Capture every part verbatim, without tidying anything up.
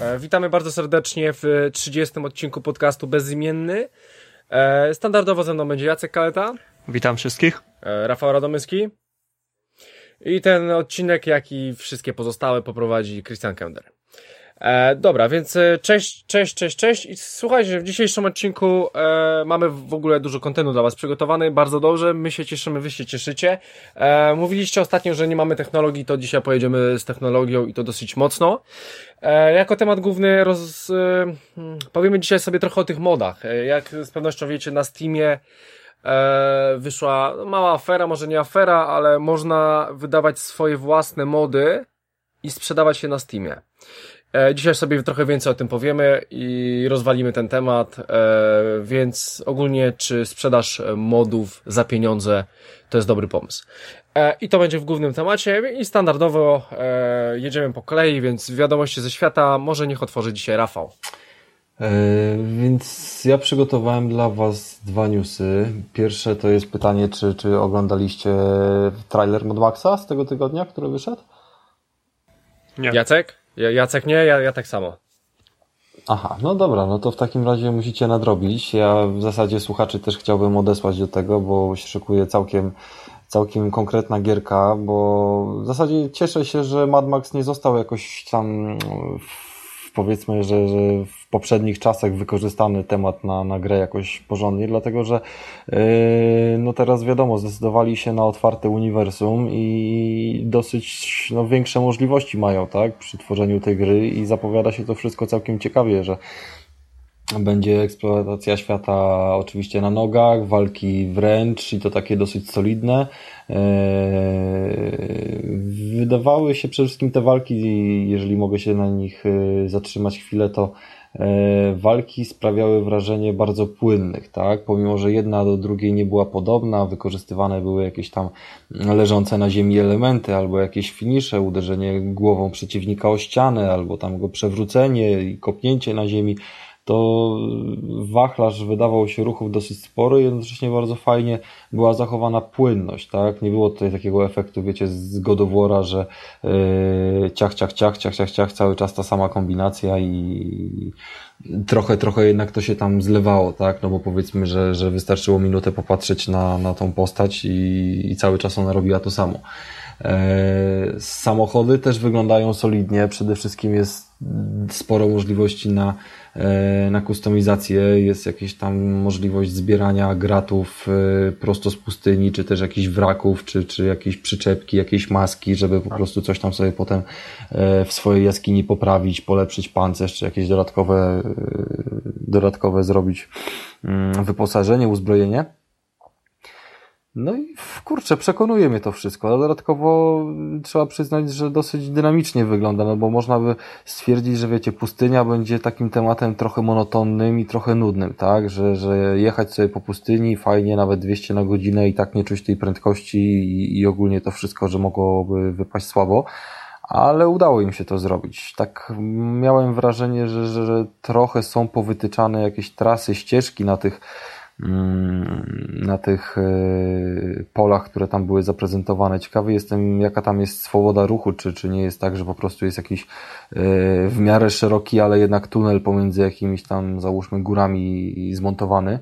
Witamy bardzo serdecznie w trzydziestym odcinku podcastu Bezimienny. Standardowo ze mną będzie Jacek Kaleta. Witam wszystkich. Rafał Radomyski. I ten odcinek, jak i wszystkie pozostałe, poprowadzi Christian Kender. E, dobra, więc cześć, cześć, cześć, cześć. I słuchajcie, w dzisiejszym odcinku e, mamy w ogóle dużo kontentu dla was przygotowany, bardzo dobrze, my się cieszymy, wy się cieszycie. E, mówiliście ostatnio, że nie mamy technologii, to dzisiaj pojedziemy z technologią i to dosyć mocno. E, jako temat główny roz, e, powiemy dzisiaj sobie trochę o tych modach. E, jak z pewnością wiecie, na Steamie e, wyszła mała afera, może nie afera, ale można wydawać swoje własne mody i sprzedawać je na Steamie. Dzisiaj sobie trochę więcej o tym powiemy i rozwalimy ten temat, więc ogólnie czy sprzedaż modów za pieniądze to jest dobry pomysł. I to będzie w głównym temacie i standardowo jedziemy po kolei, więc wiadomości ze świata, może niech otworzy dzisiaj Rafał. E, więc ja przygotowałem dla was dwa newsy. Pierwsze to jest pytanie, czy, czy oglądaliście trailer Mad Maxa z tego tygodnia, który wyszedł? Nie. Jacek? Jacek nie, ja, ja tak samo. Aha, no dobra, no to w takim razie musicie nadrobić. Ja w zasadzie słuchaczy też chciałbym odesłać do tego, bo się szykuje całkiem, całkiem konkretna gierka, bo w zasadzie cieszę się, że Mad Max nie został jakoś tam w, powiedzmy, że, że w poprzednich czasach wykorzystany temat na, na grę jakoś porządnie, dlatego że yy, no teraz wiadomo, zdecydowali się na otwarte uniwersum i dosyć no, większe możliwości mają, tak, przy tworzeniu tej gry i zapowiada się to wszystko całkiem ciekawie, że będzie eksploatacja świata oczywiście na nogach, walki wręcz i to takie dosyć solidne. Wydawały się przede wszystkim te walki, jeżeli mogę się na nich zatrzymać chwilę, to walki sprawiały wrażenie bardzo płynnych, tak? Pomimo, że jedna do drugiej nie była podobna, wykorzystywane były jakieś tam leżące na ziemi elementy, albo jakieś finisze, uderzenie głową przeciwnika o ścianę, albo tam go przewrócenie i kopnięcie na ziemi, to wachlarz wydawał się ruchów dosyć spory i jednocześnie bardzo fajnie była zachowana płynność, tak? Nie było tutaj takiego efektu, wiecie, z God of War'a, że yy, ciach, ciach, ciach, ciach, ciach, ciach, cały czas ta sama kombinacja i trochę, trochę jednak to się tam zlewało, tak? No bo powiedzmy, że, że wystarczyło minutę popatrzeć na, na tą postać i, i cały czas ona robiła to samo. Samochody też wyglądają solidnie, przede wszystkim jest sporo możliwości na, na kustomizację, jest jakieś tam możliwość zbierania gratów prosto z pustyni, czy też jakichś wraków, czy, czy jakieś przyczepki, jakieś maski, żeby po prostu coś tam sobie potem w swojej jaskini poprawić, polepszyć pancerz, czy jakieś dodatkowe, dodatkowe zrobić wyposażenie, uzbrojenie. No i kurczę, przekonuje mnie to wszystko, ale dodatkowo trzeba przyznać, że dosyć dynamicznie wygląda, no bo można by stwierdzić, że wiecie, pustynia będzie takim tematem trochę monotonnym i trochę nudnym, tak, że, że jechać sobie po pustyni fajnie, nawet dwieście na godzinę i tak nie czuć tej prędkości i, i ogólnie to wszystko, że mogłoby wypaść słabo, ale udało im się to zrobić. Tak miałem wrażenie, że, że, że trochę są powytyczane jakieś trasy, ścieżki na tych na tych polach, które tam były zaprezentowane. Ciekawy jestem, jaka tam jest swoboda ruchu, czy, czy nie jest tak, że po prostu jest jakiś w miarę szeroki, ale jednak tunel pomiędzy jakimiś tam, załóżmy, górami zmontowany.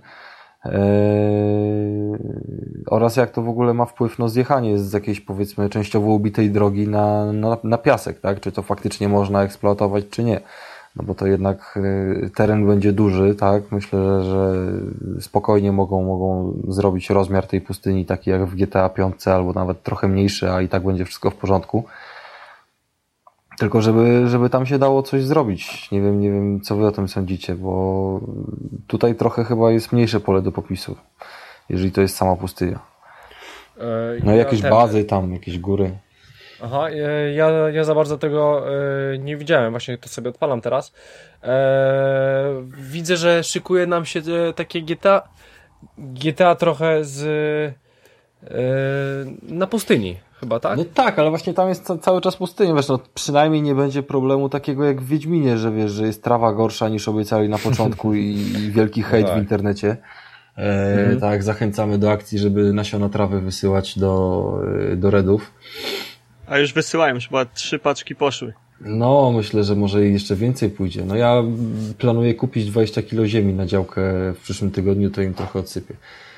Oraz jak to w ogóle ma wpływ na zjechanie z jakiejś, powiedzmy, częściowo ubitej drogi na, na, na piasek, tak? Czy to faktycznie można eksploatować, czy nie. No bo to jednak teren będzie duży, tak? Myślę, że spokojnie mogą, mogą zrobić rozmiar tej pustyni taki jak w G T A pięć albo nawet trochę mniejszy, a i tak będzie wszystko w porządku. Tylko żeby, żeby tam się dało coś zrobić. Nie wiem, nie wiem, co wy o tym sądzicie, bo tutaj trochę chyba jest mniejsze pole do popisu, jeżeli to jest sama pustynia. No jakieś bazy tam, jakieś góry. Aha, ja, ja za bardzo tego e, nie widziałem, właśnie to sobie odpalam teraz. E, widzę, że szykuje nam się e, takie G T A, G T A trochę z e, na pustyni chyba, tak? No tak, ale właśnie tam jest ca- cały czas pustynia, wiesz, no przynajmniej nie będzie problemu takiego jak w Wiedźminie, że wiesz, że jest trawa gorsza niż obiecali na początku i, i wielki hejt no tak. w internecie. E, mhm. Tak, zachęcamy do akcji, żeby nasiona trawy wysyłać do, do redów. A już wysyłają, już chyba trzy paczki poszły. No, myślę, że może jeszcze więcej pójdzie. No ja planuję kupić dwadzieścia kilo ziemi na działkę w przyszłym tygodniu, to im trochę odsypię.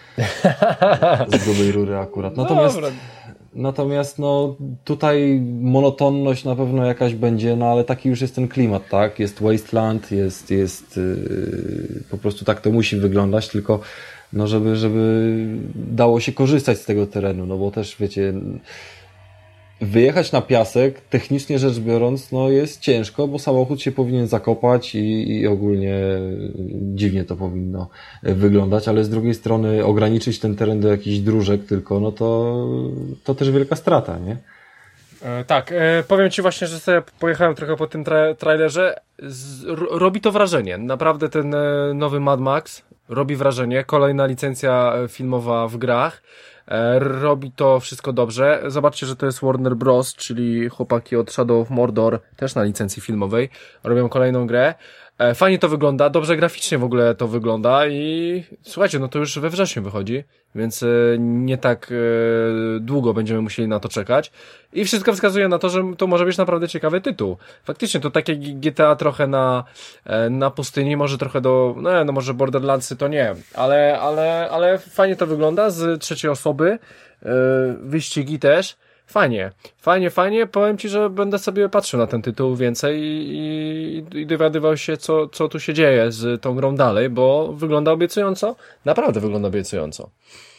Z grubej rury akurat. Natomiast, Dobra. natomiast no tutaj monotonność na pewno jakaś będzie, no ale taki już jest ten klimat, tak? Jest wasteland, jest, jest yy, po prostu tak to musi wyglądać, tylko no żeby, żeby dało się korzystać z tego terenu, no bo też wiecie, wyjechać na piasek, technicznie rzecz biorąc, no jest ciężko, bo samochód się powinien zakopać i, i ogólnie dziwnie to powinno wyglądać, ale z drugiej strony ograniczyć ten teren do jakichś dróżek tylko, no to, to też wielka strata, nie? E, tak, e, powiem Ci właśnie, że sobie pojechałem trochę po tym tra- trailerze. Z, r- robi to wrażenie. Naprawdę ten e, nowy Mad Max robi wrażenie. Kolejna licencja filmowa w grach. E, robi to wszystko dobrze. Zobaczcie, że to jest Warner Bros., czyli chłopaki od Shadow of Mordor, też na licencji filmowej. Robią kolejną grę. E, fajnie to wygląda, dobrze graficznie w ogóle to wygląda i słuchajcie, no to już we wrześniu wychodzi, więc e, nie tak e, długo będziemy musieli na to czekać i wszystko wskazuje na to, że to może być naprawdę ciekawy tytuł. Faktycznie to takie G T A trochę na, e, na pustyni, może trochę do, no, no może Borderlandsy to nie, ale, ale, ale fajnie to wygląda z trzeciej osoby, e, wyścigi też. Fajnie, fajnie, fajnie. Powiem Ci, że będę sobie patrzył na ten tytuł więcej i, i, i dowiadywał się, co, co tu się dzieje z tą grą dalej, bo wygląda obiecująco. Naprawdę wygląda obiecująco.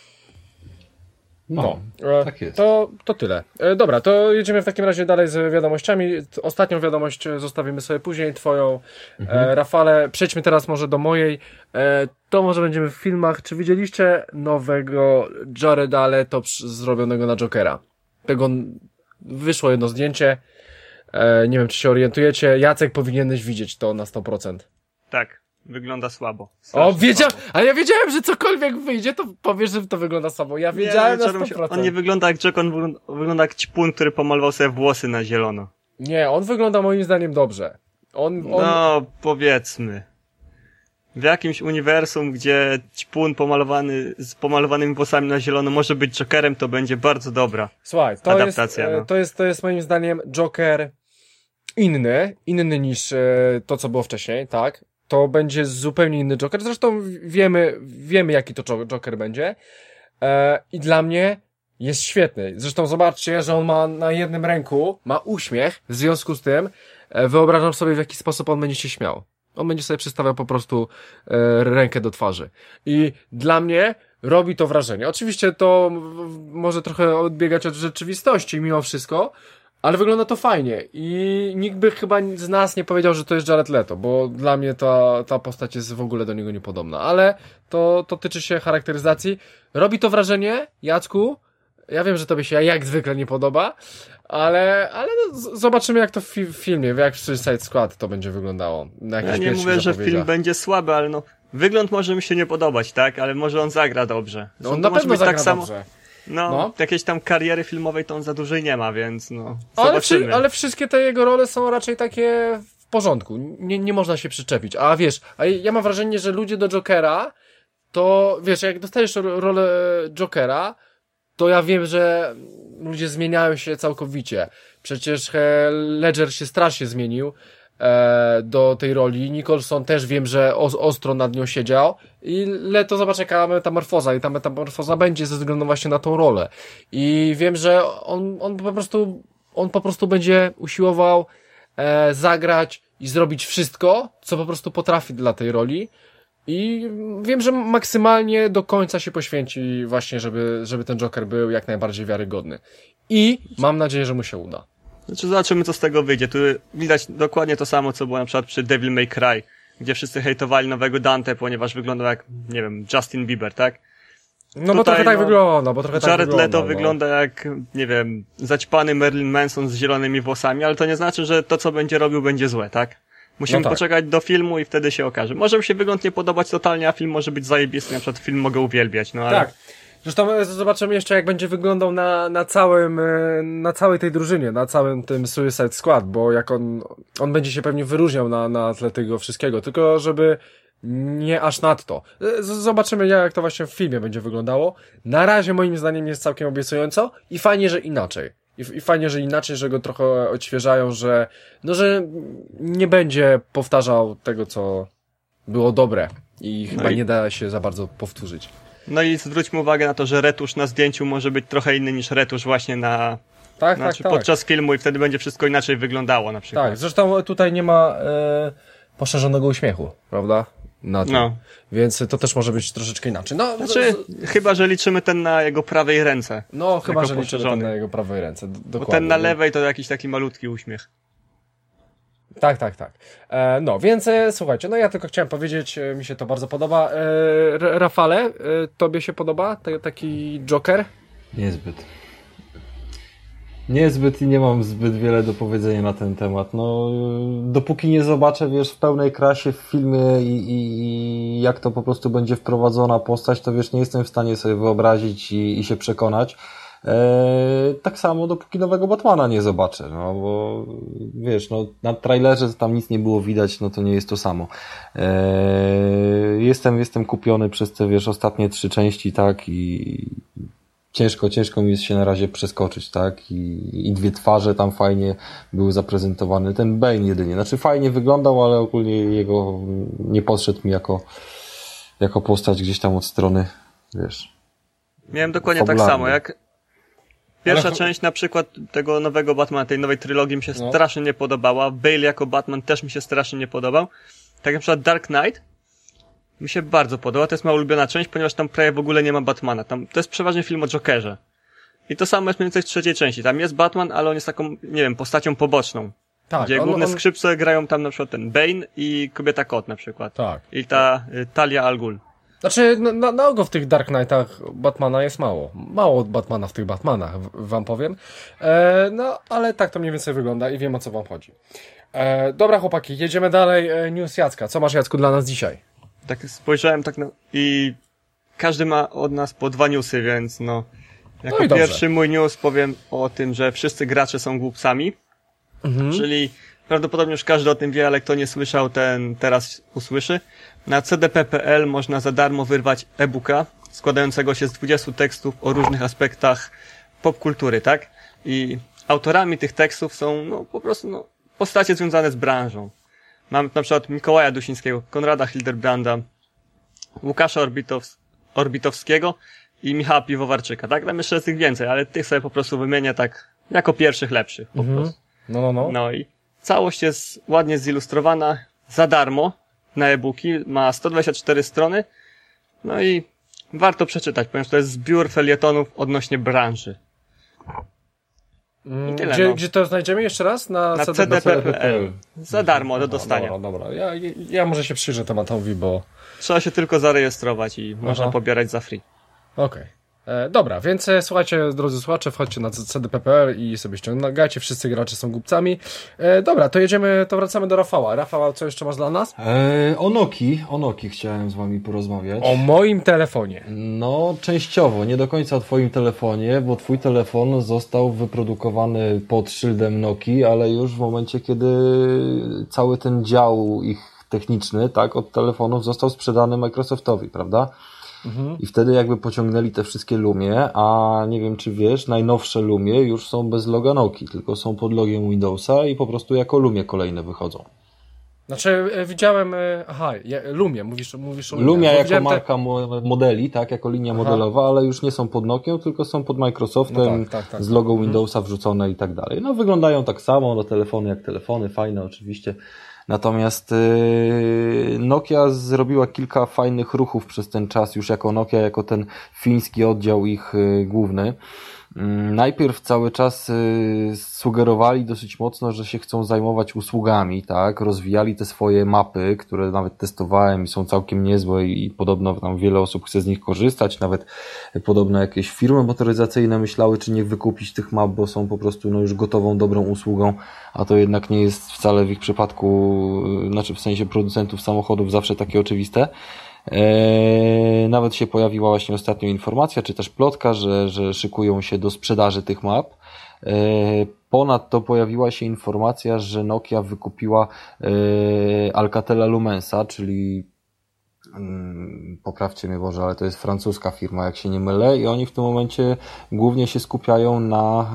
No, no tak jest. To, to tyle. Dobra, to jedziemy w takim razie dalej z wiadomościami. Ostatnią wiadomość zostawimy sobie później, twoją. Mhm. E, Rafale, przejdźmy teraz może do mojej. E, to może będziemy w filmach. Czy widzieliście nowego Jareda Leto zrobionego na Jokera? Tego wyszło jedno zdjęcie. E, nie wiem, czy się orientujecie. Jacek, powinieneś widzieć to na sto procent. Tak, wygląda słabo. O, wiedziałem, ale ja wiedziałem, że cokolwiek wyjdzie, to powiesz, że to wygląda słabo. Ja wiedziałem nie, na sto procent. On nie wygląda jak Jock, on wygląda, wygląda jak ćpun, który pomalował sobie włosy na zielono. Nie, on wygląda moim zdaniem dobrze. On, on... No, powiedzmy. W jakimś uniwersum, gdzie ćpun pomalowany, z pomalowanymi włosami na zielono może być Jokerem, to będzie bardzo dobra. Słuchaj, to adaptacja. Jest, no. to jest, to jest moim zdaniem Joker inny, inny niż e, to, co było wcześniej, tak? To będzie zupełnie inny Joker. Zresztą wiemy, wiemy jaki to Joker będzie. E, I dla mnie jest świetny. Zresztą zobaczcie, że on ma na jednym ręku, ma uśmiech, w związku z tym e, wyobrażam sobie, w jaki sposób on będzie się śmiał. On będzie sobie przystawiał po prostu e, rękę do twarzy. I dla mnie robi to wrażenie. Oczywiście to w, może trochę odbiegać od rzeczywistości mimo wszystko, ale wygląda to fajnie. I nikt by chyba z nas nie powiedział, że to jest Jared Leto, bo dla mnie ta, ta postać jest w ogóle do niego niepodobna. Ale to, to tyczy się charakteryzacji. Robi to wrażenie, Jacku. Ja wiem, że tobie się jak zwykle nie podoba, ale, ale no, z- zobaczymy jak to w, fi- w filmie, jak w Suicide Squad to będzie wyglądało. Na Ja nie mówię, że film będzie słaby, ale no, wygląd może mi się nie podobać, tak? Ale może on zagra dobrze. No, on na pewno zagra tak samo, dobrze. No, No. jakiejś tam kariery filmowej to on za dużej nie ma, więc no, Ale, zobaczymy. wszy- ale wszystkie te jego role są raczej takie w porządku. Nie, nie można się przyczepić. A wiesz, a ja mam wrażenie, że ludzie do Jokera, to wiesz, jak dostajesz ro- rolę Jokera, to ja wiem, że ludzie zmieniają się całkowicie. Przecież Heath Ledger się strasznie zmienił e, do tej roli. Nicholson też wiem, że o, ostro nad nią siedział. I Leto, zobacz jaka metamorfoza. I ta metamorfoza będzie ze względu właśnie na tą rolę. I wiem, że on, on po prostu on po prostu będzie usiłował e, zagrać i zrobić wszystko, co po prostu potrafi dla tej roli. I wiem, że maksymalnie do końca się poświęci właśnie, żeby, żeby ten Joker był jak najbardziej wiarygodny. I mam nadzieję, że mu się uda. Znaczy zobaczymy co z tego wyjdzie. Tu widać dokładnie to samo, co było na przykład przy Devil May Cry, gdzie wszyscy hejtowali nowego Dante, ponieważ wyglądał jak, nie wiem, Justin Bieber, tak? No Tutaj, bo trochę tak no, wygląda, bo trochę tak Jared wygląda. Leto no. wygląda jak, nie wiem, zaćpany Marilyn Manson z zielonymi włosami, ale to nie znaczy, że to co będzie robił będzie złe, tak? Musimy No tak. poczekać do filmu i wtedy się okaże. Może mi się wygląd nie podobać totalnie, a film może być zajebisty, na przykład film mogę uwielbiać, no ale... Tak. Zresztą e, zobaczymy jeszcze jak będzie wyglądał na, na całym, e, na całej tej drużynie, na całym tym Suicide Squad, bo jak on, on będzie się pewnie wyróżniał na, na tle tego wszystkiego, tylko żeby nie aż nadto. E, z- Zobaczymy jak to właśnie w filmie będzie wyglądało. Na razie moim zdaniem jest całkiem obiecująco i fajnie, że inaczej. I, I fajnie, że inaczej, że go trochę odświeżają, że no, że nie będzie powtarzał tego, co było dobre i chyba no i... nie da się za bardzo powtórzyć. No i zwróćmy uwagę na to, że retusz na zdjęciu może być trochę inny niż retusz właśnie na tak, znaczy tak, podczas tak. filmu i wtedy będzie wszystko inaczej wyglądało na przykład. Tak, zresztą tutaj nie ma e, poszerzonego uśmiechu, prawda? Na tym. No. Więc to też może być troszeczkę inaczej. No, znaczy, z... chyba, że liczymy ten na jego prawej ręce. No, chyba, że liczymy ten na jego prawej ręce. Dokładnie. Bo ten na lewej to jakiś taki malutki uśmiech. Tak, tak, tak. E, no, więc e, słuchajcie, no ja tylko chciałem powiedzieć, e, mi się to bardzo podoba. E, Rafale, e, tobie się podoba T- taki Joker? Niezbyt. Niezbyt i nie mam zbyt wiele do powiedzenia na ten temat. No, dopóki nie zobaczę, wiesz, w pełnej krasie w filmie i, i, i jak to po prostu będzie wprowadzona postać, to wiesz, nie jestem w stanie sobie wyobrazić i, i się przekonać. Eee, tak samo dopóki nowego Batmana nie zobaczę, no bo wiesz, no na trailerze tam nic nie było widać, no to nie jest to samo. Eee, jestem, jestem kupiony przez te, wiesz, ostatnie trzy części, tak, i ciężko, ciężko mi jest się na razie przeskoczyć, tak, i, i dwie twarze tam fajnie były zaprezentowane, ten Bane jedynie, znaczy fajnie wyglądał, ale ogólnie jego nie podszedł mi jako, jako postać gdzieś tam od strony, wiesz. Miałem dokładnie fabularnej. Tak samo, jak pierwsza ale... część na przykład tego nowego Batmana, tej nowej trylogii mi się no. strasznie nie podobała. Bale jako Batman też mi się strasznie nie podobał. Tak na przykład Dark Knight mi się bardzo podoba. To jest moja ulubiona część, ponieważ tam prawie w ogóle nie ma Batmana. Tam, to jest przeważnie film o Jokerze. I to samo jest mniej więcej w trzeciej części. Tam jest Batman, ale on jest taką, nie wiem, postacią poboczną. Tak, gdzie on, główne on... skrzypce grają tam na przykład ten Bane i Kobieta Kot na przykład. Tak. I ta y, Talia al Ghul. Znaczy, na, na, na ogół w tych Dark Knightach Batmana jest mało. Mało Batmana w tych Batmanach, w, wam powiem. E, no, ale tak to mniej więcej wygląda i wiem, o co wam chodzi. E, dobra, chłopaki, jedziemy dalej. E, news Jacka. Co masz, Jacku, dla nas dzisiaj? Tak spojrzałem tak na... i każdy ma od nas po dwa newsy, więc no... Jako no pierwszy mój news powiem o tym, że wszyscy gracze są głupcami. Mhm. Czyli prawdopodobnie już każdy o tym wie, ale kto nie słyszał, ten teraz usłyszy. Na c d p kropka p l można za darmo wyrwać e-booka składającego się z dwudziestu tekstów o różnych aspektach popkultury, tak? I autorami tych tekstów są no po prostu no, postacie związane z branżą. Mamy na przykład Mikołaja Dusińskiego, Konrada Hildebranda, Łukasza Orbitows- Orbitowskiego i Michała Piwowarczyka, tak? Tam jeszcze jest tych więcej, ale tych sobie po prostu wymienię tak jako pierwszych lepszych po mhm. prostu. No, no, no. No i całość jest ładnie zilustrowana za darmo na e-booki, ma sto dwadzieścia cztery strony, no i warto przeczytać, ponieważ to jest zbiór felietonów odnośnie branży. Mm, tyle, gdzie, no. gdzie to znajdziemy jeszcze raz? Na, na c d p kropka p l. Za darmo do dostania. Dobra, dobra. Ja, ja może się przyjrzę tematowi, bo... Trzeba się tylko zarejestrować i Aha. można pobierać za free. Okej. Okay. E, dobra, więc e, słuchajcie, drodzy słuchacze, wchodźcie na c d p kropka p l i sobie ściągajcie, wszyscy gracze są głupcami. E, dobra, to jedziemy, to wracamy do Rafała. Rafał, co jeszcze masz dla nas? E, o Nokii, o Nokii chciałem z wami porozmawiać. O moim telefonie. No, częściowo, nie do końca o twoim telefonie, bo twój telefon został wyprodukowany pod szyldem Nokii, ale już w momencie, kiedy cały ten dział ich techniczny, tak, od telefonów został sprzedany Microsoftowi, prawda? Mhm. I wtedy jakby pociągnęli te wszystkie Lumie, a nie wiem czy wiesz, najnowsze Lumie już są bez loga Nokii, tylko są pod logiem Windowsa i po prostu jako Lumie kolejne wychodzą. Znaczy widziałem, aha, Lumie, mówisz, mówisz o Lumie. Lumia jako marka te... modeli, tak, jako linia aha. modelowa, ale już nie są pod Nokią, tylko są pod Microsoftem, no tak, tak, tak, z logo tak. Windowsa mhm. wrzucone i tak dalej. No wyglądają tak samo, no telefony jak telefony, fajne oczywiście. Natomiast yy, Nokia zrobiła kilka fajnych ruchów przez ten czas, już jako Nokia, jako ten fiński oddział ich yy, główny. Yy, najpierw cały czas yy, sugerowali dosyć mocno, że się chcą zajmować usługami, tak? Rozwijali te swoje mapy, które nawet testowałem i są całkiem niezłe i, i podobno tam wiele osób chce z nich korzystać, nawet yy, podobno jakieś firmy motoryzacyjne myślały, czy nie wykupić tych map, bo są po prostu no, już gotową, dobrą usługą, a to jednak nie jest wcale w ich przypadku, znaczy w sensie producentów samochodów zawsze takie oczywiste. Eee, nawet się pojawiła właśnie ostatnio informacja, czy też plotka, że, że szykują się do sprzedaży tych map. Eee, ponadto pojawiła się informacja, że Nokia wykupiła eee, Alcatela Lumensa, czyli poprawcie mnie Boże, ale to jest francuska firma, jak się nie mylę, i oni w tym momencie głównie się skupiają na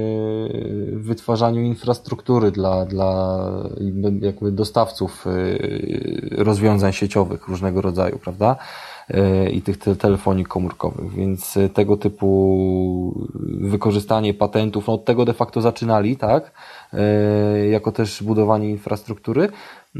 wytwarzaniu infrastruktury dla, dla jakby dostawców rozwiązań sieciowych różnego rodzaju, prawda? I tych te, telefonii komórkowych, więc tego typu wykorzystanie patentów, no od tego de facto zaczynali, tak? Jako też budowanie infrastruktury.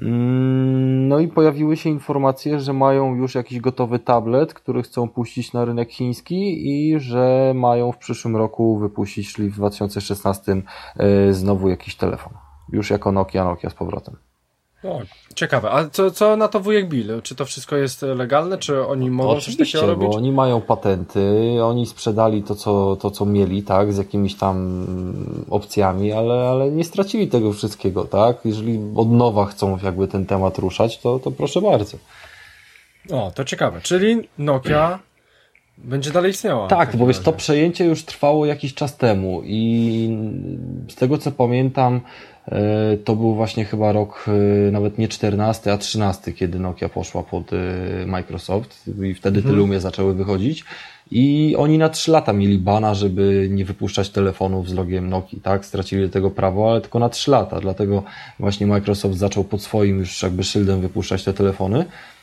No i pojawiły się informacje, że mają już jakiś gotowy tablet, który chcą puścić na rynek chiński i że mają w przyszłym roku wypuścić, czyli w dwa tysiące szesnastym znowu jakiś telefon. Już jako Nokia, Nokia z powrotem. O, ciekawe. A co, co na to wujek Bill? Czy to wszystko jest legalne? Czy oni mogą Oczywiście, coś takiego robić? Bo oni mają patenty, oni sprzedali to co, to, co mieli, tak, z jakimiś tam opcjami, ale, ale nie stracili tego wszystkiego, tak? Jeżeli od nowa chcą jakby ten temat ruszać, to, to proszę bardzo. O, to ciekawe. Czyli Nokia będzie dalej istniała. Tak, bo wiesz, to przejęcie już trwało jakiś czas temu i z tego co pamiętam, to był właśnie chyba rok nawet nie czternasty, a trzynasty, kiedy Nokia poszła pod Microsoft i wtedy te Lumie zaczęły wychodzić i oni na trzy lata mieli bana, żeby nie wypuszczać telefonów z logiem Nokii, tak? Stracili do tego prawo, ale tylko na trzy lata, dlatego właśnie Microsoft zaczął pod swoim już jakby szyldem wypuszczać te telefony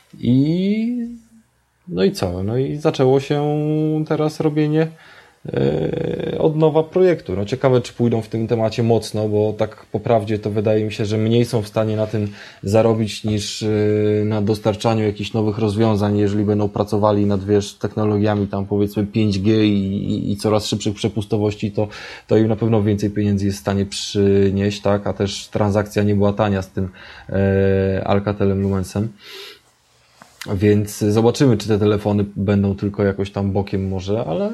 i no i co? No i zaczęło się teraz robienie od nowa projektu. No ciekawe, czy pójdą w tym temacie mocno, bo tak po prawdzie to wydaje mi się, że mniej są w stanie na tym zarobić niż na dostarczaniu jakichś nowych rozwiązań, jeżeli będą pracowali nad, wiesz, technologiami tam powiedzmy pięć G i, i, i coraz szybszych przepustowości, to, to im na pewno więcej pieniędzy jest w stanie przynieść, tak? A też transakcja nie była tania z tym e, Alcatelem Lumensem. Więc zobaczymy, czy te telefony będą tylko jakoś tam bokiem może, ale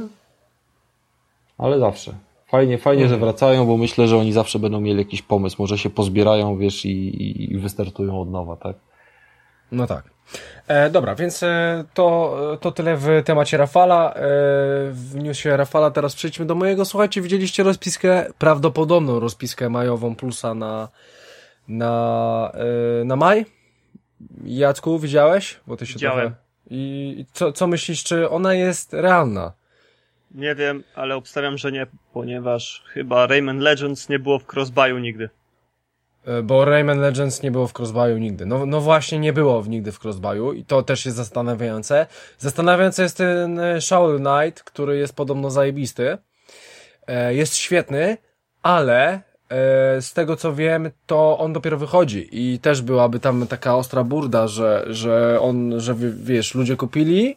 ale zawsze. Fajnie, fajnie, mhm. że wracają, bo myślę, że oni zawsze będą mieli jakiś pomysł. Może się pozbierają, wiesz, i, i wystartują od nowa, tak? No tak. E, dobra, więc e, to, to tyle w temacie Rafala. E, w newsie Rafala teraz przejdźmy do mojego. Słuchajcie, widzieliście rozpiskę, prawdopodobną rozpiskę majową Plusa na, na, e, na maj? Jacku, widziałeś? Bo ty się Widziałem. Trochę... I co, co myślisz, czy ona jest realna? Nie wiem, ale obstawiam, że nie, ponieważ chyba Rayman Legends nie było w Crossbuyu nigdy. Bo Rayman Legends nie było w Crossbuyu nigdy. No, no właśnie nie było w, nigdy w Crossbuyu i to też jest zastanawiające. Zastanawiające jest ten Shovel Knight, który jest podobno zajebisty. Jest świetny, ale z tego co wiem, to on dopiero wychodzi i też byłaby tam taka ostra burda, że, że on, że wiesz, ludzie kupili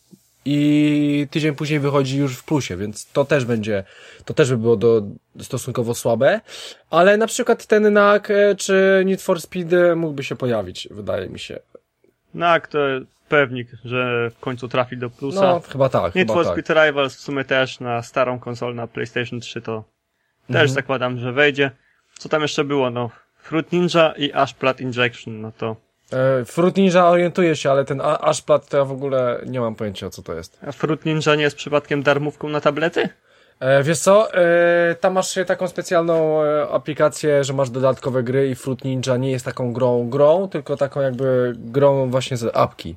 i tydzień później wychodzi już w plusie, więc to też będzie, to też by było do, stosunkowo słabe, ale na przykład ten N A K czy Need for Speed mógłby się pojawić, wydaje mi się. N A K to pewnik, że w końcu trafi do plusa. No, chyba tak. Need chyba for tak. Speed Rivals w sumie też na starą konsolę, na PlayStation trzy to mhm. też zakładam, że wejdzie. Co tam jeszcze było? No, Fruit Ninja i Ashplat Injection, no to Fruit Ninja orientuje się, ale ten Ashplat to ja w ogóle nie mam pojęcia, co to jest. A Fruit Ninja nie jest przypadkiem darmówką na tablety? E, wiesz co, e, tam masz taką specjalną e, aplikację, że masz dodatkowe gry i Fruit Ninja nie jest taką grą grą, tylko taką jakby grą właśnie z apki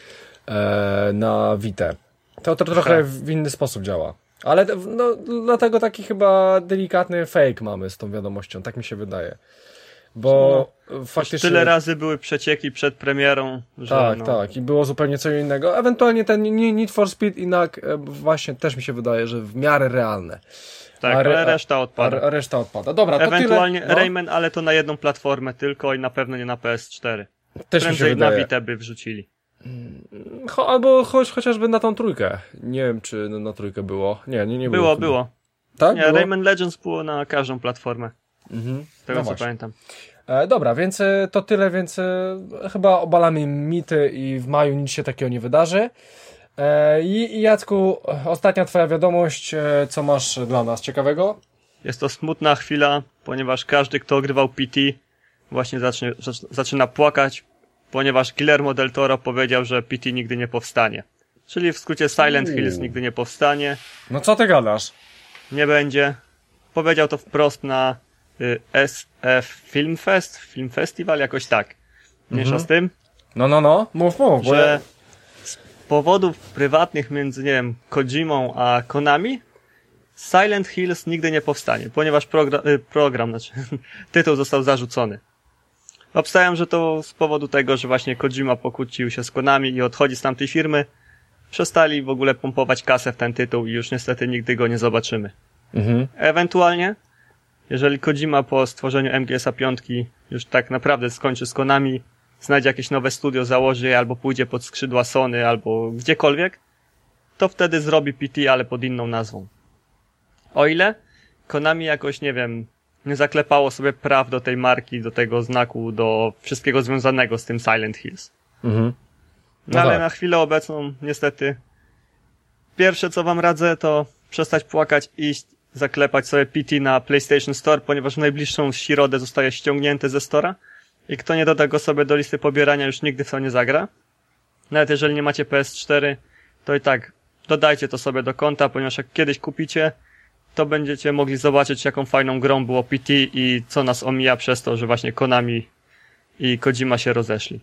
e, na Vita. To, to trochę w inny sposób działa. Ale no, dlatego taki chyba delikatny fake mamy z tą wiadomością, tak mi się wydaje. Bo no, faktycznie... Tyle razy były przecieki przed premierą, że Tak, no... tak. I było zupełnie co innego. Ewentualnie ten Need for Speed i N A K właśnie też mi się wydaje, że w miarę realne. Tak, re... ale reszta odpada. A reszta odpada. Dobra, to ewentualnie tyle. No. Rayman, ale to na jedną platformę tylko i na pewno nie na P S cztery. Też Prędzej mi się wydaje. na Vita by wrzucili. Cho, albo choć, chociażby na tą trójkę. Nie wiem, czy na trójkę było. Nie, nie, nie było. Było, było. Tak? Nie, było? Rayman Legends było na każdą platformę. Mhm. Z tego No co właśnie. pamiętam. E, dobra, więc e, to tyle, więc e, chyba obalamy mity i w maju nic się takiego nie wydarzy. E, i, I Jacku, ostatnia twoja wiadomość, e, co masz dla nas ciekawego? Jest to smutna chwila, ponieważ każdy, kto ogrywał P T, właśnie zacznie, zaczyna płakać, ponieważ Guillermo del Toro powiedział, że P T nigdy nie powstanie. Czyli w skrócie Silent Uuu. Hills nigdy nie powstanie. No co ty gadasz? Nie będzie. Powiedział to wprost na y, S F Film Fest, Film Festival, jakoś tak. Mniejsza Mhm. z tym. No, no, no, mów, mów. Że z powodów prywatnych między, nie wiem, Kojimą a Konami Silent Hills nigdy nie powstanie, ponieważ program, program znaczy tytuł został zarzucony. Obstawiam, że to z powodu tego, że właśnie Kojima pokłócił się z Konami i odchodzi z tamtej firmy, przestali w ogóle pompować kasę w ten tytuł i już niestety nigdy go nie zobaczymy. Mhm. Ewentualnie, jeżeli Kojima po stworzeniu M G S a pięć już tak naprawdę skończy z Konami, znajdzie jakieś nowe studio, założy je, albo pójdzie pod skrzydła Sony, albo gdziekolwiek, to wtedy zrobi P T, ale pod inną nazwą. O ile Konami jakoś, nie wiem, nie zaklepało sobie praw do tej marki, do tego znaku, do wszystkiego związanego z tym Silent Hills. Mhm. No, no ale tak. Na chwilę obecną, niestety, pierwsze co wam radzę, to przestać płakać, iść, zaklepać sobie P T na PlayStation Store, ponieważ w najbliższą środę zostaje ściągnięty ze Store'a i kto nie doda go sobie do listy pobierania, już nigdy w to nie zagra. Nawet jeżeli nie macie P S cztery, to i tak dodajcie to sobie do konta, ponieważ jak kiedyś kupicie, to będziecie mogli zobaczyć, jaką fajną grą było P T i co nas omija przez to, że właśnie Konami i Kojima się rozeszli.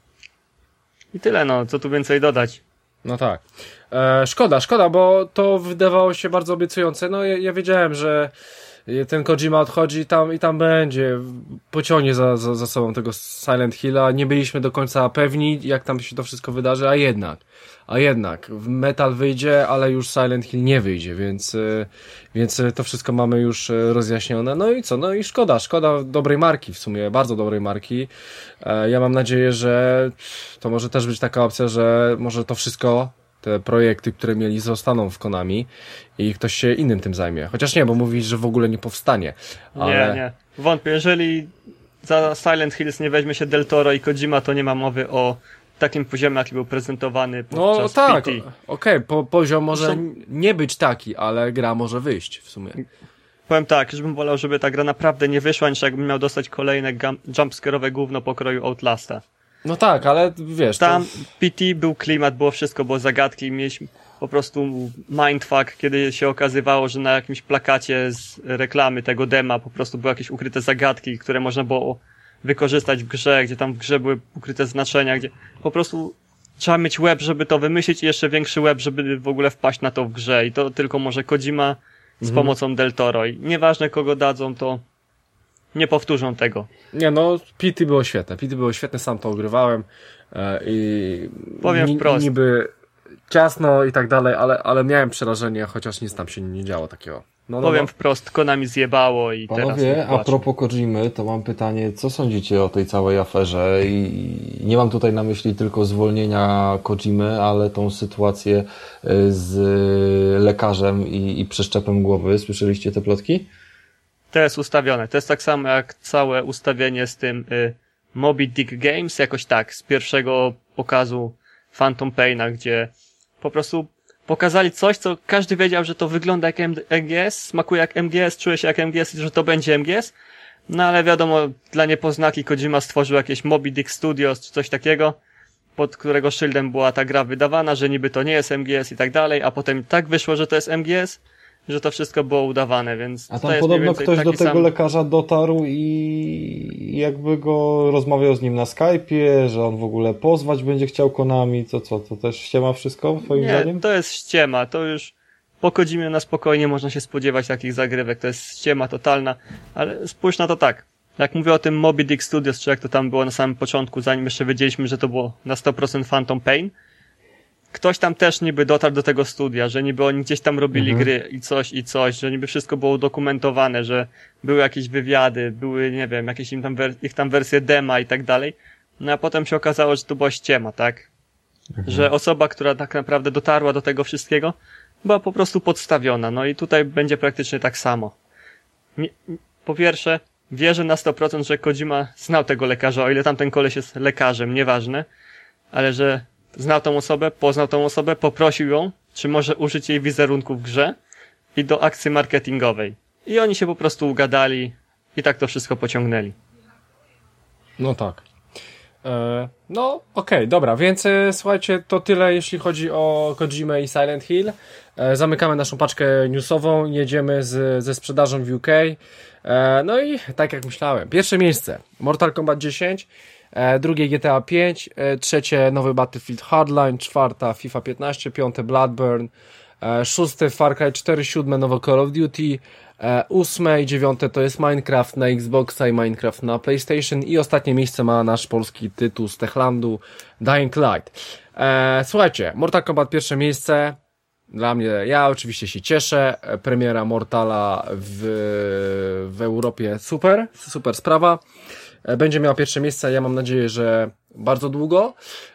I tyle, no, co tu więcej dodać. No tak. E, szkoda, szkoda, bo to wydawało się bardzo obiecujące. No ja, ja wiedziałem, że ten Kojima odchodzi tam i tam będzie, pociągnie za, za, za sobą tego Silent Hilla. Nie byliśmy do końca pewni, jak tam się to wszystko wydarzy, a jednak, a jednak Metal wyjdzie, ale już Silent Hill nie wyjdzie, więc, więc to wszystko mamy już rozjaśnione. No i co? No i szkoda, szkoda dobrej marki w sumie, bardzo dobrej marki. Ja mam nadzieję, że to może też być taka opcja, że może to wszystko, te projekty, które mieli, zostaną w Konami i ktoś się innym tym zajmie. Chociaż nie, bo mówisz, że w ogóle nie powstanie. Ale... Nie, nie. Wątpię. Jeżeli za Silent Hills nie weźmie się Del Toro i Kojima, to nie ma mowy o takim poziomie, jaki był prezentowany podczas No tak, P T. okej, okay. po, poziom może Zresztą... nie być taki, ale gra może wyjść w sumie. Powiem tak, żebym wolał, żeby ta gra naprawdę nie wyszła, niż jakbym miał dostać kolejne jumpscare'owe gówno pokroju Outlasta. No tak, ale wiesz... Tam to... P T był klimat, było wszystko, było zagadki, mieliśmy po prostu mindfuck, kiedy się okazywało, że na jakimś plakacie z reklamy tego dema po prostu były jakieś ukryte zagadki, które można było wykorzystać w grze, gdzie tam w grze były ukryte znaczenia, gdzie po prostu trzeba mieć łeb, żeby to wymyślić i jeszcze większy łeb, żeby w ogóle wpaść na to w grze i to tylko może Kojima z mhm. pomocą Del Toro i nieważne kogo dadzą, to nie powtórzą tego. Nie no, P T było świetne. P T było świetne, sam to ogrywałem e, i powiem ni, wprost. Niby ciasno i tak dalej, ale, ale miałem przerażenie, chociaż nic tam się nie działo takiego. No, no, powiem no. wprost, Konami zjebało i Panowie, teraz... Panowie, a propos Kojimy, to mam pytanie, co sądzicie o tej całej aferze? I nie mam tutaj na myśli tylko zwolnienia Kojimy, ale tą sytuację z lekarzem i, i przeszczepem głowy. Słyszeliście te plotki? To jest ustawione. To jest tak samo jak całe ustawienie z tym y, Moby Dick Games, jakoś tak, z pierwszego pokazu Phantom Paina, gdzie po prostu pokazali coś, co każdy wiedział, że to wygląda jak M G S, smakuje jak M G S, czuje się jak M G S i że to będzie M G S. No ale wiadomo, dla niepoznaki Kojima stworzył jakieś Moby Dick Studios czy coś takiego, pod którego szyldem była ta gra wydawana, że niby to nie jest M G S i tak dalej, a potem tak wyszło, że to jest M G S, że to wszystko było udawane, więc... A tam podobno ktoś do tego sam... lekarza dotarł i jakby go rozmawiał z nim na Skype'ie, że on w ogóle pozwać będzie chciał Konami, to co, to też ściema wszystko twoim nie, zdaniem? Nie, to jest ściema, to już po Kojimie na spokojnie można się spodziewać takich zagrywek, to jest ściema totalna, ale spójrz na to tak, jak mówię o tym Moby Dick Studios, czy jak to tam było na samym początku, zanim jeszcze wiedzieliśmy, że to było na sto procent Phantom Pain, ktoś tam też niby dotarł do tego studia, że niby oni gdzieś tam robili mhm. gry i coś i coś, że niby wszystko było udokumentowane, że były jakieś wywiady, były, nie wiem, jakieś im tam, ich tam wersje dema i tak dalej. No a potem się okazało, że to była ściema, tak? Mhm. Że osoba, która tak naprawdę dotarła do tego wszystkiego, była po prostu podstawiona. No i tutaj będzie praktycznie tak samo. Nie, po pierwsze, wierzę na sto procent, że Kojima znał tego lekarza, o ile tamten koleś jest lekarzem, nieważne, ale że znał tą osobę, poznał tą osobę, poprosił ją, czy może użyć jej wizerunku w grze i do akcji marketingowej. I oni się po prostu ugadali i tak to wszystko pociągnęli. No tak. E, no okej, okay, dobra, więc e, słuchajcie, to tyle jeśli chodzi o Kojimę i Silent Hill. E, zamykamy naszą paczkę newsową, jedziemy z, ze sprzedażą w U K. E, no i tak jak myślałem, pierwsze miejsce Mortal Kombat dziesięć. e, drugie G T A pięć, e, trzecie nowy Battlefield Hardline, czwarta FIFA piętnaście, piąte Bloodborne, e, szóste Far Cry cztery, siódme nowe Call of Duty, e, ósme i dziewiąte to jest Minecraft na Xboxa i Minecraft na PlayStation i ostatnie miejsce ma nasz polski tytuł z Techlandu, Dying Light. E, słuchajcie, Mortal Kombat pierwsze miejsce. Dla mnie, ja oczywiście się cieszę, premiera Mortala w, w Europie super, super sprawa, będzie miała pierwsze miejsce, ja mam nadzieję, że bardzo długo.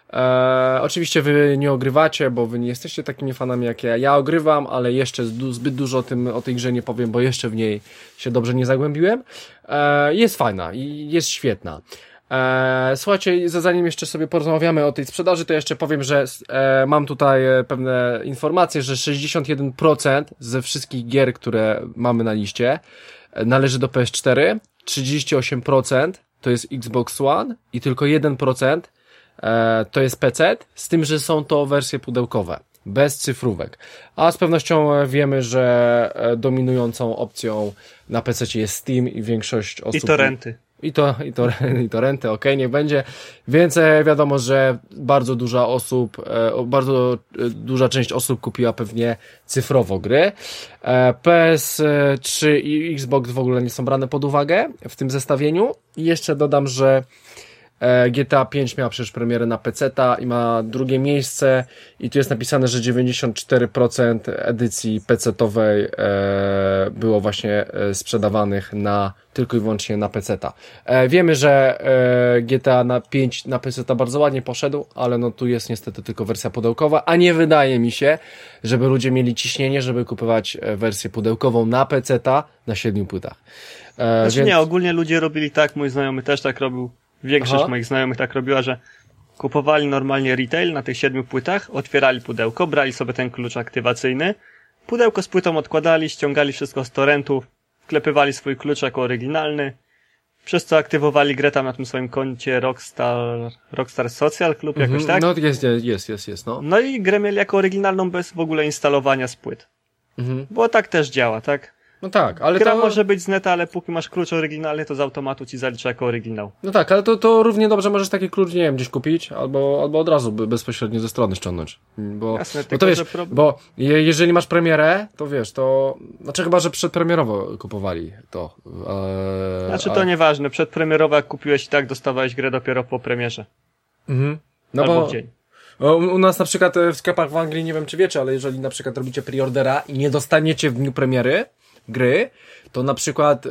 E, oczywiście wy nie ogrywacie, bo wy nie jesteście takimi fanami jak ja, ja ogrywam, ale jeszcze zbyt dużo o tym, o tej grze nie powiem, bo jeszcze w niej się dobrze nie zagłębiłem. E, jest fajna i jest świetna. E, słuchajcie, zanim jeszcze sobie porozmawiamy o tej sprzedaży, to jeszcze powiem, że e, mam tutaj pewne informacje, że sześćdziesiąt jeden procent ze wszystkich gier, które mamy na liście, należy do P S cztery, trzydzieści osiem procent to jest Xbox One i tylko jeden procent e, to jest P C, z tym, że są to wersje pudełkowe, bez cyfrówek. A z pewnością wiemy, że dominującą opcją na P C jest Steam i większość osób... I torrenty. I to, i to, i to renty, okej, okay, niech będzie. Więc e, wiadomo, że bardzo duża osób, e, bardzo e, duża część osób kupiła pewnie cyfrowo gry. E, P S trzy i Xbox w ogóle nie są brane pod uwagę w tym zestawieniu. I jeszcze dodam, że e, G T A pięć miała przecież premierę na peceta i ma drugie miejsce i tu jest napisane, że dziewięćdziesiąt cztery procent edycji pecetowej e, było właśnie e, sprzedawanych na tylko i wyłącznie na peceta. E, wiemy, że e, G T A na pięć na peceta bardzo ładnie poszedł, ale no tu jest niestety tylko wersja pudełkowa, a nie wydaje mi się, żeby ludzie mieli ciśnienie, żeby kupować wersję pudełkową na peceta na siedmiu płytach. E, znaczy więc... nie, ogólnie ludzie robili tak, mój znajomy też tak robił, większość Aha. moich znajomych tak robiła, że kupowali normalnie retail na tych siedmiu płytach, otwierali pudełko, brali sobie ten klucz aktywacyjny, pudełko z płytą odkładali, ściągali wszystko z torrentów, wklepywali swój klucz jako oryginalny, przez co aktywowali grę tam na tym swoim koncie Rockstar, Rockstar Social Club, jakoś mm-hmm. tak? No jest, jest, jest, jest, no. No i grę mieli jako oryginalną bez w ogóle instalowania z płyt. Mm-hmm. Bo tak też działa, tak? No tak, ale Gra to... może być z neta, ale póki masz klucz oryginalny, to z automatu ci zalicza jako oryginał. No tak, ale to, to równie dobrze możesz taki klucz, nie wiem, gdzieś kupić, albo, albo od razu bezpośrednio ze strony ściągnąć. Bo, Jasne, bo to wiesz, problem... bo je, jeżeli masz premierę, to wiesz, to... Znaczy chyba, że przedpremierowo kupowali to. Eee, znaczy to a... nieważne, przedpremierowo jak kupiłeś i tak dostawałeś grę dopiero po premierze. Mhm. No albo bo... w dzień. U nas na przykład w sklepach w Anglii, nie wiem czy wiecie, ale jeżeli na przykład robicie preordera i nie dostaniecie w dniu premiery gry, to na przykład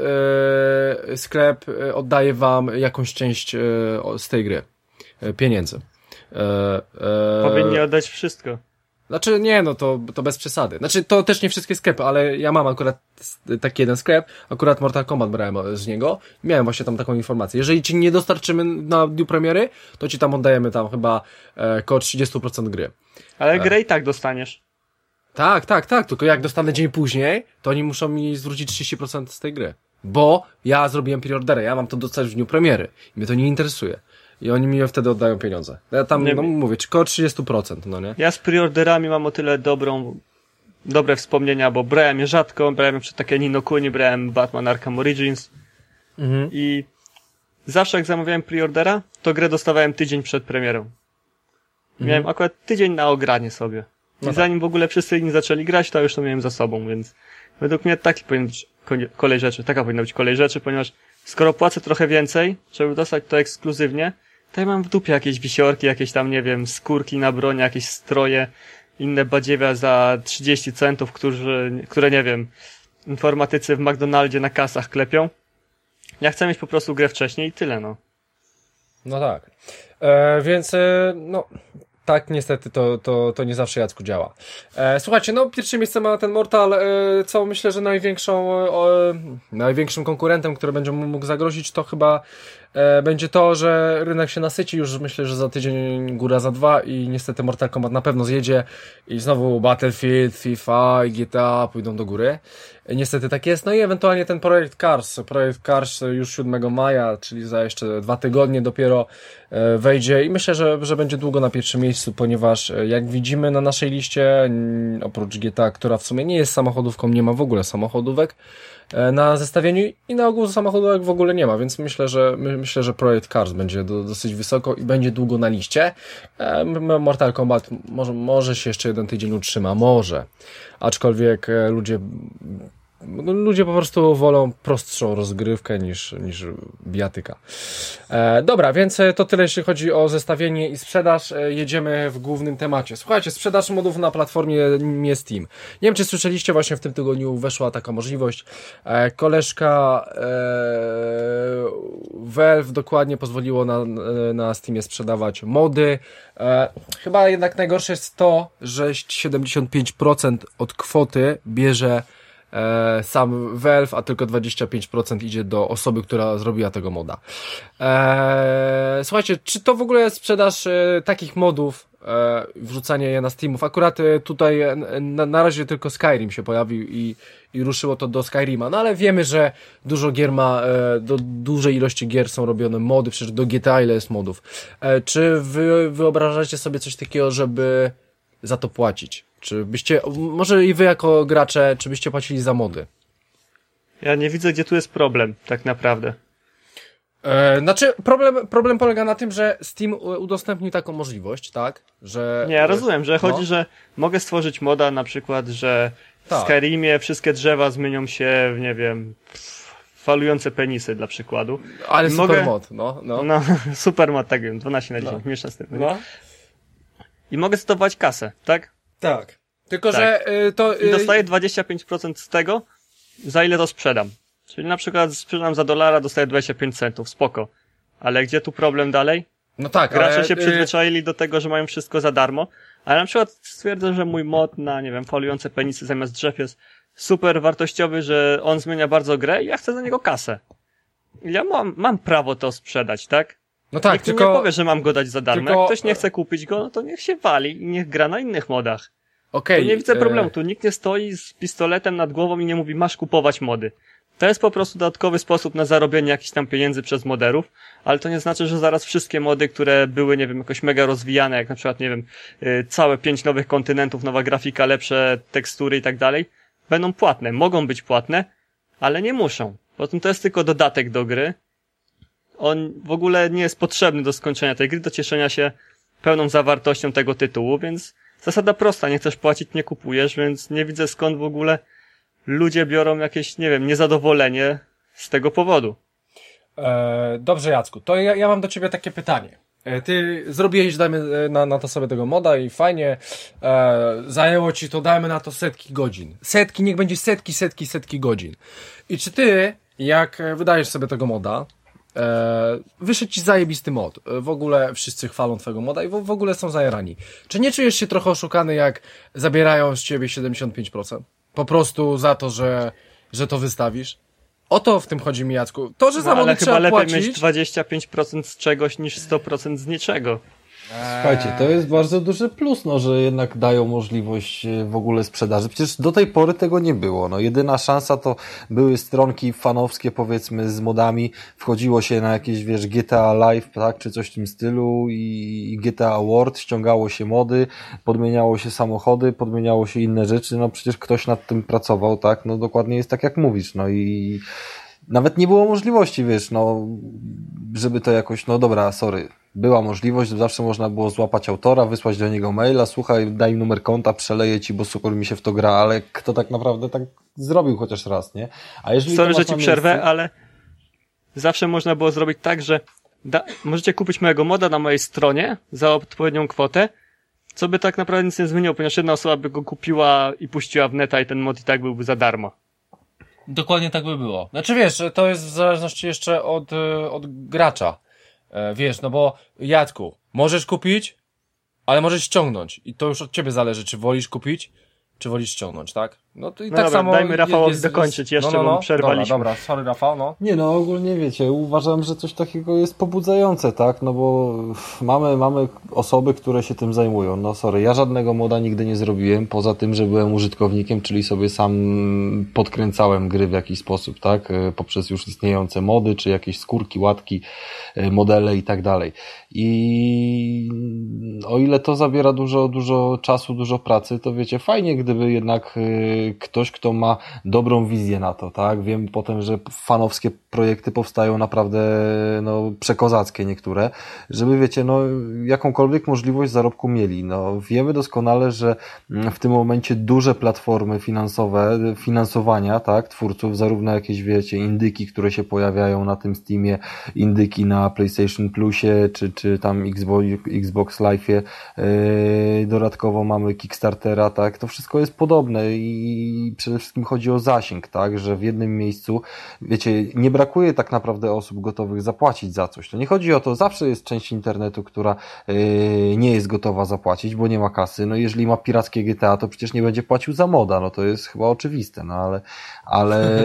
e, sklep oddaje wam jakąś część e, z tej gry e, pieniędzy. E, e, Powinni oddać wszystko. Znaczy nie, no to, to bez przesady. Znaczy to też nie wszystkie sklepy, ale ja mam akurat taki jeden sklep, akurat Mortal Kombat brałem z niego, miałem właśnie tam taką informację. Jeżeli ci nie dostarczymy na dniu premiery, to ci tam oddajemy tam chyba e, około trzydzieści procent gry. Ale grę i tak dostaniesz. Tak, tak, tak, tylko jak dostanę dzień później, to oni muszą mi zwrócić trzydzieści procent z tej gry. Bo ja zrobiłem preorderę, ja mam to dostać w dniu premiery. I mnie to nie interesuje. I oni mi wtedy oddają pieniądze. Ja tam, nie, no mówię, około trzydzieści procent, no nie? Ja z preorderami mam o tyle dobrą, dobre wspomnienia, bo brałem je rzadko, brałem przed takie Ni no Kuni, brałem Batman Arkham Origins. Mhm. I zawsze jak zamawiałem preordera, to grę dostawałem tydzień przed premierą. Mhm. Miałem akurat tydzień na ogranie sobie. I no zanim tak. w ogóle wszyscy inni zaczęli grać, to już to miałem za sobą, więc według mnie taki powinien być kolej rzeczy, taka powinna być kolej rzeczy, ponieważ skoro płacę trochę więcej, żeby dostać to ekskluzywnie, to ja mam w dupie jakieś wisiorki, jakieś tam, nie wiem, skórki na broń, jakieś stroje, inne badziewia za trzydzieści centów, którzy, które, nie wiem, informatycy w McDonaldzie na kasach klepią. Ja chcę mieć po prostu grę wcześniej i tyle, no. No tak. E, więc, e, no... Tak, niestety to, to, to nie zawsze, Jacku, działa. E, słuchajcie, no pierwsze miejsce ma ten Mortal, e, co myślę, że największą, e, największym konkurentem, który będzie mu mógł zagrozić, to chyba e, będzie to, że rynek się nasyci już, myślę, że za tydzień, góra za dwa i niestety Mortal Kombat na pewno zjedzie i znowu Battlefield, FIFA i G T A pójdą do góry. E, niestety tak jest. No i ewentualnie ten projekt Cars, projekt Cars już siódmego maja, czyli za jeszcze dwa tygodnie dopiero e, wejdzie i myślę, że, że będzie długo na pierwszym miejscu, ponieważ jak widzimy na naszej liście, oprócz G T A, która w sumie nie jest samochodówką, nie ma w ogóle samochodówek na zestawieniu i na ogół samochodówek w ogóle nie ma, więc myślę, że my, myślę, że Project Cars będzie do, dosyć wysoko i będzie długo na liście. E, Mortal Kombat może, może się jeszcze jeden tydzień utrzyma, może. Aczkolwiek e, ludzie ludzie po prostu wolą prostszą rozgrywkę niż, niż bijatyka. E, dobra, więc to tyle, jeśli chodzi o zestawienie i sprzedaż. E, jedziemy w głównym temacie. Słuchajcie, sprzedaż modów na platformie Steam. Nie wiem, czy słyszeliście, właśnie w tym tygodniu weszła taka możliwość. E, koleżka e, Valve dokładnie pozwoliło na, na Steamie sprzedawać mody. E, chyba jednak najgorsze jest to, że siedemdziesiąt pięć procent od kwoty bierze E, sam Valve, a tylko dwadzieścia pięć procent idzie do osoby, która zrobiła tego moda. E, słuchajcie, czy to w ogóle jest sprzedaż e, takich modów, e, wrzucanie je na Steamów? Akurat e, tutaj e, na, na razie tylko Skyrim się pojawił i, i ruszyło to do Skyrima, no ale wiemy, że dużo gier ma, e, do dużej ilości gier są robione mody, przecież do G T A ile jest modów. E, czy wy wyobrażacie sobie coś takiego, żeby za to płacić? Czy byście, może i wy jako gracze, czy byście płacili za mody? Ja nie widzę, gdzie tu jest problem, tak naprawdę. E, znaczy, problem, problem polega na tym, że Steam udostępnił taką możliwość, tak? Że. Nie, ja rozumiem, że chodzi, no. że mogę stworzyć moda na przykład, że tak. w Skyrimie wszystkie drzewa zmienią się w, nie wiem, falujące penisy dla przykładu. Ale I super mogę... mod, no. No, no super mod, tak wiem, dwanaście na dziesięć, no. mieszczę z tym. No. I mogę zdobywać kasę, tak? Tak. Tylko, tak. że y, to... Y... I dostaję dwadzieścia pięć procent z tego, za ile to sprzedam. Czyli na przykład sprzedam za dolara, dostaję dwadzieścia pięć centów, spoko. Ale gdzie tu problem dalej? No tak, Gracze ale... się przyzwyczaili do tego, że mają wszystko za darmo, ale na przykład stwierdzę, że mój mod na, nie wiem, falujące penisy zamiast drzew jest super wartościowy, że on zmienia bardzo grę i ja chcę za niego kasę. Ja mam, mam prawo to sprzedać, tak? No tak, Nikt tylko... mi nie powie, że mam go dać za darmo. tylko... Jak ktoś nie chce kupić go, no to niech się wali i niech gra na innych modach. Okej. Okay, nie widzę problemu, e... tu nikt nie stoi z pistoletem nad głową i nie mówi, masz kupować mody. To jest po prostu dodatkowy sposób na zarobienie jakichś tam pieniędzy przez moderów, ale to nie znaczy, że zaraz wszystkie mody, które były, nie wiem, jakoś mega rozwijane, jak na przykład, nie wiem, yy, całe pięć nowych kontynentów, nowa grafika, lepsze tekstury i tak dalej, będą płatne. Mogą być płatne, ale nie muszą. Poza tym to jest tylko dodatek do gry. On w ogóle nie jest potrzebny do skończenia tej gry, do cieszenia się pełną zawartością tego tytułu, więc zasada prosta, nie chcesz płacić, nie kupujesz, więc nie widzę skąd w ogóle ludzie biorą jakieś, nie wiem, niezadowolenie z tego powodu. E, dobrze, Jacku, to ja, ja mam do ciebie takie pytanie. E, ty zrobiłeś, dajmy na, na to sobie tego moda i fajnie, e, zajęło ci to, dajmy na to setki godzin. Setki, niech będzie setki, setki, setki godzin. I czy ty, jak wydajesz sobie tego moda, e, wyszedł ci zajebisty mod, w ogóle wszyscy chwalą twojego moda i w, w ogóle są zajarani. Czy nie czujesz się trochę oszukany, jak zabierają z ciebie siedemdziesiąt pięć procent? Po prostu za to, że, że to wystawisz. O to w tym chodzi mi, Jacku. To, że za no, mody trzeba chyba płacić... lepiej mieć dwadzieścia pięć procent z czegoś niż sto procent z niczego. Słuchajcie, to jest bardzo duży plus, no, że jednak dają możliwość w ogóle sprzedaży. Przecież do tej pory tego nie było. No, jedyna szansa to były stronki fanowskie, powiedzmy, z modami. Wchodziło się na jakieś, wiesz, G T A Live, tak, czy coś w tym stylu i G T A World, ściągało się mody, podmieniało się samochody, podmieniało się inne rzeczy. No, przecież ktoś nad tym pracował, tak? No, dokładnie jest tak, jak mówisz. No i nawet nie było możliwości, wiesz, no, żeby to jakoś, no dobra, sorry. Była możliwość, zawsze można było złapać autora, wysłać do niego maila, słuchaj, daj numer konta, przeleję ci, bo super mi się w to gra, ale kto tak naprawdę tak zrobił chociaż raz, nie? A jeżeli Sorry, że ci miejsce... przerwę, ale zawsze można było zrobić tak, że da... możecie kupić mojego moda na mojej stronie za odpowiednią kwotę, co by tak naprawdę nic nie zmieniło, ponieważ jedna osoba by go kupiła i puściła w neta i ten mod i tak byłby za darmo. Dokładnie tak by było. Znaczy wiesz, to jest w zależności jeszcze od, od gracza. Wiesz, no bo Jacku, możesz kupić, ale możesz ściągnąć i to już od ciebie zależy, czy wolisz kupić, czy wolisz ściągnąć, tak? No to i no tak dobra, samo... dajmy Rafałowi jest, dokończyć jeszcze, no, no, no, bo przerwaliśmy. Dobra, dobra, sorry Rafał, no. Nie no, ogólnie wiecie, uważam, że coś takiego jest pobudzające, tak? No bo mamy, mamy osoby, które się tym zajmują. No sorry, ja żadnego moda nigdy nie zrobiłem, poza tym, że byłem użytkownikiem, czyli sobie sam podkręcałem gry w jakiś sposób, tak? Poprzez już istniejące mody, czy jakieś skórki, łatki, modele i tak dalej. I o ile to zabiera dużo, dużo czasu, dużo pracy, to wiecie, fajnie, gdyby jednak ktoś, kto ma dobrą wizję na to, tak? Wiem potem, że fanowskie projekty powstają naprawdę, no, przekozackie niektóre, żeby, wiecie, no, jakąkolwiek możliwość zarobku mieli. No, wiemy doskonale, że w tym momencie duże platformy finansowe, finansowania, tak, twórców, zarówno jakieś, wiecie, indyki, które się pojawiają na tym Steamie, indyki na PlayStation Plusie, czy, czy tam Xbox, Xbox Live'ie, yy, dodatkowo mamy Kickstartera, tak, to wszystko jest podobne i przede wszystkim chodzi o zasięg, tak, że w jednym miejscu, wiecie, nie brakuje tak naprawdę osób gotowych zapłacić za coś. To nie chodzi o to, zawsze jest część internetu, która yy, nie jest gotowa zapłacić, bo nie ma kasy. No jeżeli ma pirackie G T A, to przecież nie będzie płacił za moda, no to jest chyba oczywiste, no ale, ale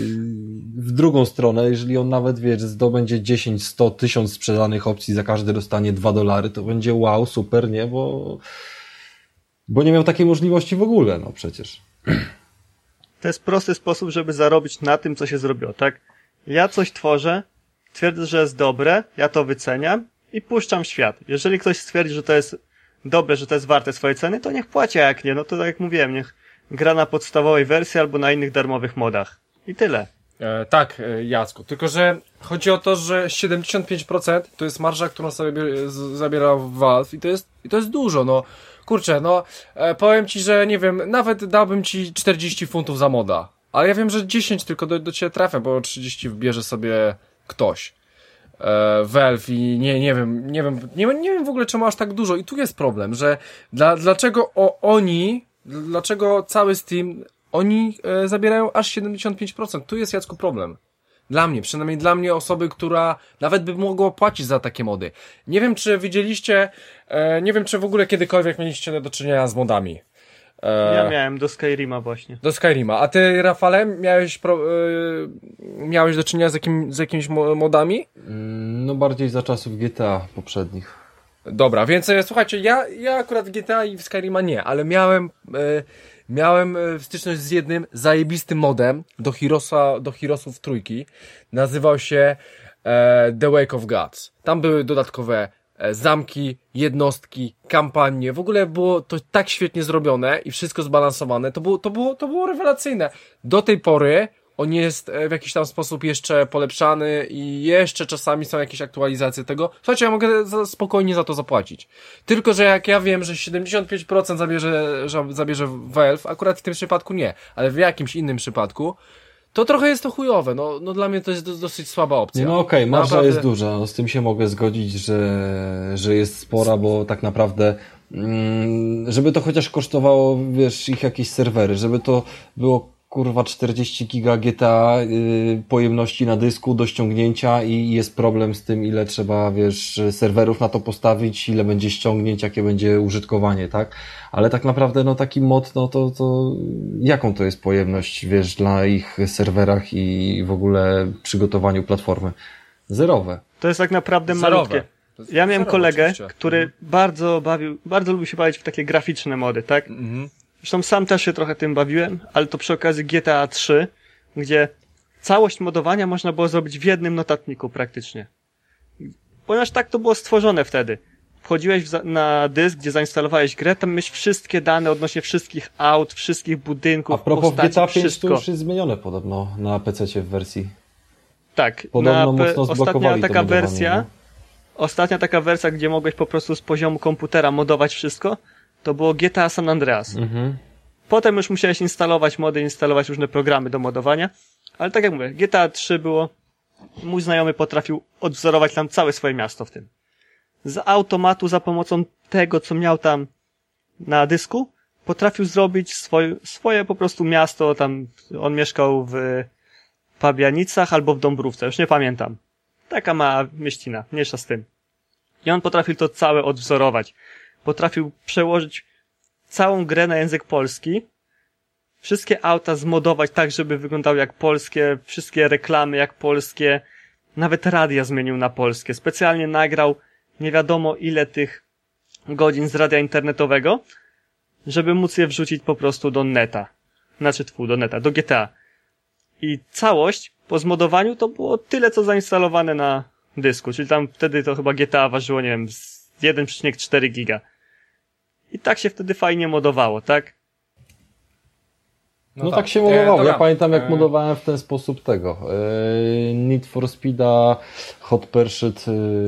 w drugą stronę, jeżeli on nawet, wiesz, zdobędzie dziesięć, sto, tysiąc sprzedanych opcji, za każdy dostanie dwa dolary, to będzie wow, super, nie, bo bo nie miał takiej możliwości w ogóle, no przecież. To jest prosty sposób, żeby zarobić na tym, co się zrobiło, tak? Ja coś tworzę, twierdzę, że jest dobre, ja to wyceniam i puszczam w świat. Jeżeli ktoś stwierdzi, że to jest dobre, że to jest warte swojej ceny, to niech płaci, a jak nie, no to tak jak mówiłem, niech gra na podstawowej wersji albo na innych darmowych modach. I tyle. E, tak, e, Jacku, tylko że chodzi o to, że siedemdziesiąt pięć procent to jest marża, którą sobie bie- z- zabiera Valve i to jest, i to jest dużo, no. Kurczę, no, e, powiem ci, że nie wiem, nawet dałbym ci czterdzieści funtów za moda, ale ja wiem, że dziesięć tylko do, do ciebie trafia, bo trzydzieści wybierze sobie ktoś. E, Valve i nie, nie wiem, nie wiem, nie, nie wiem w ogóle czemu aż tak dużo i tu jest problem, że dla, dlaczego o, oni, dlaczego cały Steam, oni e, zabierają aż siedemdziesiąt pięć procent, tu jest, Jacku, problem. Dla mnie, przynajmniej dla mnie, osoby, która nawet by mogła płacić za takie mody. Nie wiem, czy widzieliście, e, nie wiem, czy w ogóle kiedykolwiek mieliście do czynienia z modami. E, Ja miałem do Skyrima właśnie. Do Skyrima. A ty, Rafale, miałeś, pro, e, miałeś do czynienia z, jakim, z jakimiś mo- modami? No bardziej za czasów G T A poprzednich. Dobra, więc e, słuchajcie, ja, ja akurat w G T A i w Skyrima nie, ale miałem... E, Miałem styczność z jednym zajebistym modem do Heroesa, do Heroesów trójki. Nazywał się e, The Wake of Gods. Tam były dodatkowe e, zamki, jednostki, kampanie. W ogóle było to tak świetnie zrobione i wszystko zbalansowane. To było, to było, to było rewelacyjne. Do tej pory on jest w jakiś tam sposób jeszcze polepszany i jeszcze czasami są jakieś aktualizacje tego. Słuchajcie, ja mogę za, spokojnie za to zapłacić. Tylko, że jak ja wiem, że siedemdziesiąt pięć procent zabierze, że zabierze Valve, akurat w tym przypadku nie, ale w jakimś innym przypadku, to trochę jest to chujowe. No, no dla mnie to jest do, dosyć słaba opcja. No okej, okay, marża naprawdę... jest duża, no z tym się mogę zgodzić, że, że jest spora, bo tak naprawdę mm, żeby to chociaż kosztowało, wiesz, ich jakieś serwery, żeby to było kurwa czterdzieści giga G T A yy, pojemności na dysku do ściągnięcia i jest problem z tym, ile trzeba, wiesz, serwerów na to postawić, ile będzie ściągnięć, jakie będzie użytkowanie, tak? Ale tak naprawdę, no taki mod, no to, to jaką to jest pojemność, wiesz, dla ich serwerach i w ogóle przygotowaniu platformy? Zerowe. To jest tak naprawdę malutkie. Ja miałem Zerowe, kolegę, oczywiście. który mhm. bardzo bawił, bardzo lubił się bawić w takie graficzne mody, tak? Mhm. Zresztą sam też się trochę tym bawiłem, ale to przy okazji G T A trzy, gdzie całość modowania można było zrobić w jednym notatniku praktycznie. Ponieważ tak to było stworzone wtedy. Wchodziłeś w za- na dysk, gdzie zainstalowałeś grę, tam miałeś wszystkie dane odnośnie wszystkich aut, wszystkich budynków, a propos postaci, G T A pięć wszystko. To już jest zmienione podobno na pececie w wersji. Tak, podobno na pe- ostatnia taka to wersja, nie? ostatnia taka wersja, gdzie mogłeś po prostu z poziomu komputera modować wszystko, to było G T A San Andreas. Mhm. Potem już musiałeś instalować mody, instalować różne programy do modowania, ale tak jak mówię, G T A trzy było, mój znajomy potrafił odwzorować tam całe swoje miasto w tym. Z automatu, za pomocą tego, co miał tam na dysku, potrafił zrobić swoje, swoje po prostu miasto, tam on mieszkał w Pabianicach albo w Dąbrówce, już nie pamiętam. Taka mała mieścina, mniejsza z tym. I on potrafił to całe odwzorować. Potrafił przełożyć całą grę na język polski, wszystkie auta zmodować tak, żeby wyglądały jak polskie, wszystkie reklamy jak polskie, nawet radia zmienił na polskie. Specjalnie nagrał nie wiadomo ile tych godzin z radia internetowego, żeby móc je wrzucić po prostu do neta. Znaczy tfu, do neta, do G T A. I całość po zmodowaniu to było tyle, co zainstalowane na dysku, czyli tam wtedy to chyba G T A ważyło, nie wiem, jeden przecinek cztery giga. I tak się wtedy fajnie modowało, tak? No, no tak. tak się modowało. Ja pamiętam, jak modowałem w ten sposób tego. Yy, Need for Speeda, Hot Pursuit.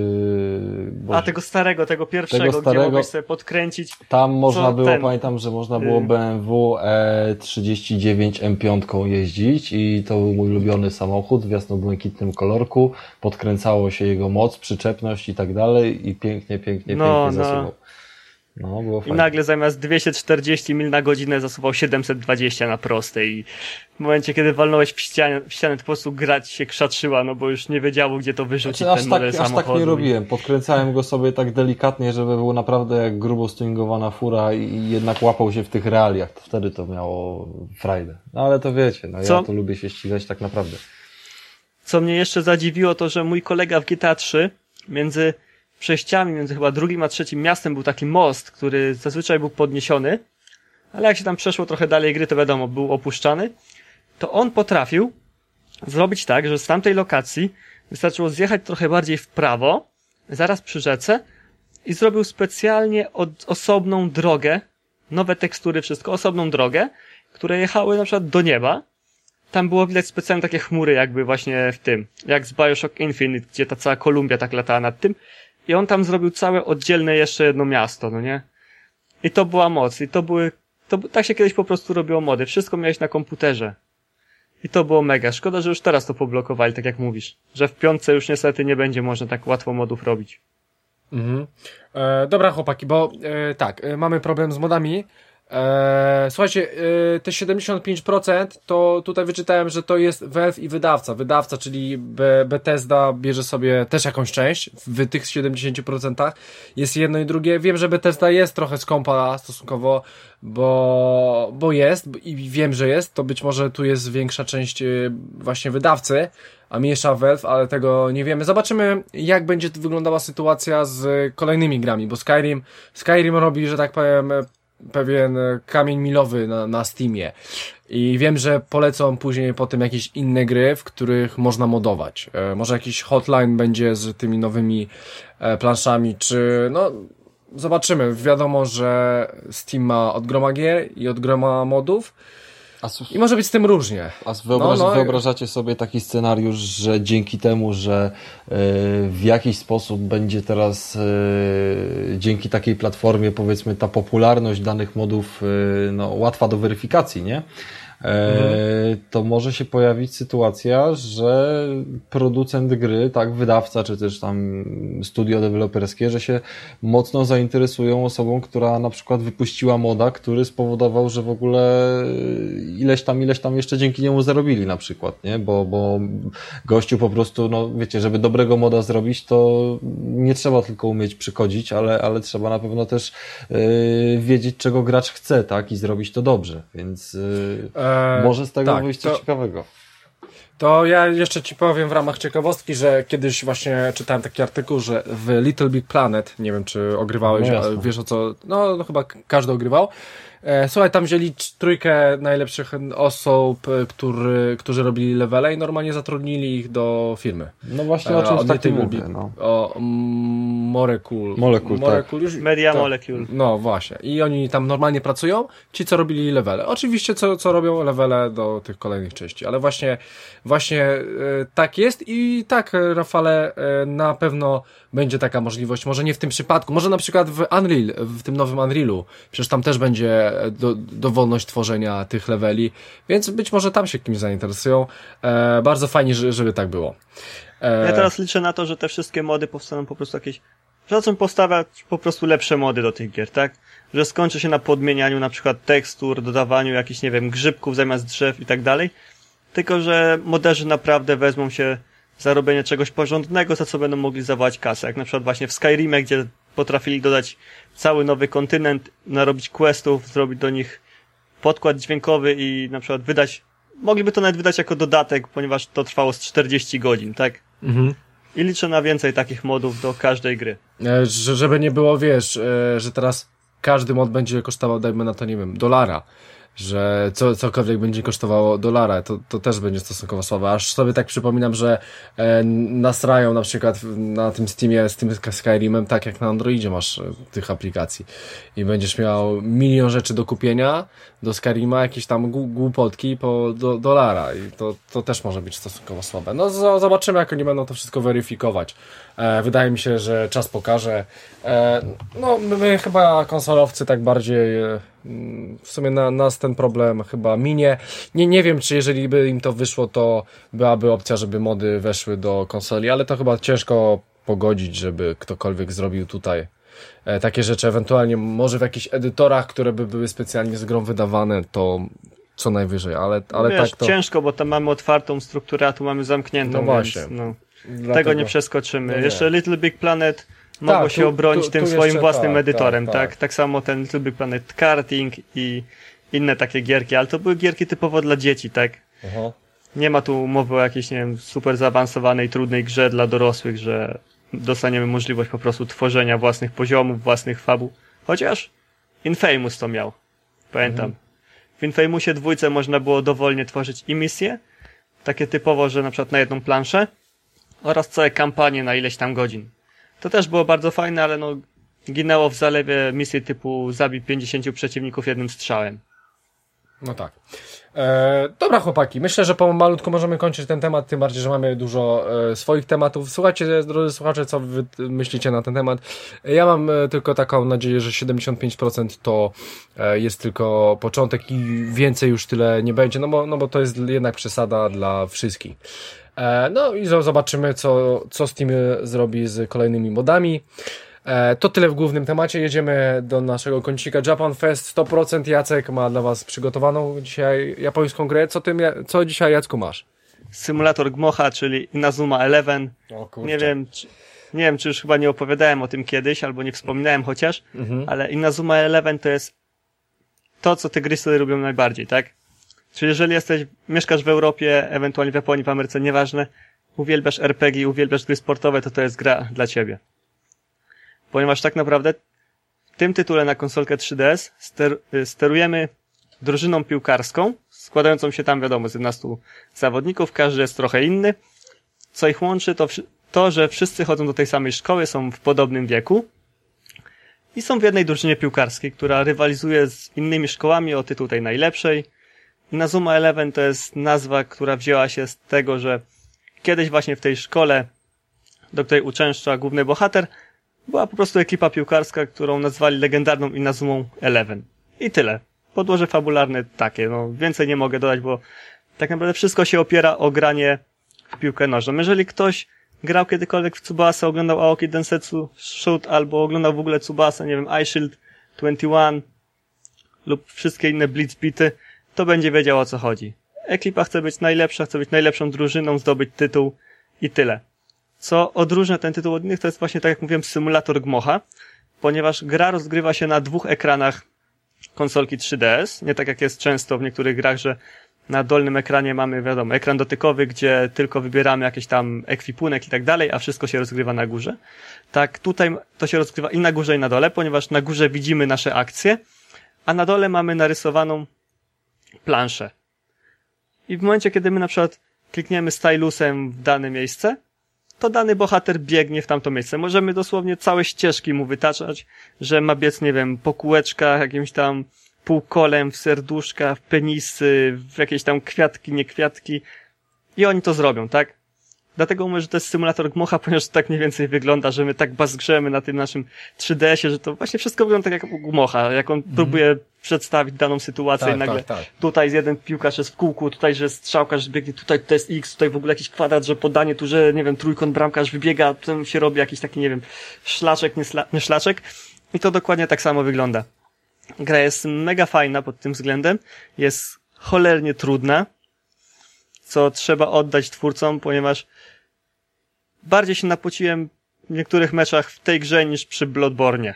Yy, A tego starego, tego pierwszego, tego starego, gdzie mogłeś sobie podkręcić. Tam można było, ten... pamiętam, że można było B M W E trzydzieści dziewięć M pięć jeździć i to był mój ulubiony samochód w jasno-błękitnym kolorku. Podkręcało się jego moc, przyczepność i tak dalej i pięknie, pięknie, no, pięknie no. zasuwał. No, było fajnie. I nagle zamiast dwieście czterdzieści mil na godzinę zasuwał siedemset dwadzieścia na prostej i w momencie, kiedy walnąłeś w ścianę, w ścianę to po prostu grać się krzaczyła, no bo już nie wiedziało, gdzie to wyrzucić, znaczy, ten model tak, samochodu. Aż tak nie robiłem. Podkręcałem go sobie tak delikatnie, żeby był naprawdę jak grubo stuningowana fura i jednak łapał się w tych realiach. To wtedy to miało frajdę. No ale to wiecie, no Co? ja to lubię się ścigać tak naprawdę. Co mnie jeszcze zadziwiło, to że mój kolega w G T A trzy między przejściami między chyba drugim a trzecim miastem był taki most, który zazwyczaj był podniesiony, ale jak się tam przeszło trochę dalej gry, to wiadomo, był opuszczany, to on potrafił zrobić tak, że z tamtej lokacji wystarczyło zjechać trochę bardziej w prawo, zaraz przy rzece i zrobił specjalnie od, osobną drogę, nowe tekstury, wszystko, osobną drogę, które jechały na przykład do nieba. Tam było widać specjalnie takie chmury jakby właśnie w tym, jak z Bioshock Infinite, gdzie ta cała Kolumbia tak latała nad tym. I on tam zrobił całe oddzielne jeszcze jedno miasto, no nie? I to była moc. I to były... To, tak się kiedyś po prostu robiło mody. Wszystko miałeś na komputerze. I to było mega. Szkoda, że już teraz to poblokowali, tak jak mówisz. Że w piątce już niestety nie będzie można tak łatwo modów robić. Mhm. E, dobra chłopaki, bo e, tak, e, mamy problem z modami. Eee, słuchajcie, e, te siedemdziesiąt pięć procent to tutaj wyczytałem, że to jest Valve i wydawca. Wydawca, czyli Be- Bethesda bierze sobie też jakąś część w tych siedemdziesięciu procentach. Jest jedno i drugie. Wiem, że Bethesda jest trochę skąpa stosunkowo, bo, bo jest i wiem, że jest. To być może tu jest większa część właśnie wydawcy, a mniejsza Valve, ale tego nie wiemy. Zobaczymy, jak będzie wyglądała sytuacja z kolejnymi grami, bo Skyrim, Skyrim robi, że tak powiem, pewien kamień milowy na, na Steamie i wiem, że polecą później potem jakieś inne gry, w których można modować. E, może jakiś hotline będzie z tymi nowymi e, planszami, czy no zobaczymy. Wiadomo, że Steam ma od groma gier i od groma modów. I może być z tym różnie. A wyobraż, no, no. wyobrażacie sobie taki scenariusz, że dzięki temu, że y, w jakiś sposób będzie teraz y, dzięki takiej platformie, powiedzmy, ta popularność danych modów y, no, łatwa do weryfikacji, nie? Mhm. To może się pojawić sytuacja, że producent gry, tak, wydawca, czy też tam studio deweloperskie, że się mocno zainteresują osobą, która na przykład wypuściła moda, który spowodował, że w ogóle ileś tam, ileś tam jeszcze dzięki niemu zarobili na przykład, nie? Bo, bo gościu po prostu, no wiecie, żeby dobrego moda zrobić, to nie trzeba tylko umieć przychodzić, ale, ale trzeba na pewno też yy, wiedzieć, czego gracz chce, tak, i zrobić to dobrze, więc yy, Eee, może z tego tak, wyjść coś to, ciekawego. To ja jeszcze ci powiem w ramach ciekawostki, że kiedyś właśnie czytałem taki artykuł, że w Little Big Planet, nie wiem czy ogrywałeś, no wiesz o co, no, no chyba każdy ogrywał. E, słuchaj, tam wzięli trójkę najlepszych osób, który, którzy robili levele i normalnie zatrudnili ich do firmy. No właśnie o czymś takim mówię, no. O Molecule. Molecule, Molecule tak. już, Media to, Molecule. No właśnie. I oni tam normalnie pracują, ci co robili levele. Oczywiście co, co robią levele do tych kolejnych części, ale właśnie właśnie e, tak jest i tak, Rafale, e, na pewno będzie taka możliwość, może nie w tym przypadku, może na przykład w Unreal, w tym nowym Unrealu, przecież tam też będzie do, dowolność tworzenia tych leveli, więc być może tam się kimś zainteresują. E, bardzo fajnie, żeby tak było. E... Ja teraz liczę na to, że te wszystkie mody powstaną po prostu jakieś, że zaczną powstawać po prostu lepsze mody do tych gier, tak? Że skończy się na podmienianiu na przykład tekstur, dodawaniu jakichś, nie wiem, grzybków zamiast drzew i tak dalej, tylko że moderzy naprawdę wezmą się za robienie czegoś porządnego, za co będą mogli zawołać kasę. Jak na przykład właśnie w Skyrimie, gdzie potrafili dodać cały nowy kontynent, narobić questów, zrobić do nich podkład dźwiękowy i na przykład wydać, mogliby to nawet wydać jako dodatek, ponieważ to trwało z czterdzieści godzin, tak? Mhm. I liczę na więcej takich modów do każdej gry. E, żeby nie było, wiesz, e, że teraz każdy mod będzie kosztował, dajmy na to, nie wiem, dolara. że co, cokolwiek będzie kosztowało dolara, to, to też będzie stosunkowo słabe. Aż sobie tak przypominam, że e, nasrają na przykład na tym Steamie z tym Skyrimem, tak jak na Androidzie masz e, tych aplikacji i będziesz miał milion rzeczy do kupienia do Skyrima, jakieś tam głupotki po do, dolara i to, to też może być stosunkowo słabe. No z, zobaczymy, jak oni będą to wszystko weryfikować. E, wydaje mi się, że czas pokaże. E, no my, my chyba konsolowcy tak bardziej e, w sumie na nas ten problem chyba minie. Nie, nie wiem, czy jeżeli by im to wyszło, to byłaby opcja, żeby mody weszły do konsoli, ale to chyba ciężko pogodzić, żeby ktokolwiek zrobił tutaj e, takie rzeczy. Ewentualnie może w jakichś edytorach, które by były specjalnie z grą wydawane, to co najwyżej, ale, ale Wiesz, tak to... ciężko, bo tam mamy otwartą strukturę, a tu mamy zamkniętą, No właśnie. Więc, no, Dlatego... tego nie przeskoczymy. No nie. Jeszcze Little Big Planet mogło Tak, się tu- obronić tu- tym tu swoim jeszcze własnym tak, edytorem, tak, tak, tak. tak? samo ten Little Big Planet Karting i inne takie gierki, ale to były gierki typowo dla dzieci, tak? Aha. Nie ma tu mowy o jakiejś, nie wiem, super zaawansowanej, trudnej grze dla dorosłych, że dostaniemy możliwość po prostu tworzenia własnych poziomów, własnych fabuł. Chociaż Infamous to miał. Pamiętam. Mhm. W Infamousie dwójce można było dowolnie tworzyć i misje, takie typowo, że na przykład na jedną planszę, oraz całe kampanie na ileś tam godzin. To też było bardzo fajne, ale no ginęło w zalewie misji typu zabij pięćdziesięciu przeciwników jednym strzałem. No tak. E, dobra chłopaki, myślę, że pomalutku możemy kończyć ten temat, tym bardziej, że mamy dużo e, swoich tematów. Słuchajcie, drodzy słuchacze, co wy myślicie na ten temat. Ja mam e, tylko taką nadzieję, że siedemdziesiąt pięć procent to e, jest tylko początek i więcej już tyle nie będzie, no bo, no bo to jest jednak przesada dla wszystkich. E, no i zobaczymy, co, co Steam zrobi z kolejnymi modami. E, to tyle w głównym temacie. Jedziemy do naszego kącika Japan Fest. sto procent Jacek ma dla was przygotowaną dzisiaj japońską grę. Co ty, co dzisiaj, Jacku, masz? Symulator Gmocha, czyli Inazuma Eleven. O kurczę. Nie wiem, czy, nie wiem, czy już chyba nie opowiadałem o tym kiedyś, albo nie wspominałem chociaż, Mhm. ale Inazuma Eleven to jest to, co tygrysy lubią najbardziej, tak? Czyli jeżeli jesteś, mieszkasz w Europie, ewentualnie w Japonii, w Ameryce, nieważne, uwielbiasz er pe gie, uwielbiasz gry sportowe, to to jest gra dla ciebie. Ponieważ tak naprawdę w tym tytule na konsolkę trzy D S ster sterujemy drużyną piłkarską, składającą się tam, wiadomo, z jedenastu zawodników, każdy jest trochę inny. Co ich łączy, to, to, że wszyscy chodzą do tej samej szkoły, są w podobnym wieku i są w jednej drużynie piłkarskiej, która rywalizuje z innymi szkołami o tytuł tej najlepszej. Inazuma Eleven to jest nazwa, która wzięła się z tego, że kiedyś właśnie w tej szkole, do której uczęszcza główny bohater, była po prostu ekipa piłkarska, którą nazwali legendarną Inazumą Eleven. I tyle. Podłoże fabularne takie, no więcej nie mogę dodać, bo tak naprawdę wszystko się opiera o granie w piłkę nożną. Jeżeli ktoś grał kiedykolwiek w Tsubasa, oglądał Aoki Densetsu Shoot albo oglądał w ogóle Tsubasa, nie wiem, iShield dwadzieścia jeden lub wszystkie inne Blitzbity, to będzie wiedział, o co chodzi. Ekipa chce być najlepsza, chce być najlepszą drużyną, zdobyć tytuł i tyle. Co odróżnia ten tytuł od innych, to jest właśnie, tak jak mówiłem, symulator Gmocha, ponieważ gra rozgrywa się na dwóch ekranach konsolki trzy D S, nie tak jak jest często w niektórych grach, że na dolnym ekranie mamy, wiadomo, ekran dotykowy, gdzie tylko wybieramy jakiś tam ekwipunek i tak dalej, a wszystko się rozgrywa na górze. Tak, tutaj to się rozgrywa i na górze, i na dole, ponieważ na górze widzimy nasze akcje, a na dole mamy narysowaną planszę. I w momencie, kiedy my na przykład klikniemy stylusem w dane miejsce, to dany bohater biegnie w tamto miejsce. Możemy dosłownie całe ścieżki mu wytaczać, że ma biec, nie wiem, po kółeczkach, jakimś tam półkolem, w serduszka, w penisy, w jakieś tam kwiatki, nie kwiatki. I oni to zrobią, tak? Dlatego mówię, że to jest symulator Gmocha, ponieważ tak mniej więcej wygląda, że my tak bazgrzemy na tym naszym trzy D S ie, że to właśnie wszystko wygląda tak jak u Gmocha, jak on mm. próbuje przedstawić daną sytuację tak, i nagle tak, tak. tutaj jest jeden piłkarz jest w kółku, tutaj, że strzałkarz biegnie, tutaj to jest X, tutaj w ogóle jakiś kwadrat, że podanie, tu, że nie wiem, trójkąt bramkarz wybiega, potem się robi jakiś taki, nie wiem, szlaczek, nie, sla, nie szlaczek i to dokładnie tak samo wygląda. Gra jest mega fajna pod tym względem, jest cholernie trudna, co trzeba oddać twórcom, ponieważ bardziej się napociłem w niektórych meczach w tej grze niż przy Bloodborne.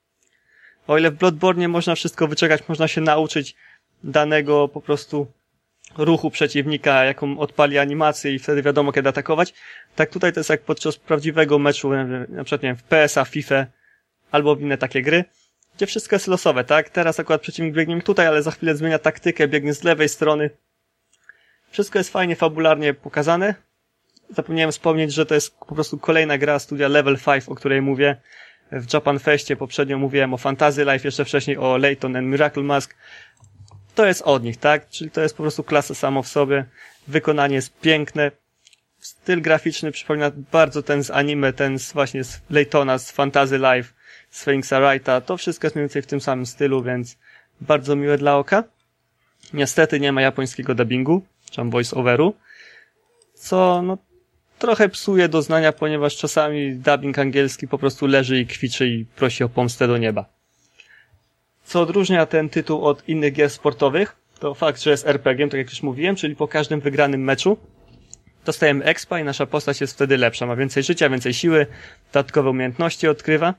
O ile w Bloodborne można wszystko wyczekać, można się nauczyć danego po prostu ruchu przeciwnika, jaką odpali animację i wtedy wiadomo kiedy atakować, tak tutaj to jest jak podczas prawdziwego meczu, na przykład nie wiem, w P S a, w FIFA albo w inne takie gry, gdzie wszystko jest losowe, tak? Teraz akurat przeciwnik biegnie mi tutaj, ale za chwilę zmienia taktykę, biegnie z lewej strony. Wszystko jest fajnie, fabularnie pokazane. Zapomniałem wspomnieć, że to jest po prostu kolejna gra studia Level pięć, o której mówię. W Japan Festie poprzednio mówiłem o Fantasy Life, jeszcze wcześniej o Layton and Miracle Mask. To jest od nich, tak? Czyli to jest po prostu klasa samo w sobie. Wykonanie jest piękne. Styl graficzny przypomina bardzo ten z anime, ten z właśnie z Laytona, z Fantasy Life, z Phoenixa Wrighta. To wszystko jest mniej więcej w tym samym stylu, więc bardzo miłe dla oka. Niestety nie ma japońskiego dubbingu, czy tam voice-overu, co no trochę psuje doznania, ponieważ czasami dubbing angielski po prostu leży i kwiczy i prosi o pomstę do nieba. Co odróżnia ten tytuł od innych gier sportowych, to fakt, że jest er pe gie em, tak jak już mówiłem, czyli po każdym wygranym meczu dostajemy expa i nasza postać jest wtedy lepsza. Ma więcej życia, więcej siły, dodatkowe umiejętności odkrywa.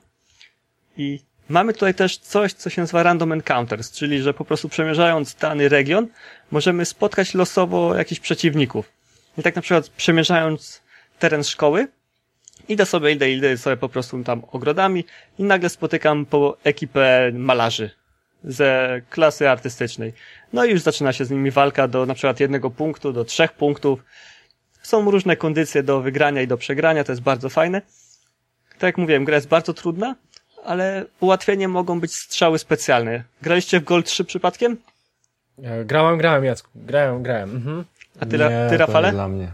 I mamy tutaj też coś, co się nazywa random encounters, czyli że po prostu przemierzając dany region możemy spotkać losowo jakichś przeciwników. I tak na przykład przemierzając teren szkoły, idę sobie, idę, idę sobie po prostu tam ogrodami i nagle spotykam po ekipę malarzy ze klasy artystycznej. No i już zaczyna się z nimi walka do na przykład jednego punktu, do trzech punktów. Są różne kondycje do wygrania i do przegrania, to jest bardzo fajne. Tak jak mówiłem, gra jest bardzo trudna, ale ułatwieniem mogą być strzały specjalne. Graliście w Gold trzy przypadkiem? Grałem, grałem, Jacku. Grałem, grałem. Mhm. A ty, nie, ty Rafale? Nie dla mnie.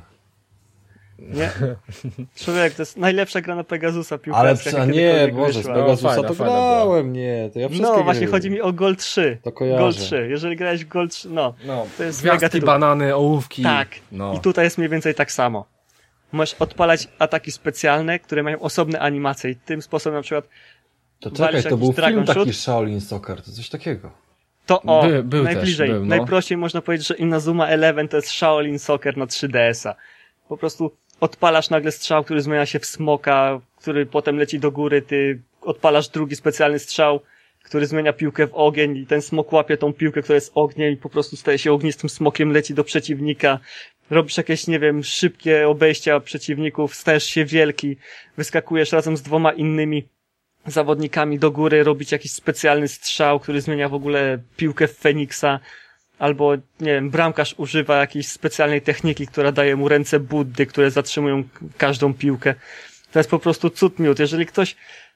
Nie? Człowiek, to jest najlepsza gra na Pegasusa piłkarska. Ale nie, Boże, z Pegasusa no, to grałem, nie. To ja no, właśnie gry. Chodzi mi o Gold trzy. To kojarzę. Gold trzy. Jeżeli grałeś w Gold trzy, no. no to jest gwiazdki, mega tytuł. banany, ołówki. Tak. No. I tutaj jest mniej więcej tak samo. Możesz odpalać ataki specjalne, które mają osobne animacje i tym sposobem na przykład to czekaj, to był film taki shoot. Shaolin Soccer, to coś takiego. To o, By, był najbliżej, też, był, no. najprościej można powiedzieć, że Inazuma Eleven to jest Shaolin Soccer na trzy de esa. Po prostu odpalasz nagle strzał, który zmienia się w smoka, który potem leci do góry, ty odpalasz drugi specjalny strzał, który zmienia piłkę w ogień i ten smok łapie tą piłkę, która jest ogniem i po prostu staje się ognistym smokiem, leci do przeciwnika. Robisz jakieś, nie wiem, szybkie obejścia przeciwników, stajesz się wielki, wyskakujesz razem z dwoma innymi zawodnikami do góry, robić jakiś specjalny strzał, który zmienia w ogóle piłkę w Feniksa, albo, nie wiem, bramkarz używa jakiejś specjalnej techniki, która daje mu ręce Buddy, które zatrzymują każdą piłkę. To jest po prostu cud miód. Jeżeli ktoś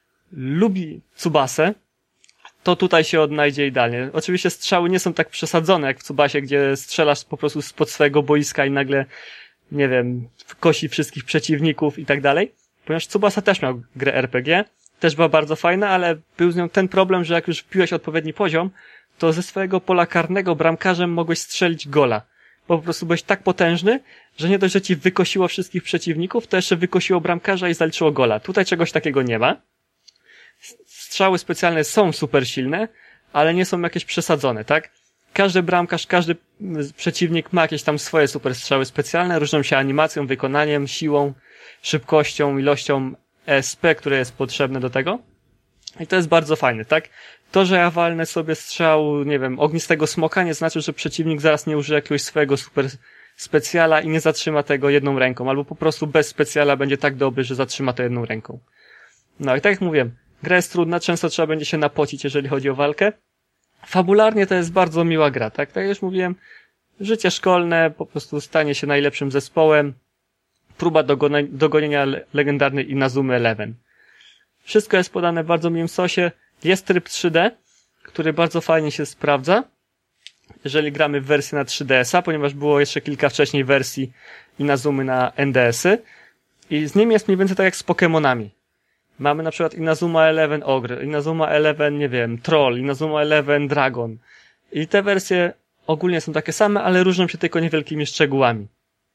lubi Tsubasę, to tutaj się odnajdzie idealnie. Oczywiście strzały nie są tak przesadzone jak w Tsubasie, gdzie strzelasz po prostu spod swojego boiska i nagle, nie wiem, kosi wszystkich przeciwników i tak dalej. Ponieważ Tsubasa też miał grę er pe gie, też była bardzo fajna, ale był z nią ten problem, że jak już wpiłeś odpowiedni poziom, to ze swojego pola karnego bramkarzem mogłeś strzelić gola. Bo po prostu byłeś tak potężny, że nie dość, że ci wykosiło wszystkich przeciwników, to jeszcze wykosiło bramkarza i zaliczyło gola. Tutaj czegoś takiego nie ma. Strzały specjalne są super silne, ale nie są jakieś przesadzone, tak? Każdy bramkarz, każdy przeciwnik ma jakieś tam swoje super strzały specjalne, różnią się animacją, wykonaniem, siłą, szybkością, ilością E S P, które jest potrzebne do tego. I to jest bardzo fajne, tak? To, że ja walnę sobie strzał, nie wiem, ognistego smoka, nie znaczy, że przeciwnik zaraz nie użyje jakiegoś swojego super specjala i nie zatrzyma tego jedną ręką, albo po prostu bez specjala będzie tak dobry, że zatrzyma to jedną ręką. No i tak jak mówiłem, gra jest trudna, często trzeba będzie się napocić, jeżeli chodzi o walkę. Fabularnie to jest bardzo miła gra, tak? Tak jak już mówiłem, życie szkolne, po prostu stanie się najlepszym zespołem, próba dogona- dogonienia le- legendarnej Inazumy Eleven. Wszystko jest podane w bardzo miłym sosie. Jest tryb trzy de, który bardzo fajnie się sprawdza, jeżeli gramy w wersję na trzy de esa, ponieważ było jeszcze kilka wcześniej wersji Inazumy na en de esy. I z nimi jest mniej więcej tak jak z Pokemonami. Mamy na przykład Inazuma Eleven Ogre, Inazuma Eleven, nie wiem, Troll, Inazuma Eleven Dragon. I te wersje ogólnie są takie same, ale różnią się tylko niewielkimi szczegółami.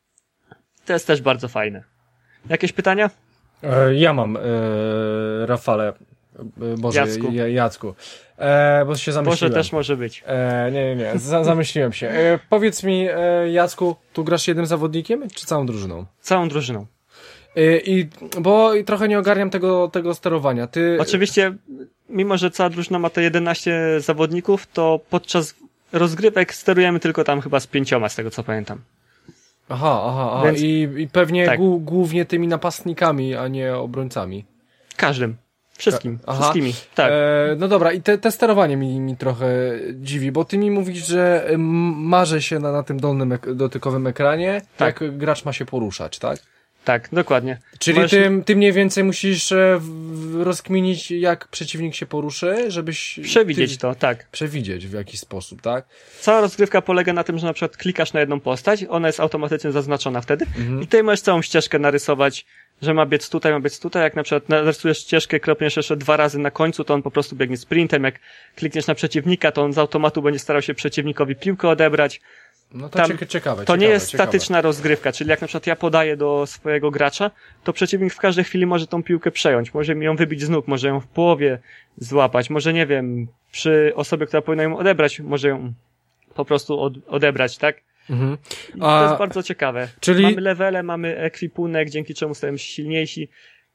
To jest też bardzo fajne. Jakieś pytania? E, ja mam, e, Rafale. E, Boże, Jacku. J- Jacku. E, bo się zamyśliłem. Boże też może być. E, nie, nie, nie. Z- zamyśliłem się. E, powiedz mi, e, Jacku, tu grasz jednym zawodnikiem, czy całą drużyną? Całą drużyną. E, I, bo i trochę nie ogarniam tego, tego sterowania. Ty... Oczywiście, mimo że cała drużyna ma te jedenaście zawodników, to podczas rozgrywek sterujemy tylko tam chyba z pięcioma, z tego co pamiętam. Aha, aha, aha. Więc... I, i pewnie tak. gu- głównie tymi napastnikami, a nie obrońcami. Każdym. Wszystkim, Aha. wszystkimi, tak. E, no dobra, i te, te sterowanie mi, mi trochę dziwi, bo ty mi mówisz, że marzy się na, na tym dolnym ek- dotykowym ekranie, tak. jak gracz ma się poruszać, tak? Tak, dokładnie. Czyli Możesz... ty, ty mniej więcej musisz w, rozkminić, jak przeciwnik się poruszy, żebyś... Przewidzieć ty, to, tak. Przewidzieć w jakiś sposób, tak? Cała rozgrywka polega na tym, że na przykład klikasz na jedną postać, ona jest automatycznie zaznaczona wtedy mhm. i ty możesz całą ścieżkę narysować, że ma biec tutaj, ma biec tutaj. Jak na przykład narysujesz ścieżkę, kropniesz jeszcze dwa razy na końcu, to on po prostu biegnie sprintem. Jak klikniesz na przeciwnika, to on z automatu będzie starał się przeciwnikowi piłkę odebrać. No to Tam, ciekawe. To ciekawe, nie jest ciekawe. statyczna rozgrywka, czyli jak na przykład ja podaję do swojego gracza, to przeciwnik w każdej chwili może tą piłkę przejąć. Może mi ją wybić z nóg, może ją w połowie złapać, może nie wiem, przy osobie, która powinna ją odebrać, może ją po prostu od, odebrać, tak? Mhm. I to jest bardzo ciekawe. Czyli... Mamy levele, mamy ekwipunek, dzięki czemu stajemy się silniejsi.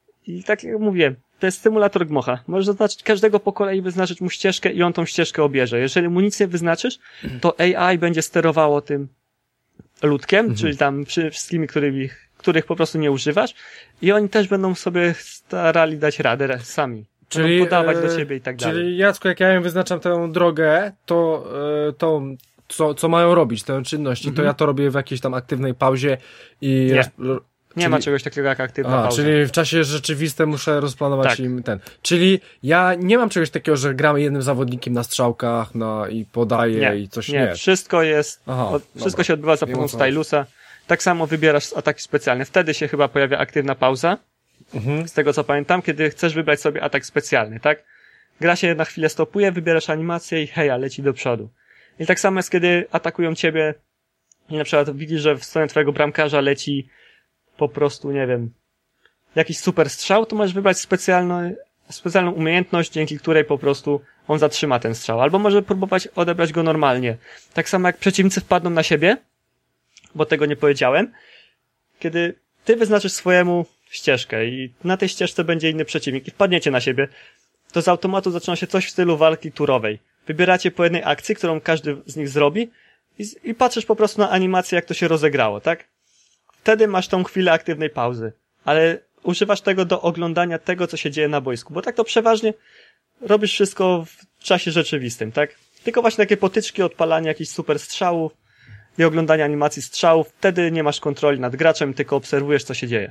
I tak jak mówię, to jest symulator gmocha. Możesz zaznaczyć każdego po kolei, wyznaczyć mu ścieżkę i on tą ścieżkę obierze. Jeżeli mu nic nie wyznaczysz, to A I będzie sterowało tym ludkiem, mhm. czyli tam wszystkimi, którymi, których po prostu nie używasz i oni też będą sobie starali dać radę sami. Czyli podawać do ciebie i tak czyli dalej. Czyli Jacku, jak ja im wyznaczam tę drogę, to to co, co mają robić, te czynności, mhm. to ja to robię w jakiejś tam aktywnej pauzie i... Nie. Roz... Nie czyli... ma czegoś takiego jak aktywna A, pauza. czyli w czasie rzeczywistym muszę rozplanować tak. im ten. Czyli ja nie mam czegoś takiego, że gramy jednym zawodnikiem na strzałkach no, i podaję nie, i coś nie. nie. Wszystko jest, Aha, od, wszystko dobra. się odbywa za pomocą stylusa. Tak samo wybierasz ataki specjalne. Wtedy się chyba pojawia aktywna pauza. Mhm. Z tego co pamiętam, kiedy chcesz wybrać sobie atak specjalny, tak? Gra się na chwilę stopuje, wybierasz animację i heja, leci do przodu. I tak samo jest, kiedy atakują ciebie i na przykład widzisz, że w stronę twojego bramkarza leci po prostu, nie wiem, jakiś super strzał, to możesz wybrać specjalną, specjalną umiejętność, dzięki której po prostu on zatrzyma ten strzał. Albo może próbować odebrać go normalnie. Tak samo jak przeciwnicy wpadną na siebie, bo tego nie powiedziałem, kiedy ty wyznaczysz swojemu ścieżkę i na tej ścieżce będzie inny przeciwnik i wpadniecie na siebie, to z automatu zaczyna się coś w stylu walki turowej. Wybieracie po jednej akcji, którą każdy z nich zrobi i, i patrzysz po prostu na animację, jak to się rozegrało, tak? Wtedy masz tą chwilę aktywnej pauzy, ale używasz tego do oglądania tego, co się dzieje na boisku, bo tak to przeważnie robisz wszystko w czasie rzeczywistym, tak? Tylko właśnie takie potyczki, odpalanie jakichś super strzałów i oglądanie animacji strzałów, wtedy nie masz kontroli nad graczem, tylko obserwujesz, co się dzieje.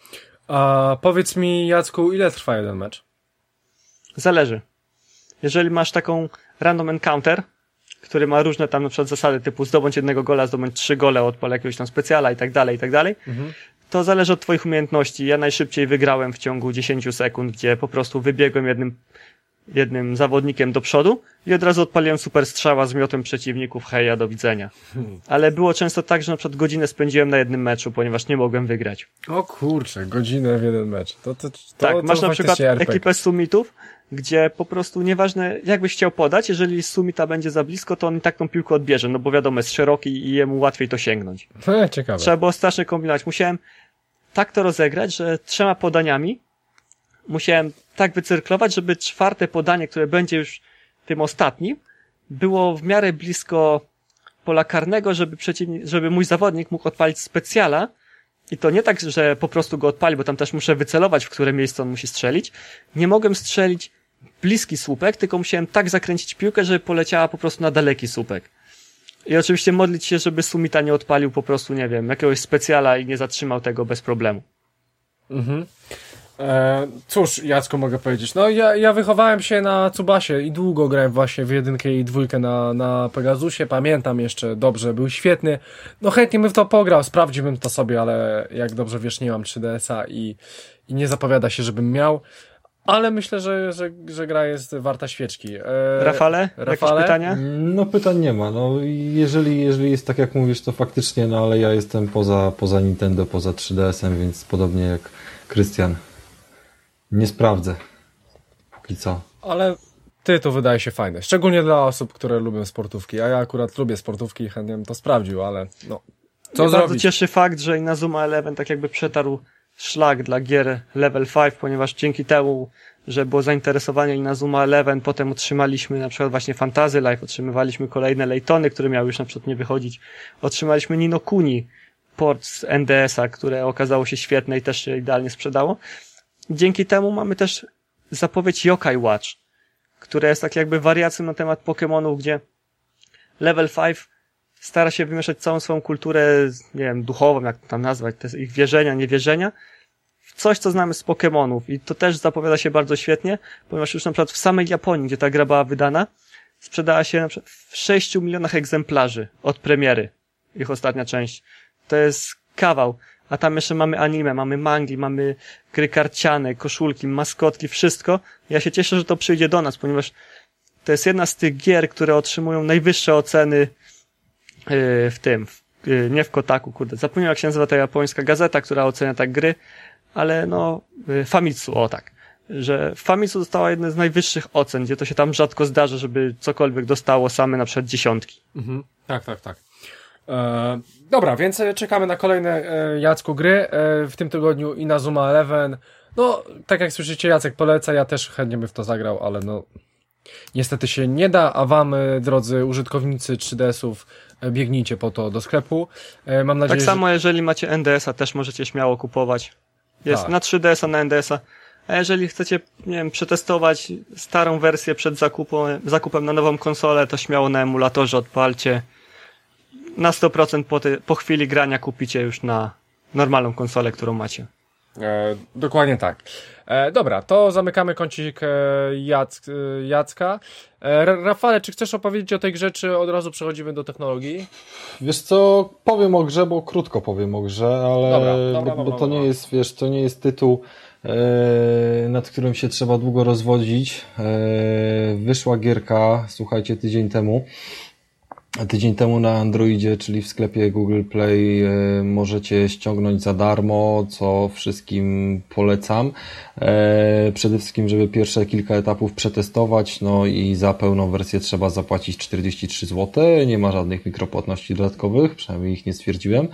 A powiedz mi, Jacku, ile trwa jeden mecz? Zależy. Jeżeli masz taką random encounter, który ma różne tam na przykład zasady typu zdobądź jednego gola, zdobądź trzy gole, odpal jakiegoś tam specjala i tak dalej, i tak dalej, mhm. to zależy od twoich umiejętności. Ja najszybciej wygrałem w ciągu dziesięć sekund, gdzie po prostu wybiegłem jednym, jednym zawodnikiem do przodu i od razu odpaliłem super strzała z miotem przeciwników, heja, do widzenia. Hmm. Ale było często tak, że na przykład godzinę spędziłem na jednym meczu, ponieważ nie mogłem wygrać. O kurczę, godzinę w jeden mecz. To, to, to, tak, to masz na przykład R P G. ekipę summitów, gdzie po prostu nieważne jak byś chciał podać, jeżeli summita będzie za blisko, to on i tak tą piłkę odbierze, no bo wiadomo, jest szeroki i jemu łatwiej to sięgnąć. He, ciekawe. Trzeba było strasznie kombinować. Musiałem tak to rozegrać, że trzema podaniami musiałem tak wycyrklować, żeby czwarte podanie, które będzie już tym ostatnim, było w miarę blisko pola karnego, żeby przeciwnik, żeby mój zawodnik mógł odpalić specjala. I to nie tak, że po prostu go odpali, bo tam też muszę wycelować, w które miejsce on musi strzelić. Nie mogłem strzelić bliski słupek, tylko musiałem tak zakręcić piłkę, żeby poleciała po prostu na daleki słupek. I oczywiście modlić się, żeby Sumita nie odpalił po prostu, nie wiem, jakiegoś specjala i nie zatrzymał tego bez problemu. Mhm. E, cóż, Jacku, mogę powiedzieć. No, ja, ja wychowałem się na Tsubasie i długo grałem właśnie w jedynkę i dwójkę na, na Pegasusie. Pamiętam jeszcze dobrze, był świetny. No, chętnie bym w to pograł, sprawdziłbym to sobie, ale jak dobrze wiesz, nie mam trzy D S a i, i nie zapowiada się, żebym miał. Ale myślę, że, że, że gra jest warta świeczki. E, Rafale? Rafale? Jakieś pytania? No pytań nie ma. No, jeżeli, jeżeli jest tak jak mówisz, to faktycznie, no ale ja jestem poza, poza Nintendo, poza trzy D S em, więc podobnie jak Krystian. Nie sprawdzę. Póki co. Ale tytuł wydaje się fajny. Szczególnie dla osób, które lubią sportówki. A ja akurat lubię sportówki i chętnie bym to sprawdził, ale no. Co Mnie zrobić? bardzo cieszy fakt, że Inazuma Eleven tak jakby przetarł szlak dla gier Level pięć, ponieważ dzięki temu, że było zainteresowanie Inazuma Eleven, potem otrzymaliśmy na przykład właśnie Fantasy Life, otrzymywaliśmy kolejne Laytony, które miały już na przykład nie wychodzić. Otrzymaliśmy Ni no Kuni, port z N D S a, które okazało się świetne i też się idealnie sprzedało. Dzięki temu mamy też zapowiedź Yokai Watch, która jest tak jakby wariacją na temat Pokemonów, gdzie Level pięć stara się wymieszać całą swoją kulturę, nie wiem, duchową, jak to tam nazwać, te ich wierzenia, niewierzenia, w coś, co znamy z Pokemonów. I to też zapowiada się bardzo świetnie, ponieważ już na przykład w samej Japonii, gdzie ta gra była wydana, sprzedała się na przykład w sześciu milionach egzemplarzy od premiery. Ich ostatnia część. To jest kawał. A tam jeszcze mamy anime, mamy mangi, mamy gry karciane, koszulki, maskotki, wszystko. Ja się cieszę, że to przyjdzie do nas, ponieważ to jest jedna z tych gier, które otrzymują najwyższe oceny yy, w tym, w, yy, nie w Kotaku, kurde. Zapomniałem, jak się nazywa ta japońska gazeta, która ocenia tak gry, ale no, yy, Famitsu, o tak. Że Famitsu dostała jedne z najwyższych ocen, gdzie to się tam rzadko zdarza, żeby cokolwiek dostało same na przykład dziesiątki. Mhm. Tak, tak, tak. E, dobra, więc czekamy na kolejne e, Jacku gry. E, w tym tygodniu Inazuma Eleven. No, tak jak słyszycie, Jacek poleca, ja też chętnie bym w to zagrał, ale no niestety się nie da, a wam, drodzy użytkownicy trzy D S-ów, biegnijcie po to do sklepu. E, mam nadzieję, tak samo, że... jeżeli macie N D S-a, też możecie śmiało kupować. Jest tak. Na trzy D S-a, na N D S-a. A jeżeli chcecie, nie wiem, przetestować starą wersję przed zakupem, zakupem na nową konsolę, to śmiało na emulatorze odpalcie. Na sto procent po, ty, po chwili grania kupicie już na normalną konsolę, którą macie. E, dokładnie tak. E, dobra, to zamykamy kącik e, Jac, e, Jacka. E, Rafale, czy chcesz opowiedzieć o tej grze, czy od razu przechodzimy do technologii? Wiesz co, powiem o grze, bo krótko powiem o grze, ale dobra, dobra, bo, dobra, bo to dobra. nie jest, wiesz, to nie jest tytuł, e, nad którym się trzeba długo rozwodzić. E, wyszła gierka, słuchajcie, tydzień temu. Tydzień temu na Androidzie, czyli w sklepie Google Play, e, możecie ściągnąć za darmo, co wszystkim polecam. E, przede wszystkim, żeby pierwsze kilka etapów przetestować, no i za pełną wersję trzeba zapłacić czterdzieści trzy złote. Nie ma żadnych mikropłatności dodatkowych, przynajmniej ich nie stwierdziłem.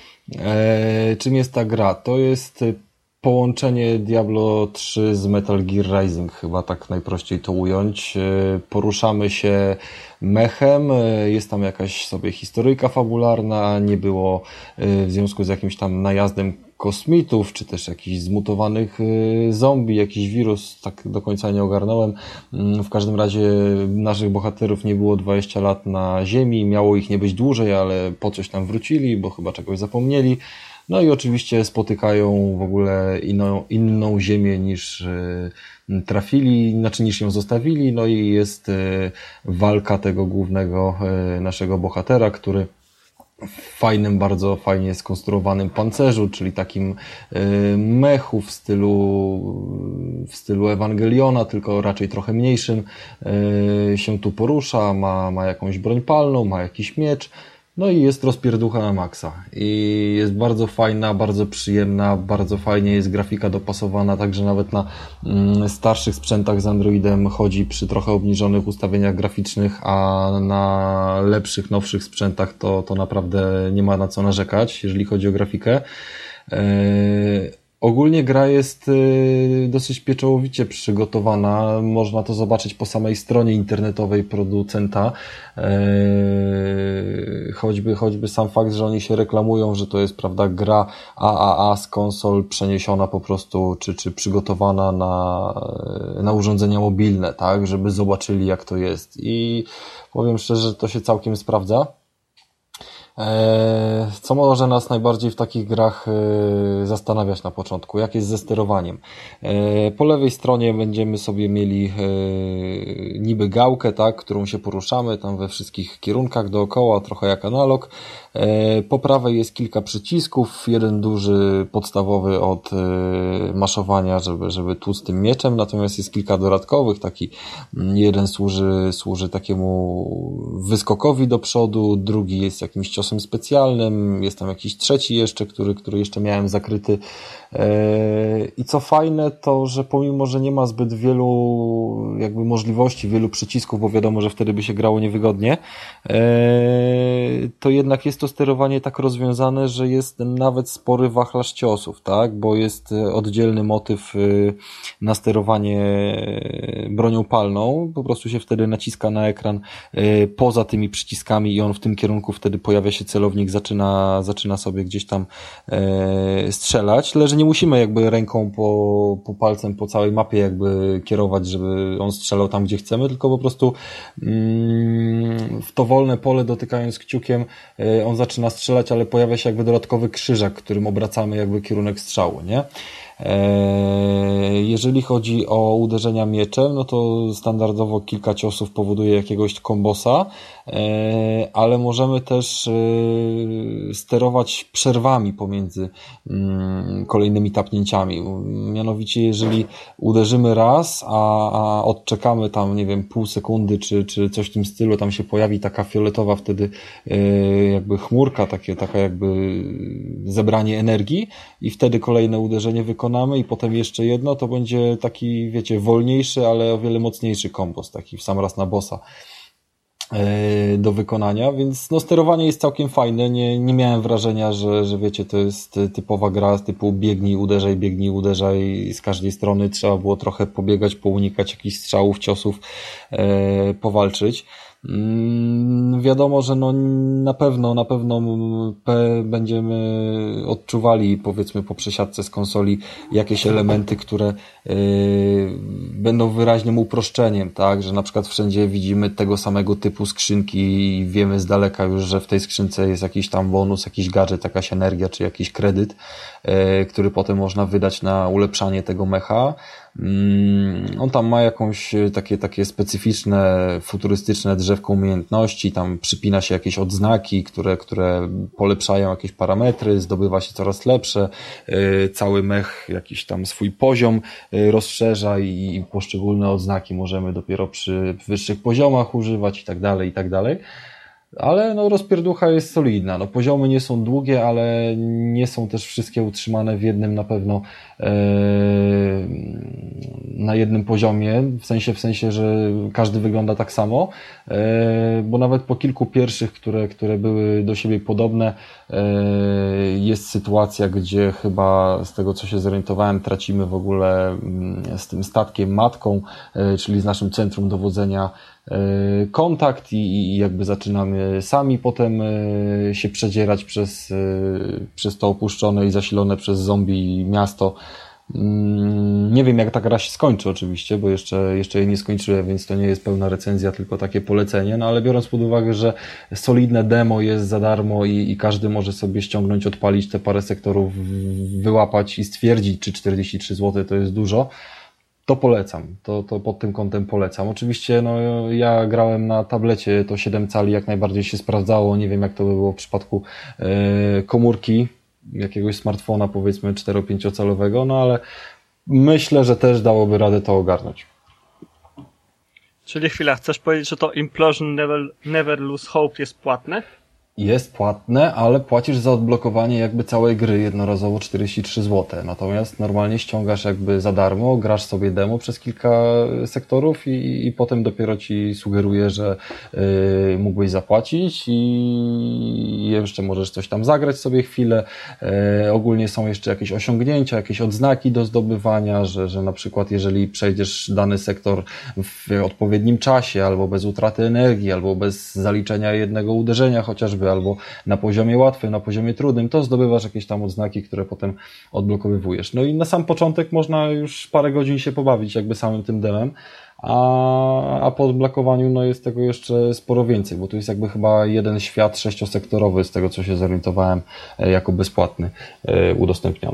E, czym jest ta gra? To jest połączenie Diablo trzy z Metal Gear Rising, chyba tak najprościej to ująć. Poruszamy się mechem, jest tam jakaś sobie historyjka fabularna, nie było w związku z jakimś tam najazdem kosmitów, czy też jakichś zmutowanych zombie, jakiś wirus, tak do końca nie ogarnąłem. W każdym razie naszych bohaterów nie było dwadzieścia lat na ziemi, miało ich nie być dłużej, ale po coś tam wrócili, bo chyba czegoś zapomnieli. No i oczywiście spotykają w ogóle inną, inną ziemię niż y, trafili, znaczy niż ją zostawili, no i jest y, walka tego głównego y, naszego bohatera, który w fajnym, bardzo fajnie skonstruowanym pancerzu, czyli takim y, mechu w stylu, w stylu Ewangeliona, tylko raczej trochę mniejszym, y, się tu porusza, ma, ma jakąś broń palną, ma jakiś miecz. No i jest rozpierducha na maksa. I jest bardzo fajna, bardzo przyjemna, bardzo fajnie jest grafika dopasowana, także nawet na mm, starszych sprzętach z Androidem chodzi przy trochę obniżonych ustawieniach graficznych, a na lepszych, nowszych sprzętach to, to naprawdę nie ma na co narzekać, jeżeli chodzi o grafikę. Yy... Ogólnie gra jest y, dosyć pieczołowicie przygotowana. Można to zobaczyć po samej stronie internetowej producenta. Y, choćby, choćby sam fakt, że oni się reklamują, że to jest, prawda, gra A A A z konsol przeniesiona po prostu, czy, czy przygotowana na, na urządzenia mobilne, tak, żeby zobaczyli, jak to jest. I powiem szczerze, że to się całkiem sprawdza. Co może nas najbardziej w takich grach zastanawiać na początku? Jak jest ze sterowaniem? Po lewej stronie będziemy sobie mieli niby gałkę, tak, którą się poruszamy tam we wszystkich kierunkach dookoła, trochę jak analog. Po prawej jest kilka przycisków, jeden duży, podstawowy od maszowania, żeby, żeby tłuc tym mieczem, natomiast jest kilka dodatkowych, taki jeden służy, służy takiemu wyskokowi do przodu, drugi jest jakimś ciosem specjalnym, jest tam jakiś trzeci jeszcze, który, który jeszcze miałem zakryty. I co fajne, to że pomimo, że nie ma zbyt wielu jakby możliwości, wielu przycisków, bo wiadomo, że wtedy by się grało niewygodnie, to jednak jest to sterowanie tak rozwiązane, że jest nawet spory wachlarz ciosów, tak? Bo jest oddzielny motyw na sterowanie bronią palną, po prostu się wtedy naciska na ekran poza tymi przyciskami i on w tym kierunku wtedy pojawia pojawia się celownik, zaczyna, zaczyna sobie gdzieś tam e, strzelać, tyle że nie musimy jakby ręką po, po palcem po całej mapie jakby kierować, żeby on strzelał tam, gdzie chcemy, tylko po prostu mm, w to wolne pole dotykając kciukiem e, on zaczyna strzelać, ale pojawia się jakby dodatkowy krzyżak, którym obracamy jakby kierunek strzału, nie? Jeżeli chodzi o uderzenia mieczem, no to standardowo kilka ciosów powoduje jakiegoś kombosa, ale możemy też sterować przerwami pomiędzy kolejnymi tapnięciami. Mianowicie, jeżeli uderzymy raz, a, a odczekamy tam, nie wiem, pół sekundy, czy, czy coś w tym stylu, tam się pojawi taka fioletowa wtedy jakby chmurka, takie, taka jakby zebranie energii i wtedy kolejne uderzenie wykonamy i potem jeszcze jedno, to będzie taki, wiecie, wolniejszy, ale o wiele mocniejszy kombos, taki w sam raz na bossa do wykonania, więc no sterowanie jest całkiem fajne, nie, nie miałem wrażenia, że, że wiecie, to jest typowa gra typu biegnij, uderzaj, biegnij, uderzaj z każdej strony, trzeba było trochę pobiegać, pounikać jakichś strzałów, ciosów, e, powalczyć. Mm, wiadomo, że no na pewno, na pewno pe, będziemy odczuwali, powiedzmy, po przesiadce z konsoli jakieś elementy, które yy, będą wyraźnym uproszczeniem, tak, że na przykład wszędzie widzimy tego samego typu skrzynki i wiemy z daleka już, że w tej skrzynce jest jakiś tam bonus, jakiś gadżet, jakaś energia czy jakiś kredyt, yy, który potem można wydać na ulepszanie tego mecha. On tam ma jakąś takie, takie specyficzne, futurystyczne drzewko umiejętności, tam przypina się jakieś odznaki, które, które polepszają jakieś parametry, zdobywa się coraz lepsze, cały mech jakiś tam swój poziom rozszerza i poszczególne odznaki możemy dopiero przy wyższych poziomach używać i tak dalej, i tak dalej. Ale no rozpierducha jest solidna. No poziomy nie są długie, ale nie są też wszystkie utrzymane w jednym na pewno e, na jednym poziomie, w sensie w sensie, że każdy wygląda tak samo, e, bo nawet po kilku pierwszych, które, które były do siebie podobne, e, jest sytuacja, gdzie chyba z tego co się zorientowałem, tracimy w ogóle z tym statkiem matką, e, czyli z naszym centrum dowodzenia kontakt i jakby zaczynamy sami potem się przedzierać przez, przez to opuszczone i zasilone przez zombie miasto. Nie wiem, jak ta gra się skończy oczywiście, bo jeszcze, jeszcze jej nie skończyłem, więc to nie jest pełna recenzja, tylko takie polecenie, no ale biorąc pod uwagę, że solidne demo jest za darmo i, i każdy może sobie ściągnąć, odpalić te parę sektorów, wyłapać i stwierdzić, czy czterdzieści trzy złote to jest dużo, to polecam, to, to pod tym kątem polecam. Oczywiście no, ja grałem na tablecie, to siedem cali jak najbardziej się sprawdzało, nie wiem jak to by było w przypadku yy, komórki, jakiegoś smartfona powiedzmy cztero-pięciocalowego, no ale myślę, że też dałoby radę to ogarnąć. Czyli chwila, chcesz powiedzieć, że to Implosion Never, Never Lose Hope jest płatne? Jest płatne, ale płacisz za odblokowanie jakby całej gry jednorazowo czterdzieści trzy złote. Natomiast normalnie ściągasz jakby za darmo, grasz sobie demo przez kilka sektorów i, i potem dopiero ci sugeruje, że y, mógłbyś zapłacić i jeszcze możesz coś tam zagrać sobie chwilę. Y, ogólnie są jeszcze jakieś osiągnięcia, jakieś odznaki do zdobywania, że, że na przykład jeżeli przejdziesz dany sektor w odpowiednim czasie, albo bez utraty energii, albo bez zaliczenia jednego uderzenia chociażby, albo na poziomie łatwym, na poziomie trudnym, to zdobywasz jakieś tam odznaki, które potem odblokowywujesz. No i na sam początek można już parę godzin się pobawić jakby samym tym demem, a, a po odblokowaniu no jest tego jeszcze sporo więcej, bo tu jest jakby chyba jeden świat sześciosektorowy, z tego co się zorientowałem, jako bezpłatny udostępniony.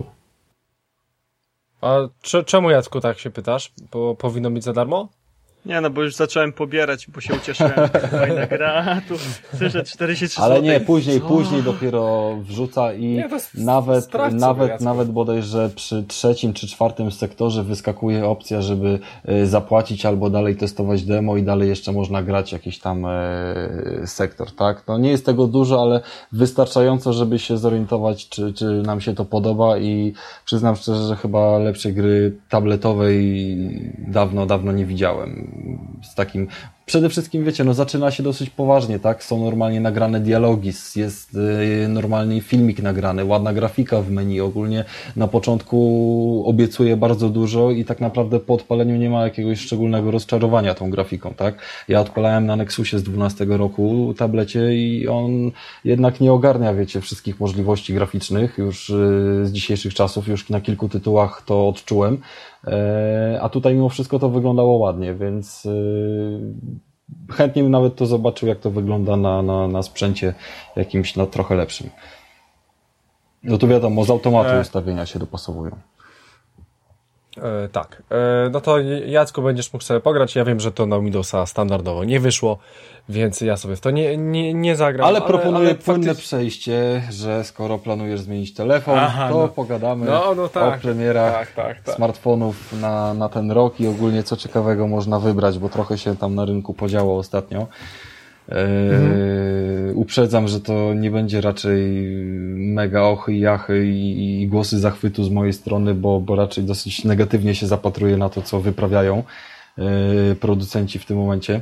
A czemu, Jacku, tak się pytasz? Bo powinno być za darmo? Nie, no bo już zacząłem pobierać, bo się ucieszyłem, fajna gra, tu słyszę czterdzieści trzy Ale złote. nie, później, Co? później dopiero wrzuca i nie, nawet, nawet, nawet bodajże przy trzecim czy czwartym sektorze wyskakuje opcja, żeby zapłacić albo dalej testować demo i dalej jeszcze można grać jakiś tam sektor, tak? No nie jest tego dużo, ale wystarczająco, żeby się zorientować, czy, czy nam się to podoba i przyznam szczerze, że chyba lepszej gry tabletowej dawno, dawno nie widziałem. Z takim przede wszystkim, wiecie, no zaczyna się dosyć poważnie, tak? Są normalnie nagrane dialogi, jest yy, normalnie filmik nagrany, ładna grafika w menu, ogólnie na początku obiecuje bardzo dużo i tak naprawdę po odpaleniu nie ma jakiegoś szczególnego rozczarowania tą grafiką, tak? Ja odpalałem na Nexusie z dwunastego roku tablecie i on jednak nie ogarnia, wiecie, wszystkich możliwości graficznych już yy, z dzisiejszych czasów, już na kilku tytułach to odczułem. A tutaj mimo wszystko to wyglądało ładnie, więc chętnie bym nawet to zobaczył, jak to wygląda na, na, na sprzęcie jakimś no, trochę lepszym. No to wiadomo, z automatu e... ustawienia się dopasowują. E, tak. E, no to Jacku, będziesz mógł sobie pograć. Ja wiem, że to na Windowsa standardowo nie wyszło, więc ja sobie w to nie, nie, nie zagram. Ale proponuję ale, ale płynne faktycznie... przejście, że skoro planujesz zmienić telefon, Aha, to no. pogadamy no, no tak, o premierach tak, tak, tak. smartfonów na, na ten rok i ogólnie co ciekawego można wybrać, bo trochę się tam na rynku podziało ostatnio. Mhm. Yy, uprzedzam, że to nie będzie raczej mega ochy i jachy i, i głosy zachwytu z mojej strony, bo, bo raczej dosyć negatywnie się zapatruję na to, co wyprawiają yy, producenci w tym momencie.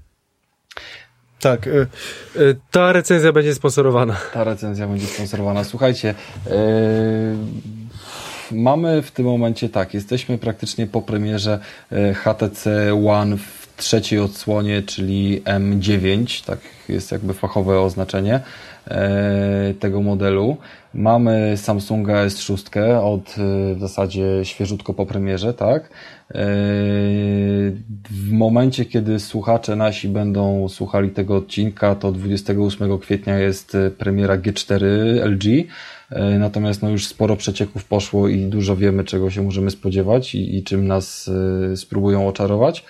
Tak, yy, yy, ta recenzja będzie sponsorowana. Ta recenzja będzie sponsorowana. Słuchajcie, yy, mamy w tym momencie tak, jesteśmy praktycznie po premierze H T C One w trzeciej odsłonie, czyli M dziewięć, tak jest jakby fachowe oznaczenie e, tego modelu. Mamy Samsunga S sześć od w zasadzie świeżutko po premierze, tak. E, w momencie, kiedy słuchacze nasi będą słuchali tego odcinka, to dwudziestego ósmego kwietnia jest premiera G cztery L G. Natomiast no już sporo przecieków poszło i dużo wiemy, czego się możemy spodziewać i, i czym nas y, spróbują oczarować.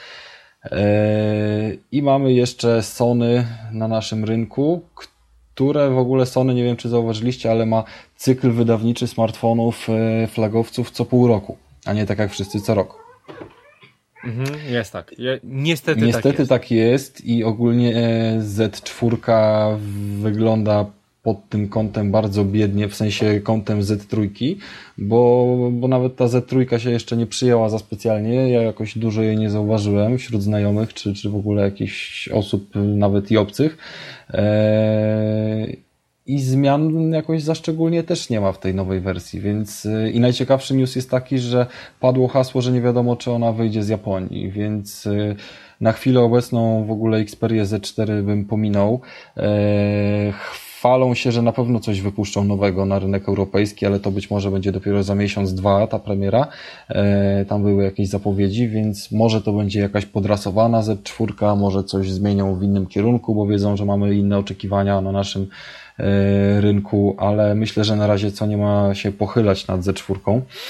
I mamy jeszcze Sony na naszym rynku, które w ogóle Sony, nie wiem czy zauważyliście, ale ma cykl wydawniczy smartfonów flagowców co pół roku, a nie tak jak wszyscy co rok. Mhm, jest tak. Je, niestety, niestety tak jest. tak jest i ogólnie Z cztery wygląda pod tym kątem bardzo biednie, w sensie kątem Z trzy, bo, bo nawet ta Z trzy się jeszcze nie przyjęła za specjalnie, ja jakoś dużo jej nie zauważyłem wśród znajomych, czy, czy w ogóle jakichś osób nawet i obcych. Eee, I zmian jakoś za szczególnie też nie ma w tej nowej wersji, więc i najciekawszy news jest taki, że padło hasło, że nie wiadomo, czy ona wyjdzie z Japonii, więc na chwilę obecną w ogóle Xperia Z cztery bym pominął. Eee, Chwalą się, że na pewno coś wypuszczą nowego na rynek europejski, ale to być może będzie dopiero za miesiąc, dwa ta premiera. E, tam były jakieś zapowiedzi, więc może to będzie jakaś podrasowana Z cztery, może coś zmienią w innym kierunku, bo wiedzą, że mamy inne oczekiwania na naszym e, rynku, ale myślę, że na razie co nie ma się pochylać nad Z cztery.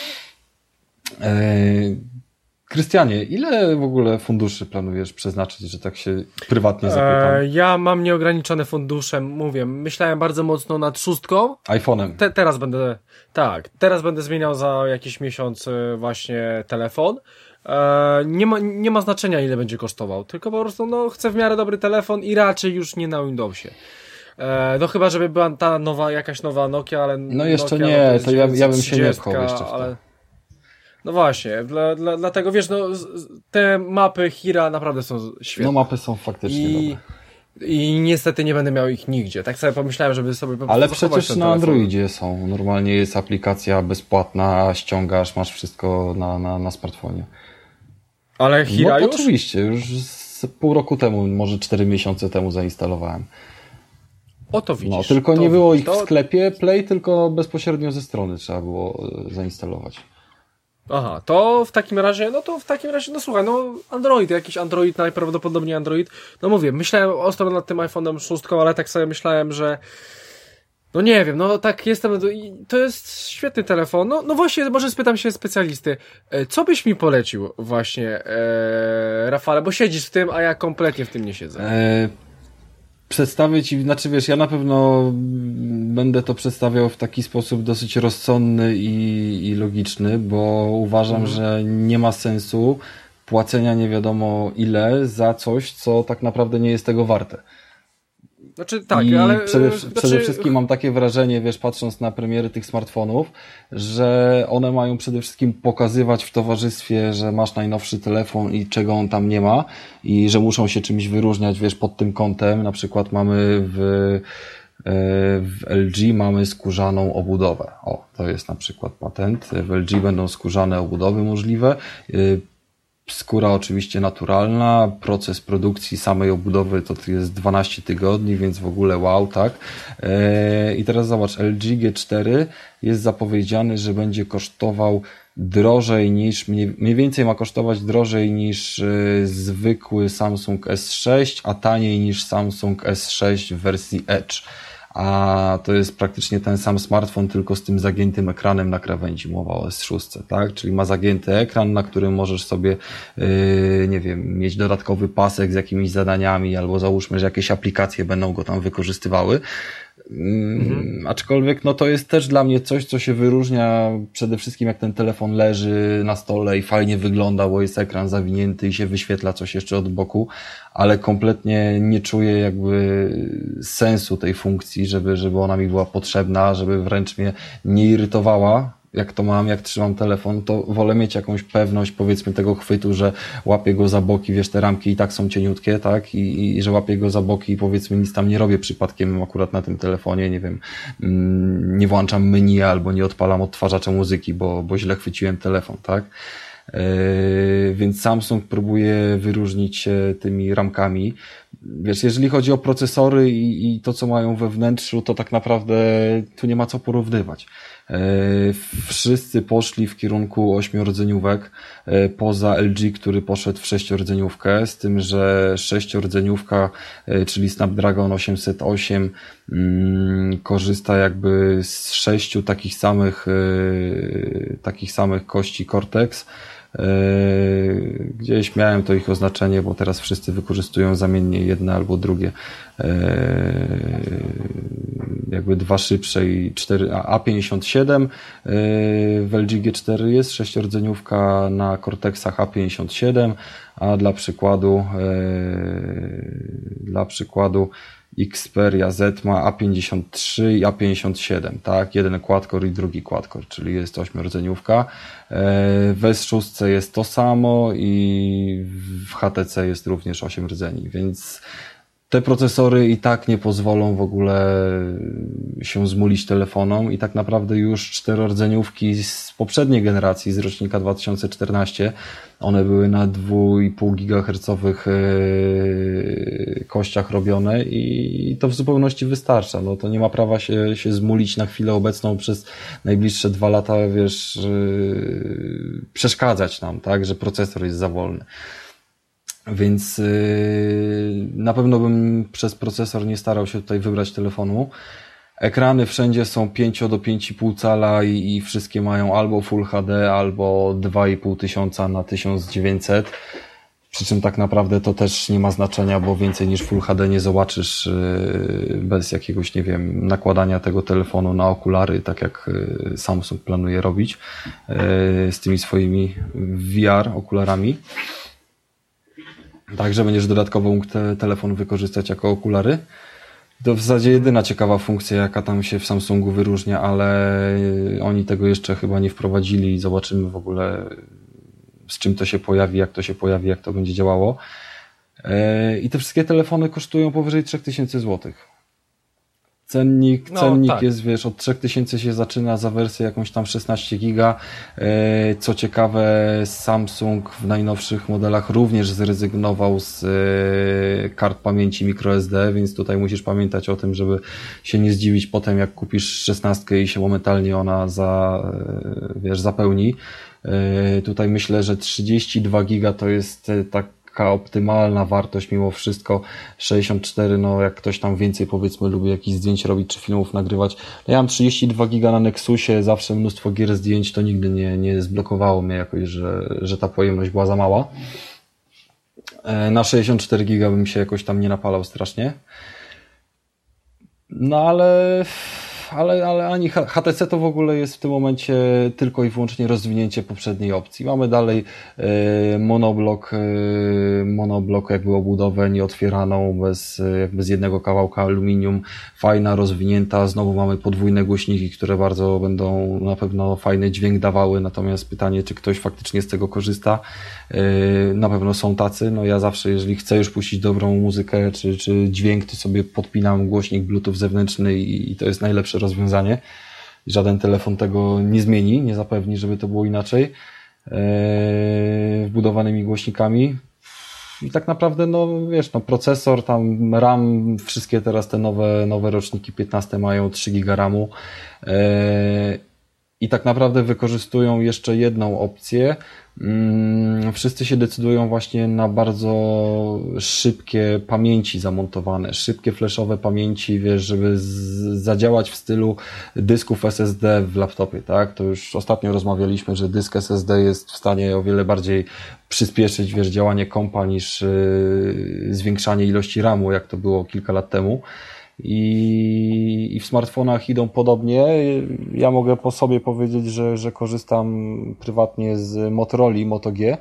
E, Krystianie, ile w ogóle funduszy planujesz przeznaczyć, że tak się prywatnie zapytam? E, ja mam nieograniczone fundusze, mówię, myślałem bardzo mocno nad szóstką. iPhone'em. Te, teraz będę, tak, teraz będę zmieniał za jakiś miesiąc właśnie telefon. E, nie ma, nie ma znaczenia, ile będzie kosztował, tylko po prostu no, chcę w miarę dobry telefon i raczej już nie na Windowsie. E, no chyba, żeby była ta nowa, jakaś nowa Nokia, ale... No jeszcze Nokia, nie, no to, to ja, ja bym się nie pchał jeszcze w to. Ale... No właśnie, dla, dla, dlatego wiesz, no te mapy Hira naprawdę są świetne. No mapy są faktycznie I, dobre. I niestety nie będę miał ich nigdzie. Tak sobie pomyślałem, żeby sobie po Ale przecież na telefon. Androidzie są. Normalnie jest aplikacja bezpłatna, ściągasz, masz wszystko na, na, na smartfonie. Ale Hira no, już? Oczywiście, już z pół roku temu, może cztery miesiące temu zainstalowałem. O to widzisz. No, tylko nie było ich w sklepie Play, tylko bezpośrednio ze strony trzeba było zainstalować. Aha, to w takim razie, no to w takim razie, no słuchaj, no Android, jakiś Android, najprawdopodobniej Android. No mówię, myślałem ostro nad tym iPhone'em sześć, ale tak sobie myślałem, że no nie wiem, no tak jestem, to jest świetny telefon. No, no właśnie, może spytam się specjalisty, co byś mi polecił właśnie, e, Rafale, bo siedzisz w tym, a ja kompletnie w tym nie siedzę. E... Przedstawię Ci, znaczy wiesz, ja na pewno będę to przedstawiał w taki sposób dosyć rozsądny i, i logiczny, bo uważam, mhm. że nie ma sensu płacenia nie wiadomo ile za coś, co tak naprawdę nie jest tego warte. Znaczy tak, I ale... Przede, znaczy... przede wszystkim mam takie wrażenie, wiesz, patrząc na premiery tych smartfonów, że one mają przede wszystkim pokazywać w towarzystwie, że masz najnowszy telefon i czego on tam nie ma i że muszą się czymś wyróżniać, wiesz, pod tym kątem. Na przykład mamy w... W L G mamy skórzaną obudowę. O, to jest na przykład patent. W L G będą skórzane obudowy możliwe. Skóra oczywiście naturalna. Proces produkcji samej obudowy to jest dwanaście tygodni, więc w ogóle wow, tak? I teraz zobacz, L G G cztery jest zapowiedziany, że będzie kosztował drożej niż, mniej więcej ma kosztować drożej niż zwykły Samsung S sześć, a taniej niż Samsung S sześć w wersji Edge. A to jest praktycznie ten sam smartfon, tylko z tym zagiętym ekranem na krawędzi, mowa o S sześć, tak? Czyli ma zagięty ekran, na którym możesz sobie, yy, nie wiem, mieć dodatkowy pasek z jakimiś zadaniami, albo załóżmy, że jakieś aplikacje będą go tam wykorzystywały. Mhm. Aczkolwiek no to jest też dla mnie coś, co się wyróżnia przede wszystkim, jak ten telefon leży na stole i fajnie wygląda, bo jest ekran zawinięty i się wyświetla coś jeszcze od boku, ale kompletnie nie czuję jakby sensu tej funkcji, żeby, żeby ona mi była potrzebna, żeby wręcz mnie nie irytowała. Jak to mam, jak trzymam telefon, to wolę mieć jakąś pewność, powiedzmy, tego chwytu, że łapię go za boki, wiesz, te ramki i tak są cieniutkie, tak, i, i że łapię go za boki i powiedzmy nic tam nie robię przypadkiem akurat na tym telefonie, nie wiem, nie włączam menu albo nie odpalam odtwarzacza muzyki, bo, bo źle chwyciłem telefon, tak. Yy, więc Samsung próbuje wyróżnić się tymi ramkami. Wiesz, jeżeli chodzi o procesory i, i to, co mają we wnętrzu, to tak naprawdę tu nie ma co porównywać. Wszyscy poszli w kierunku ośmiordzeniówek, poza L G, który poszedł w sześciordzeniówkę, z tym, że sześciordzeniówka, czyli Snapdragon osiemset osiem, korzysta jakby z sześciu takich samych takich samych kości Cortex. Gdzieś miałem to ich oznaczenie, bo teraz wszyscy wykorzystują zamiennie jedne albo drugie, jakby dwa szybsze i cztery, A pięćdziesiąt siedem w L G G cztery jest sześciordzeniówka na Cortexach A pięćdziesiąt siedem, a dla przykładu dla przykładu Xperia Z ma A pięćdziesiąt trzy i A pięćdziesiąt siedem, tak? Jeden quad-core i drugi quad-core, czyli jest ośmiordzeniówka. W S sześć jest to samo i w H T C jest również osiem rdzeni, więc te procesory i tak nie pozwolą w ogóle się zmulić telefonom i tak naprawdę już czterordzeniówki z poprzedniej generacji, z rocznika dwa tysiące czternastego, one były na dwa i pół gigahercowych kościach robione i to w zupełności wystarcza. No to nie ma prawa się, się zmulić na chwilę obecną przez najbliższe dwa lata, wiesz, przeszkadzać nam, tak, że procesor jest za wolny. Więc yy, na pewno bym przez procesor nie starał się tutaj wybrać telefonu. Ekrany wszędzie są pięć do pięciu i pół cala i, i wszystkie mają albo Full H D, albo dwa i pół tysiąca na tysiąc dziewięćset. Przy czym tak naprawdę to też nie ma znaczenia, bo więcej niż Full H D nie zobaczysz yy, bez jakiegoś, nie wiem, nakładania tego telefonu na okulary, tak jak yy, Samsung planuje robić yy, z tymi swoimi V R okularami. Także będziesz dodatkowo mógł te, telefon wykorzystać jako okulary. To w zasadzie jedyna ciekawa funkcja, jaka tam się w Samsungu wyróżnia, ale oni tego jeszcze chyba nie wprowadzili i zobaczymy w ogóle, z czym to się pojawi, jak to się pojawi, jak to będzie działało. I te wszystkie telefony kosztują powyżej trzy tysiące złotych. Cennik, no, cennik tak. jest, wiesz, od trzy tysiące się zaczyna za wersję jakąś tam szesnaście giga. Co ciekawe, Samsung w najnowszych modelach również zrezygnował z kart pamięci microSD, więc tutaj musisz pamiętać o tym, żeby się nie zdziwić potem, jak kupisz szesnastkę i się momentalnie ona za, wiesz, zapełni. Tutaj myślę, że trzydzieści dwa giga to jest tak taka optymalna wartość mimo wszystko. Sześćdziesiąt cztery, no jak ktoś tam więcej, powiedzmy, lubi jakichś zdjęć robić czy filmów nagrywać. Ja mam trzydzieści dwa giga na Nexusie, zawsze mnóstwo gier, zdjęć, to nigdy nie, nie zblokowało mnie jakoś, że, że ta pojemność była za mała. Na sześćdziesiąt cztery giga bym się jakoś tam nie napalał strasznie. No ale ale, ale ani H T C to w ogóle jest w tym momencie tylko i wyłącznie rozwinięcie poprzedniej opcji. Mamy dalej e, monoblok, e, monoblok jakby obudowę nieotwieraną, bez, jakby z jednego kawałka aluminium, fajna, rozwinięta. Znowu mamy podwójne głośniki, które bardzo będą na pewno fajny dźwięk dawały, natomiast pytanie, czy ktoś faktycznie z tego korzysta. E, na pewno są tacy. No ja zawsze, jeżeli chcę już puścić dobrą muzykę, czy, czy dźwięk, to sobie podpinam głośnik Bluetooth zewnętrzny i, i to jest najlepsze rozwiązanie. Żaden telefon tego nie zmieni, nie zapewni, żeby to było inaczej. Eee, wbudowanymi głośnikami. I tak naprawdę, no wiesz, no procesor, tam RAM, wszystkie teraz te nowe, nowe roczniki piętnaście mają trzy giga ramu. Eee, I tak naprawdę wykorzystują jeszcze jedną opcję. Wszyscy się decydują właśnie na bardzo szybkie pamięci zamontowane, szybkie flashowe pamięci, wiesz, żeby z- zadziałać w stylu dysków S S D w laptopie, tak? To już ostatnio rozmawialiśmy, że dysk S S D jest w stanie o wiele bardziej przyspieszyć, wiesz, działanie kompa niż yy, zwiększanie ilości ramu, jak to było kilka lat temu. I, I w smartfonach idą podobnie. Ja mogę po sobie powiedzieć, że, że korzystam prywatnie z Motorola Moto G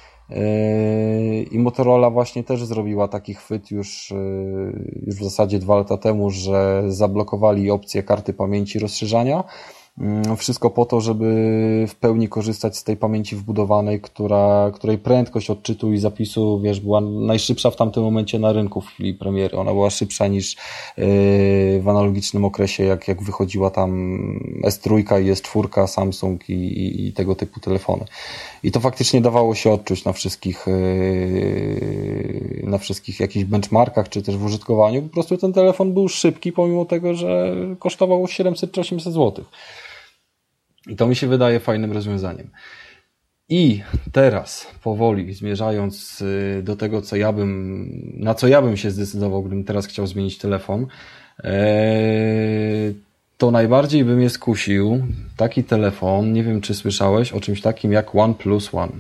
i Motorola właśnie też zrobiła taki chwyt już, już w zasadzie dwa lata temu, że zablokowali opcję karty pamięci rozszerzania. Wszystko po to, żeby w pełni korzystać z tej pamięci wbudowanej, która, której prędkość odczytu i zapisu, wiesz, była najszybsza w tamtym momencie na rynku w chwili premiery. Ona była szybsza niż yy, w analogicznym okresie, jak, jak wychodziła tam S trzy i S cztery, Samsung i, i, i tego typu telefony. I to faktycznie dawało się odczuć na wszystkich, yy, na wszystkich jakichś benchmarkach, czy też w użytkowaniu. Po prostu ten telefon był szybki, pomimo tego, że kosztował siedemset czy osiemset złotych. I to mi się wydaje fajnym rozwiązaniem. I teraz, powoli, zmierzając do tego, co ja bym, na co ja bym się zdecydował, gdybym teraz chciał zmienić telefon, to najbardziej by mnie skusił taki telefon, nie wiem, czy słyszałeś o czymś takim jak OnePlus One.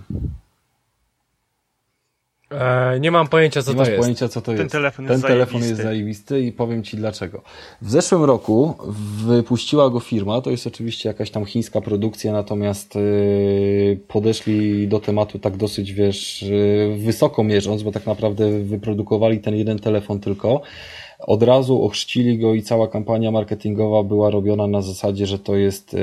E, nie mam pojęcia, co nie to masz jest. pojęcia, co to Ten jest. telefon Ten jest telefon zajebisty. jest zajebisty i powiem Ci dlaczego. W zeszłym roku wypuściła go firma, to jest oczywiście jakaś tam chińska produkcja, natomiast yy, podeszli do tematu tak dosyć, wiesz, yy, wysoko mierząc, bo tak naprawdę wyprodukowali ten jeden telefon tylko. Od razu ochrzcili go i cała kampania marketingowa była robiona na zasadzie, że to jest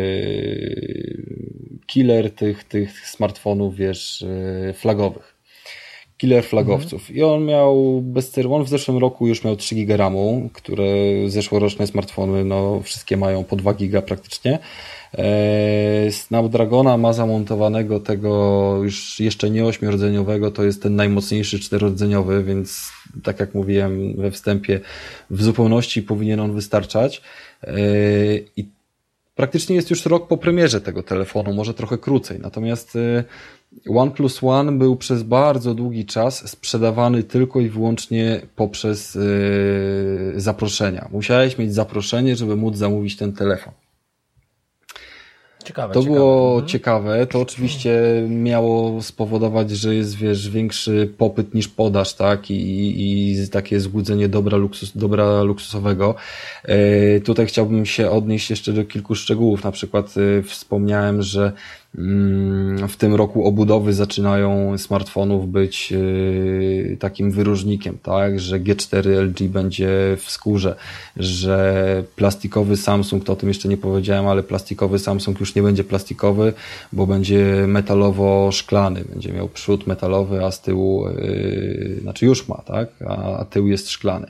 yy, killer tych, tych smartfonów, wiesz, yy, flagowych. Killer flagowców. Mhm. I on miał bezsterowy, on w zeszłym roku już miał trzy giga ramu, które zeszłoroczne smartfony, no wszystkie mają po dwa giga praktycznie. Eee, Snapdragona ma zamontowanego tego już jeszcze nie ośmiordzeniowego, to jest ten najmocniejszy czterorodzeniowy, więc tak jak mówiłem we wstępie, w zupełności powinien on wystarczać. Eee, I praktycznie jest już rok po premierze tego telefonu, może trochę krócej. Natomiast OnePlus One był przez bardzo długi czas sprzedawany tylko i wyłącznie poprzez yy, zaproszenia. Musiałeś mieć zaproszenie, żeby móc zamówić ten telefon. Ciekawe, to ciekawe. było mhm. ciekawe. To oczywiście miało spowodować, że jest, wiesz, większy popyt niż podaż, tak? I, i, i takie złudzenie dobra, luksus, dobra luksusowego. Yy, tutaj chciałbym się odnieść jeszcze do kilku szczegółów. Na przykład yy, wspomniałem, że w tym roku obudowy zaczynają smartfonów być yy, takim wyróżnikiem, tak, że G cztery L G będzie w skórze, że plastikowy Samsung, to o tym jeszcze nie powiedziałem, ale plastikowy Samsung już nie będzie plastikowy, bo będzie metalowo-szklany, będzie miał przód metalowy, a z tyłu, yy, znaczy już ma, tak, a, a tył jest szklany.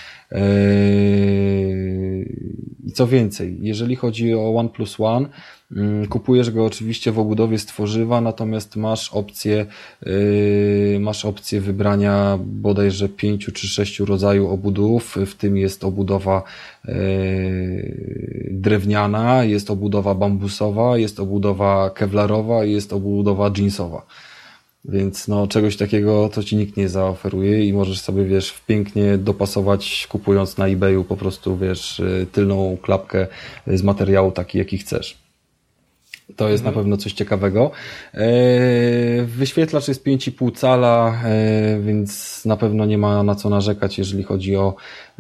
I co więcej, jeżeli chodzi o OnePlus One, kupujesz go oczywiście w obudowie z tworzywa, natomiast masz opcję, yy, masz opcję wybrania bodajże pięciu czy sześciu rodzajów obudów, w tym jest obudowa yy, drewniana, jest obudowa bambusowa, jest obudowa kewlarowa i jest obudowa jeansowa. Więc no czegoś takiego to ci nikt nie zaoferuje i możesz sobie, wiesz, pięknie dopasować, kupując na eBayu po prostu, wiesz, tylną klapkę z materiału taki, jaki chcesz. To jest mhm. na pewno coś ciekawego. Wyświetlacz jest pięć i pół cala, więc na pewno nie ma na co narzekać, jeżeli chodzi o,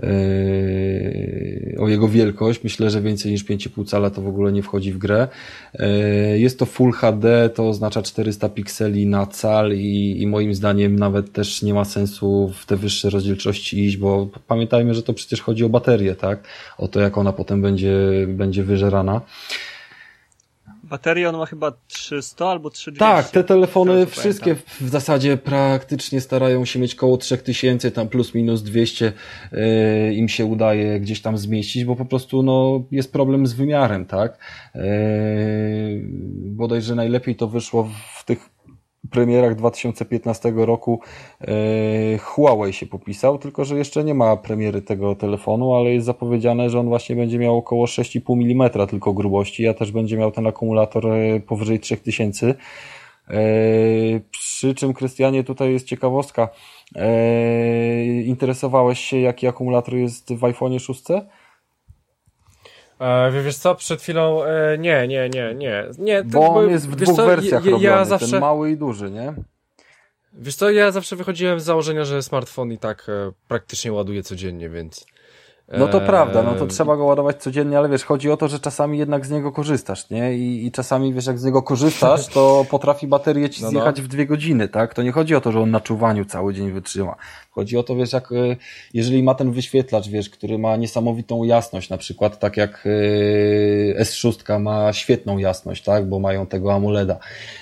o jego wielkość. Myślę, że więcej niż pięć i pół cala to w ogóle nie wchodzi w grę. Jest to Full H D, to oznacza czterysta pikseli na cal i, i moim zdaniem nawet też nie ma sensu w te wyższe rozdzielczości iść, bo pamiętajmy, że to przecież chodzi o baterię, tak? O to, jak ona potem będzie, będzie wyżerana. Bateria on ma chyba trzysta albo trzy tysiące dwieście. Tak, te telefony wszystkie w, w zasadzie praktycznie starają się mieć koło trzy tysiące, tam plus minus dwieście yy, im się udaje gdzieś tam zmieścić, bo po prostu no, jest problem z wymiarem, tak? Yy, bodajże najlepiej to wyszło w tych premierach dwa tysiące piętnastego roku e, Huawei się popisał, tylko że jeszcze nie ma premiery tego telefonu, ale jest zapowiedziane, że on właśnie będzie miał około sześć i pół milimetra tylko grubości, a też będzie miał ten akumulator e, powyżej trzy tysiące. E, przy czym, Krystianie, tutaj jest ciekawostka. E, interesowałeś się, jaki akumulator jest w iPhone'ie sześć? E, wiesz co, przed chwilą e, nie, nie, nie, nie. nie bo on jest w dwóch co, wersjach ja, robiony, ja zawsze, ten mały i duży, nie? Wiesz co, ja zawsze wychodziłem z założenia, że smartfon i tak e, praktycznie ładuje codziennie, więc... No to prawda, no to trzeba go ładować codziennie, ale wiesz, chodzi o to, że czasami jednak z niego korzystasz, nie? I, i czasami, wiesz, jak z niego korzystasz, to potrafi baterię ci no, zjechać no. w dwie godziny, tak? To nie chodzi o to, że on na czuwaniu cały dzień wytrzyma. Chodzi o to, wiesz, jak, jeżeli ma ten wyświetlacz, wiesz, który ma niesamowitą jasność, na przykład tak jak S sześć ma świetną jasność, tak? Bo mają tego AMOLEDa,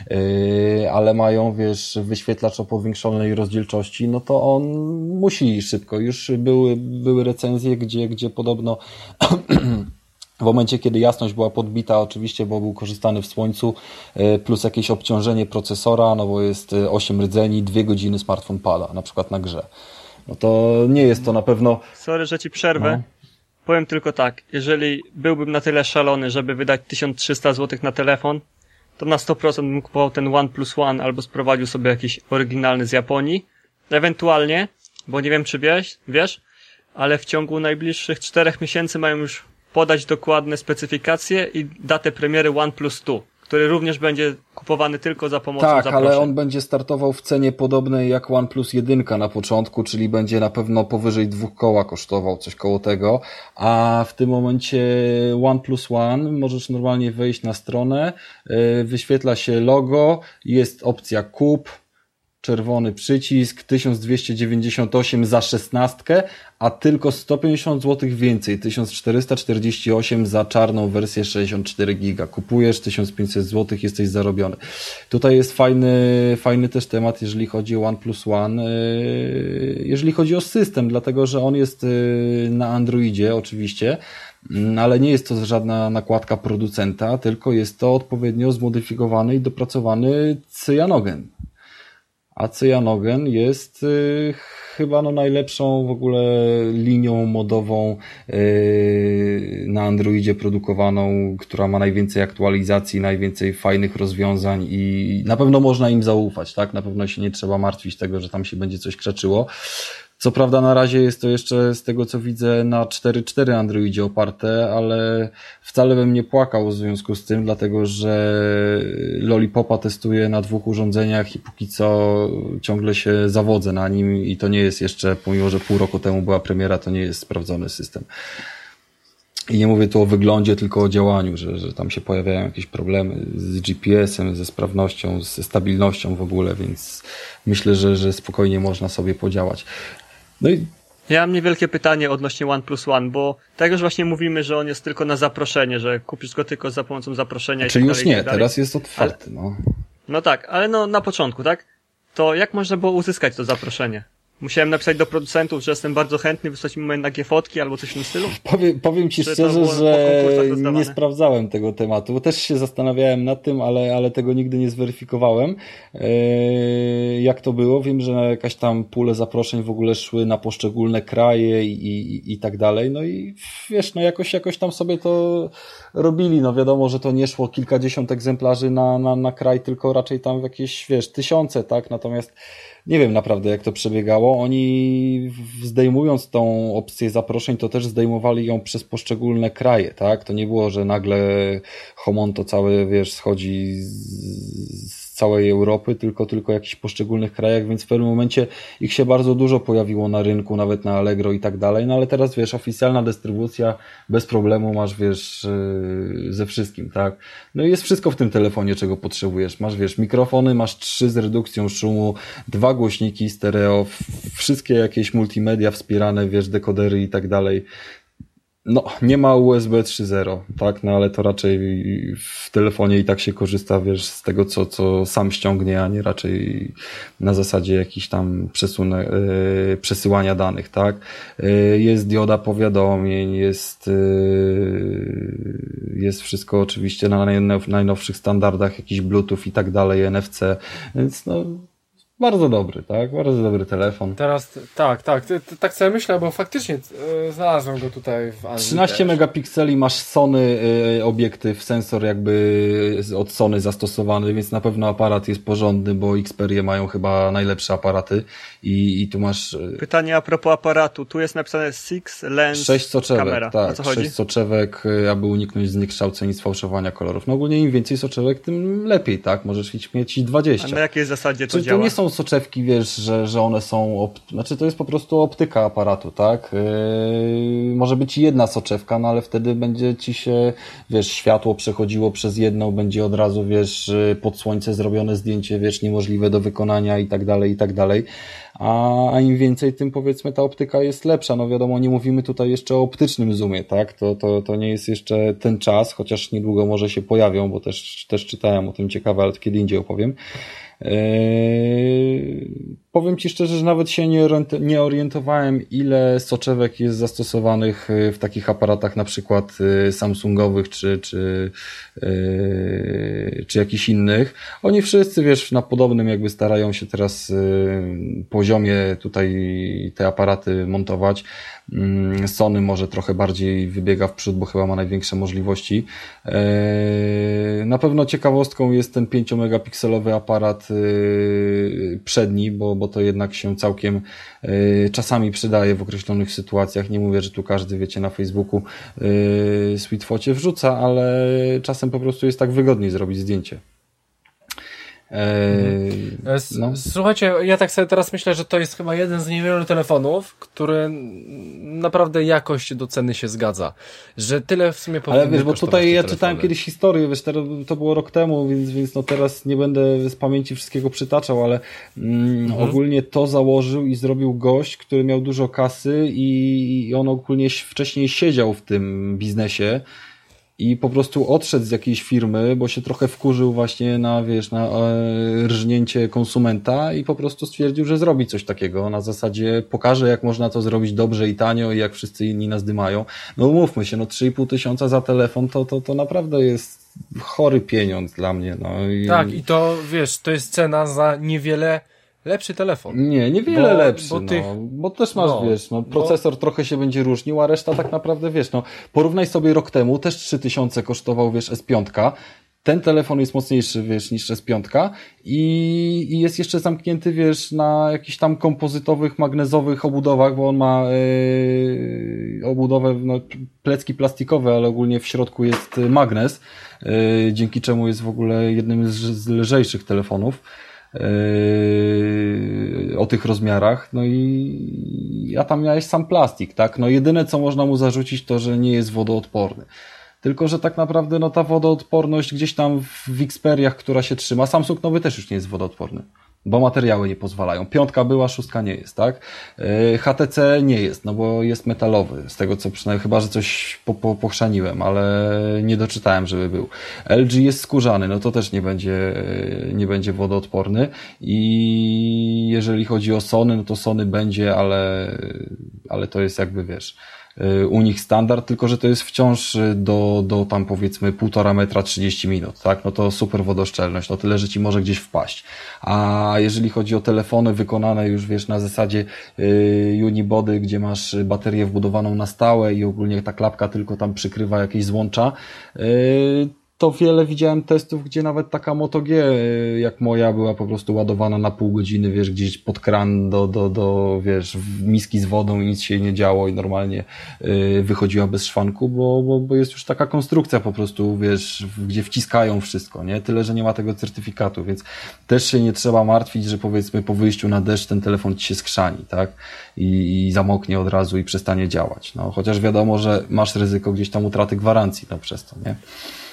ale mają, wiesz, wyświetlacz o powiększonej rozdzielczości, no to on musi szybko. Już były, były recenzje, gdzie, gdzie podobno w momencie, kiedy jasność była podbita, oczywiście, bo był korzystany w słońcu, plus jakieś obciążenie procesora, no bo jest osiem rdzeni, dwie godziny smartfon pada, na przykład na grze. No to nie jest to na pewno... Sorry, że ci przerwę. No. Powiem tylko tak, jeżeli byłbym na tyle szalony, żeby wydać tysiąc trzysta złotych na telefon, to na sto procent bym kupował ten OnePlus One albo sprowadził sobie jakiś oryginalny z Japonii. Ewentualnie, bo nie wiem czy wiesz, wiesz, ale w ciągu najbliższych czterech miesięcy mają już podać dokładne specyfikacje i datę premiery OnePlus dwa, który również będzie kupowany tylko za pomocą tak, zaproszeń. Ale on będzie startował w cenie podobnej jak OnePlus jeden na początku, czyli będzie na pewno powyżej dwóch koła kosztował, coś koło tego, a w tym momencie OnePlus One możesz normalnie wejść na stronę, wyświetla się logo, jest opcja kup, czerwony przycisk, tysiąc dwieście dziewięćdziesiąt osiem za szesnastkę, a tylko sto pięćdziesiąt złotych więcej, tysiąc czterysta czterdzieści osiem za czarną wersję sześćdziesiąt cztery giga. Kupujesz tysiąc pięćset złotych, jesteś zarobiony. Tutaj jest fajny, fajny też temat, jeżeli chodzi o OnePlus One, jeżeli chodzi o system, dlatego że on jest na Androidzie oczywiście, ale nie jest to żadna nakładka producenta, tylko jest to odpowiednio zmodyfikowany i dopracowany cyjanogen. A cyjanogen jest y, chyba no najlepszą w ogóle linią modową y, na Androidzie produkowaną, która ma najwięcej aktualizacji, najwięcej fajnych rozwiązań i na pewno można im zaufać, tak? Na pewno się nie trzeba martwić tego, że tam się będzie coś krzaczyło. Co prawda na razie jest to jeszcze z tego co widzę na cztery cztery Androidzie oparte, ale wcale bym nie płakał w związku z tym, dlatego że Lollipopa testuję na dwóch urządzeniach i póki co ciągle się zawodzę na nim i to nie jest jeszcze, pomimo że pół roku temu była premiera, to nie jest sprawdzony system. I nie mówię tu o wyglądzie, tylko o działaniu, że, że tam się pojawiają jakieś problemy z G P S-em, ze sprawnością, ze stabilnością w ogóle, więc myślę, że, że spokojnie można sobie podziałać. No i ja mam niewielkie pytanie odnośnie OnePlus One, bo tak już właśnie mówimy, że on jest tylko na zaproszenie, że kupisz go tylko za pomocą zaproszenia. Czyli i tak już dalej, nie, i tak teraz jest otwarty. Ale, no. no tak, ale no na początku, tak? To jak można było uzyskać to zaproszenie? Musiałem napisać do producentów, że jestem bardzo chętny, wysłać mi moje nagie fotki albo coś w tym stylu? Powiem, powiem Ci Czy szczerze, że nie nie sprawdzałem tego tematu. Też się zastanawiałem nad tym, ale, ale tego nigdy nie zweryfikowałem. Eee, jak to było? Wiem, że jakaś tam pule zaproszeń w ogóle szły na poszczególne kraje i, i, i tak dalej. No i wiesz, no jakoś, jakoś tam sobie to robili. No wiadomo, że to nie szło kilkadziesiąt egzemplarzy na, na, na kraj, tylko raczej tam jakieś, wiesz, tysiące, tak? Natomiast nie wiem naprawdę jak to przebiegało. Oni zdejmując tą opcję zaproszeń, to też zdejmowali ją przez poszczególne kraje, tak? To nie było, że nagle Homonto całe, wiesz, schodzi z całej Europy, tylko tylko jakichś poszczególnych krajach, więc w pewnym momencie ich się bardzo dużo pojawiło na rynku, nawet na Allegro i tak dalej, no ale teraz wiesz, oficjalna dystrybucja bez problemu masz, wiesz, ze wszystkim, tak? No i jest wszystko w tym telefonie, czego potrzebujesz. Masz, wiesz, mikrofony, masz trzy z redukcją szumu, dwa głośniki stereo, wszystkie jakieś multimedia wspierane, wiesz, dekodery i tak dalej. No, nie ma U S B trzy zero, tak, no ale to raczej w telefonie i tak się korzysta, wiesz, z tego, co, co sam ściągnie, a nie raczej na zasadzie jakichś tam przesunę, yy, przesyłania danych, tak. Yy, jest dioda powiadomień, jest, yy, jest wszystko oczywiście na najnowszych standardach, jakiś Bluetooth i tak dalej, N F C, więc no, bardzo dobry, tak? Bardzo dobry telefon. Teraz, tak, tak, ty, ty, tak sobie myślę, bo faktycznie yy, znalazłem go tutaj w Anglii trzynaście też. megapikseli, masz Sony yy, obiektyw, sensor jakby od Sony zastosowany, więc na pewno aparat jest porządny, bo Xperie mają chyba najlepsze aparaty i, i tu masz... Yy... Pytanie a propos aparatu, tu jest napisane six lens sześć soczewek, kamera. tak, o co chodzi? sześć soczewek, aby uniknąć zniekształceń i sfałszowania kolorów. No ogólnie im więcej soczewek, tym lepiej, tak? Możesz mieć dwadzieścia. A na jakiej zasadzie to Czyli działa? to nie są soczewki, wiesz, że, że one są, op... znaczy to jest po prostu optyka aparatu, tak? Yy, może być jedna soczewka, no ale wtedy będzie ci się, wiesz, światło przechodziło przez jedną, będzie od razu, wiesz, pod słońce zrobione zdjęcie, wiesz, niemożliwe do wykonania i tak dalej, i tak dalej. A, a im więcej, tym powiedzmy ta optyka jest lepsza. No wiadomo, nie mówimy tutaj jeszcze o optycznym zoomie, tak? To, to, to nie jest jeszcze ten czas, chociaż niedługo może się pojawią, bo też, też czytałem o tym ciekawe, ale to kiedy indziej opowiem. Yy, powiem Ci szczerze, że nawet się nie, orienty- nie orientowałem, ile soczewek jest zastosowanych w takich aparatach na przykład samsungowych czy, czy, yy, czy jakichś innych. Oni wszyscy, wiesz, na podobnym jakby starają się teraz yy, poziomie tutaj te aparaty montować. Yy, Sony może trochę bardziej wybiega w przód, bo chyba ma największe możliwości. Yy, na pewno ciekawostką jest ten pięciomegapikselowy aparat przedni, bo, bo to jednak się całkiem y, czasami przydaje w określonych sytuacjach. Nie mówię, że tu każdy, wiecie, na Facebooku y, Sweetfocie wrzuca, ale czasem po prostu jest tak wygodniej zrobić zdjęcie. Eee, no. Słuchajcie, ja tak sobie teraz myślę, że to jest chyba jeden z niewielu telefonów, który naprawdę jakość do ceny się zgadza. Że tyle w sumie powinny Ale wiesz, bo tutaj ja telefony. czytałem kiedyś historię, wiesz, to było rok temu, więc, więc no teraz nie będę z pamięci wszystkiego przytaczał, ale mm, mhm. ogólnie to założył i zrobił gość, który miał dużo kasy i, i on ogólnie wcześniej siedział w tym biznesie. I po prostu odszedł z jakiejś firmy, bo się trochę wkurzył właśnie na, wiesz, na e, rżnięcie konsumenta i po prostu stwierdził, że zrobi coś takiego. Na zasadzie pokaże, jak można to zrobić dobrze i tanio i jak wszyscy inni nas dymają. No umówmy się, no trzy i pół tysiąca za telefon to, to, to naprawdę jest chory pieniądz dla mnie. No. I... Tak, i to, wiesz, to jest cena za niewiele lepszy telefon. Nie, niewiele bo, lepszy, bo, no, tych, bo też masz, no, wiesz, no, procesor bo... trochę się będzie różnił, a reszta tak naprawdę, wiesz, no, porównaj sobie rok temu, też trzy tysiące kosztował, wiesz, S pięć, ten telefon jest mocniejszy, wiesz, niż S pięć i, i jest jeszcze zamknięty, wiesz, na jakichś tam kompozytowych, magnezowych obudowach, bo on ma yy, obudowę, no, plecki plastikowe, ale ogólnie w środku jest magnes, yy, dzięki czemu jest w ogóle jednym z, z lżejszych telefonów. Yy, o tych rozmiarach, no i a tam miałeś sam plastik, tak? No jedyne co można mu zarzucić to, że nie jest wodoodporny. Tylko, że tak naprawdę no ta wodoodporność gdzieś tam w Xperiach, która się trzyma, Samsung nowy też już nie jest wodoodporny, bo materiały nie pozwalają. Piątka była, szóstka nie jest, tak? Yy, H T C nie jest, no bo jest metalowy, z tego co przynajmniej, chyba, że coś po, po, pochrzaniłem, ale nie doczytałem, żeby był. L G jest skórzany, no to też nie będzie, nie będzie wodoodporny i jeżeli chodzi o Sony, no to Sony będzie, ale, ale to jest jakby, wiesz, u nich standard, tylko że to jest wciąż do, do tam powiedzmy półtora metra trzydzieści minut, tak? No to super wodoszczelność, no tyle, że ci może gdzieś wpaść. A jeżeli chodzi o telefony wykonane już, wiesz, na zasadzie yy, unibody, gdzie masz baterię wbudowaną na stałe i ogólnie ta klapka tylko tam przykrywa jakieś złącza, yy, to wiele widziałem testów, gdzie nawet taka Moto G jak moja była po prostu ładowana na pół godziny, wiesz, gdzieś pod kran do, do, do wiesz, w miski z wodą i nic się nie działo i normalnie yy, wychodziła bez szwanku, bo, bo, bo jest już taka konstrukcja po prostu, wiesz, gdzie wciskają wszystko, nie? Tyle, że nie ma tego certyfikatu, więc też się nie trzeba martwić, że powiedzmy po wyjściu na deszcz ten telefon ci się skrzani, tak? I, i zamoknie od razu i przestanie działać. No, chociaż wiadomo, że masz ryzyko gdzieś tam utraty gwarancji, no przez to, nie?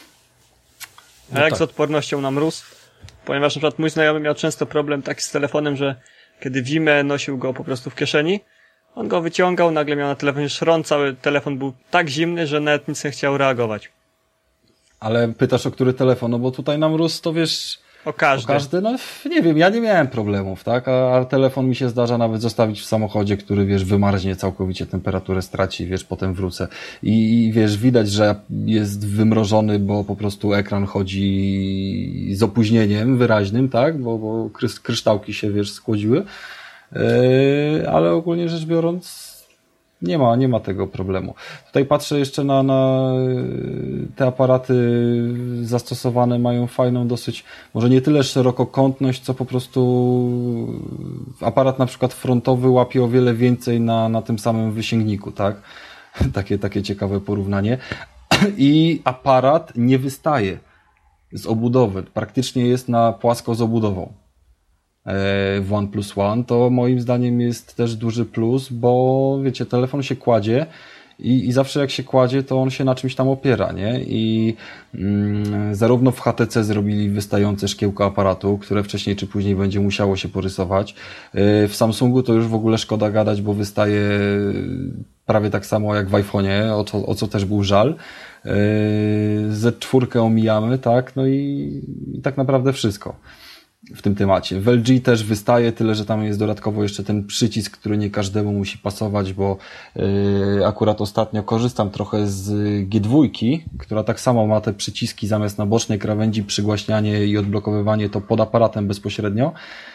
A jak tak. z odpornością na mróz? Ponieważ na przykład mój znajomy miał często problem taki z telefonem, że kiedy w zimę nosił go po prostu w kieszeni, on go wyciągał, nagle miał na telefonie szron, cały telefon był tak zimny, że nawet nic nie chciał reagować. Ale pytasz o który telefon? No bo tutaj na mróz to wiesz... O każdy. O każdy, no nie wiem, ja nie miałem problemów, tak, a, a telefon mi się zdarza nawet zostawić w samochodzie, który, wiesz, wymarznie całkowicie, temperaturę straci, wiesz, potem wrócę i, i wiesz, widać, że jest wymrożony, bo po prostu ekran chodzi z opóźnieniem wyraźnym, tak, bo, bo kryształki się, wiesz, skłodziły, yy, ale ogólnie rzecz biorąc Nie ma, nie ma tego problemu. Tutaj patrzę jeszcze na, na te aparaty zastosowane, mają fajną dosyć, może nie tyle szerokokątność, co po prostu aparat na przykład frontowy łapie o wiele więcej na, na tym samym wysięgniku, tak? Takie, takie ciekawe porównanie. I aparat nie wystaje z obudowy. Praktycznie jest na płasko z obudową. W OnePlus One, to moim zdaniem jest też duży plus, bo wiecie, telefon się kładzie i, i zawsze jak się kładzie, to on się na czymś tam opiera, nie? I mm, zarówno w H T C zrobili wystające szkiełko aparatu, które wcześniej czy później będzie musiało się porysować. W Samsungu to już w ogóle szkoda gadać, bo wystaje prawie tak samo jak w iPhone'ie, o co, o co też był żal. Z cztery omijamy, tak? No i, i tak naprawdę wszystko w tym temacie. W L G też wystaje, tyle że tam jest dodatkowo jeszcze ten przycisk, który nie każdemu musi pasować, bo yy, akurat ostatnio korzystam trochę z G dwa, która tak samo ma te przyciski zamiast na bocznej krawędzi, przygłaśnianie i odblokowywanie to pod aparatem bezpośrednio.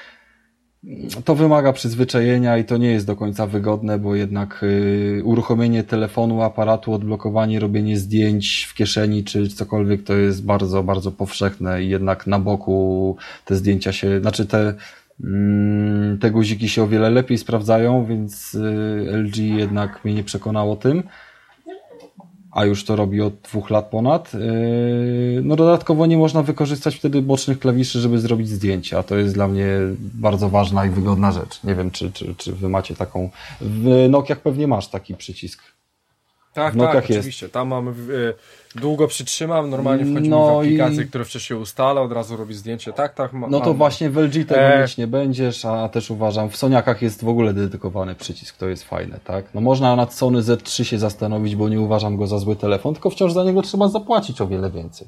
To wymaga przyzwyczajenia i to nie jest do końca wygodne, bo jednak yy, uruchomienie telefonu, aparatu, odblokowanie, robienie zdjęć w kieszeni czy cokolwiek to jest bardzo, bardzo powszechne i jednak na boku te zdjęcia się, znaczy te, yy, te guziki się o wiele lepiej sprawdzają, więc yy, L G jednak mnie nie przekonało tym. A już to robi od dwóch lat ponad. No dodatkowo nie można wykorzystać wtedy bocznych klawiszy, żeby zrobić zdjęcia, a to jest dla mnie bardzo ważna i wygodna rzecz. Nie wiem, czy, czy, czy wy macie taką... W Nokiach pewnie masz taki przycisk. Tak, tak, oczywiście. Tam mam, y, długo przytrzymam, normalnie wchodzi no mi w aplikację, i... która wcześniej się ustala, od razu robi zdjęcie. Tak, tak. Ma, no to mam. właśnie w L G tego e... mieć nie będziesz, a też uważam, w Soniakach jest w ogóle dedykowany przycisk, to jest fajne, tak? No można nad Sony Z trzy się zastanowić, bo nie uważam go za zły telefon, tylko wciąż za niego trzeba zapłacić o wiele więcej.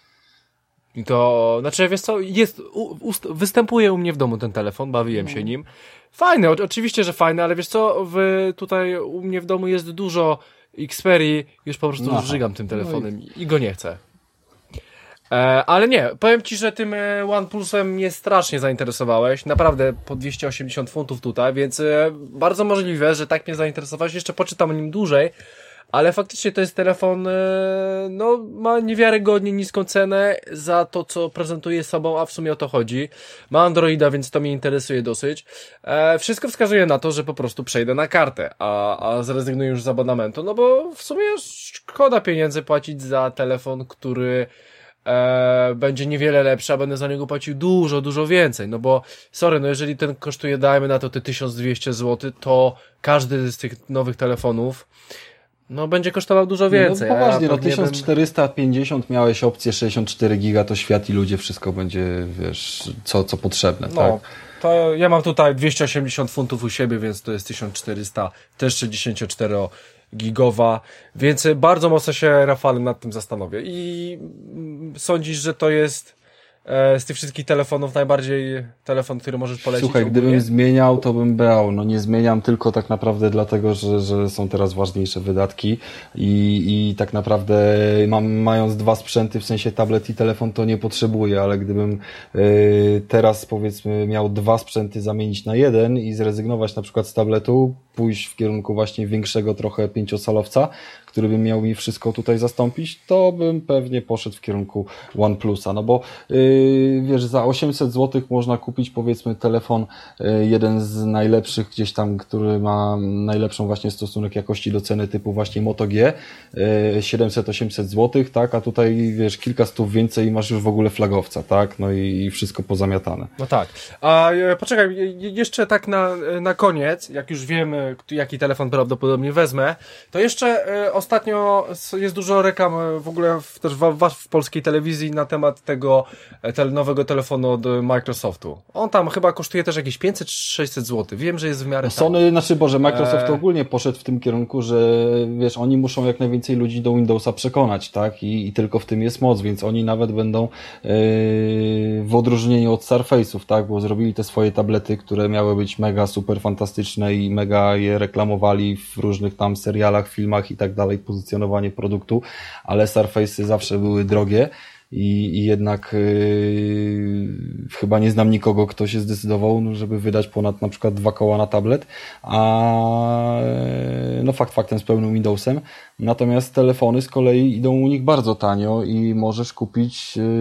I to, znaczy wiesz co, jest, u, ust, występuje u mnie w domu ten telefon, bawiłem się nim. Fajny, o, oczywiście, że fajny, ale wiesz co, w, tutaj u mnie w domu jest dużo Xperii, już po prostu Aha. żygam tym telefonem no i... i go nie chcę. E, ale nie, powiem Ci, że tym OnePlusem mnie strasznie zainteresowałeś, naprawdę po dwieście osiemdziesiąt funtów tutaj, więc e, bardzo możliwe, że tak mnie zainteresowałeś, jeszcze poczytam o nim dłużej, ale faktycznie to jest telefon, e, no ma niewiarygodnie niską cenę za to, co prezentuje sobą, a w sumie o to chodzi. Ma Androida, więc to mnie interesuje dosyć. E, wszystko wskazuje na to, że po prostu przejdę na kartę, a, a zrezygnuję już z abonamentu, no bo w sumie szkoda pieniędzy płacić za telefon, który e, będzie niewiele lepszy, a będę za niego płacił dużo, dużo więcej, no bo sorry, no jeżeli ten kosztuje, dajmy na to te tysiąc dwieście złotych, to każdy z tych nowych telefonów no będzie kosztował dużo więcej. No poważnie, ja no tysiąc czterysta pięćdziesiąt miałeś opcję sześćdziesiąt cztery giga, to świat i ludzie, wszystko będzie, wiesz, co, co potrzebne, no, tak? To ja mam tutaj dwieście osiemdziesiąt funtów u siebie, więc to jest tysiąc czterysta, też sześćdziesiąt cztery gigowa, więc bardzo mocno się, Rafale, nad tym zastanowię. I sądzisz, że to jest z tych wszystkich telefonów najbardziej telefon, który możesz polecić? Słuchaj, ogólnie? Gdybym zmieniał, to bym brał. No nie zmieniam tylko tak naprawdę dlatego, że, że są teraz ważniejsze wydatki i, i tak naprawdę mam, mając dwa sprzęty, w sensie tablet i telefon, to nie potrzebuję, ale gdybym y, teraz powiedzmy miał dwa sprzęty zamienić na jeden i zrezygnować na przykład z tabletu, pójść w kierunku właśnie większego trochę pięciocalowca, który by miał mi wszystko tutaj zastąpić, to bym pewnie poszedł w kierunku OnePlusa, no bo yy, wiesz, za osiemset złotych można kupić powiedzmy telefon, yy, jeden z najlepszych gdzieś tam, który ma najlepszą właśnie stosunek jakości do ceny typu właśnie Moto G, yy, siedemset osiemset złotych, tak, a tutaj wiesz, kilka stów więcej i masz już w ogóle flagowca, tak, no i, i wszystko pozamiatane. No tak, a e, poczekaj, jeszcze tak na, na koniec, jak już wiemy, jaki telefon prawdopodobnie wezmę, to jeszcze e, ostatnio jest dużo reklam w ogóle w, też w, w, w polskiej telewizji na temat tego te, nowego telefonu od Microsoftu. On tam chyba kosztuje też jakieś pięćset czy sześćset złotych. Wiem, że jest w miarę no Sony, tam. Znaczy Boże, Microsoft e... ogólnie poszedł w tym kierunku, że wiesz, oni muszą jak najwięcej ludzi do Windowsa przekonać, tak? I, i tylko w tym jest moc, więc oni nawet będą yy, w odróżnieniu od Surface'ów, tak? Bo zrobili te swoje tablety, które miały być mega super fantastyczne i mega je reklamowali w różnych tam serialach, filmach i tak dalej, pozycjonowanie produktu, ale Surface'y zawsze były drogie i, i jednak yy, chyba nie znam nikogo, kto się zdecydował, żeby wydać ponad na przykład dwa koła na tablet, a no fakt faktem z pełnym Windowsem, natomiast telefony z kolei idą u nich bardzo tanio i możesz kupić yy,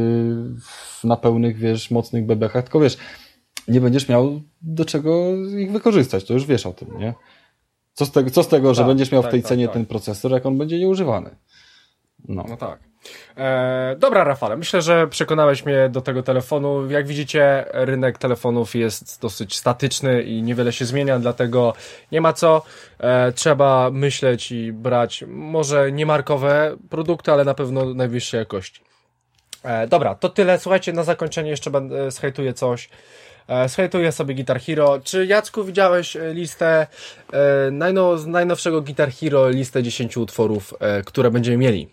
na pełnych, wiesz, mocnych bebechach, tylko wiesz, nie będziesz miał do czego ich wykorzystać, to już wiesz o tym, nie? Co z tego, co z tego tak, że będziesz miał tak, w tej tak, cenie tak. ten procesor, jak on będzie nieużywany? No, no tak. E, dobra, Rafale, myślę, że przekonałeś mnie do tego telefonu. Jak widzicie, rynek telefonów jest dosyć statyczny i niewiele się zmienia, dlatego nie ma co. E, trzeba myśleć i brać może nie markowe produkty, ale na pewno najwyższej jakości. E, dobra, to tyle. Słuchajcie, na zakończenie jeszcze będę zhejtuję coś. Zhejtuję sobie Guitar Hero. Czy, Jacku, widziałeś listę e, najnow, najnowszego Guitar Hero, listę dziesięciu utworów, e, które będziemy mieli?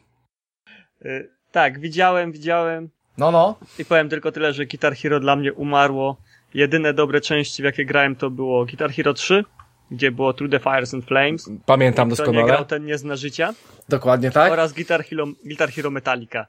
Y, tak, widziałem, widziałem. No, no. I powiem tylko tyle, że Guitar Hero dla mnie umarło. Jedyne dobre części, w jakie grałem, to było Guitar Hero trzy, gdzie było Through the Fires and Flames. Pamiętam doskonale. Kto nie grał, ten nie zna życia. Dokładnie tak. Oraz Guitar Hero, Guitar Hero Metallica.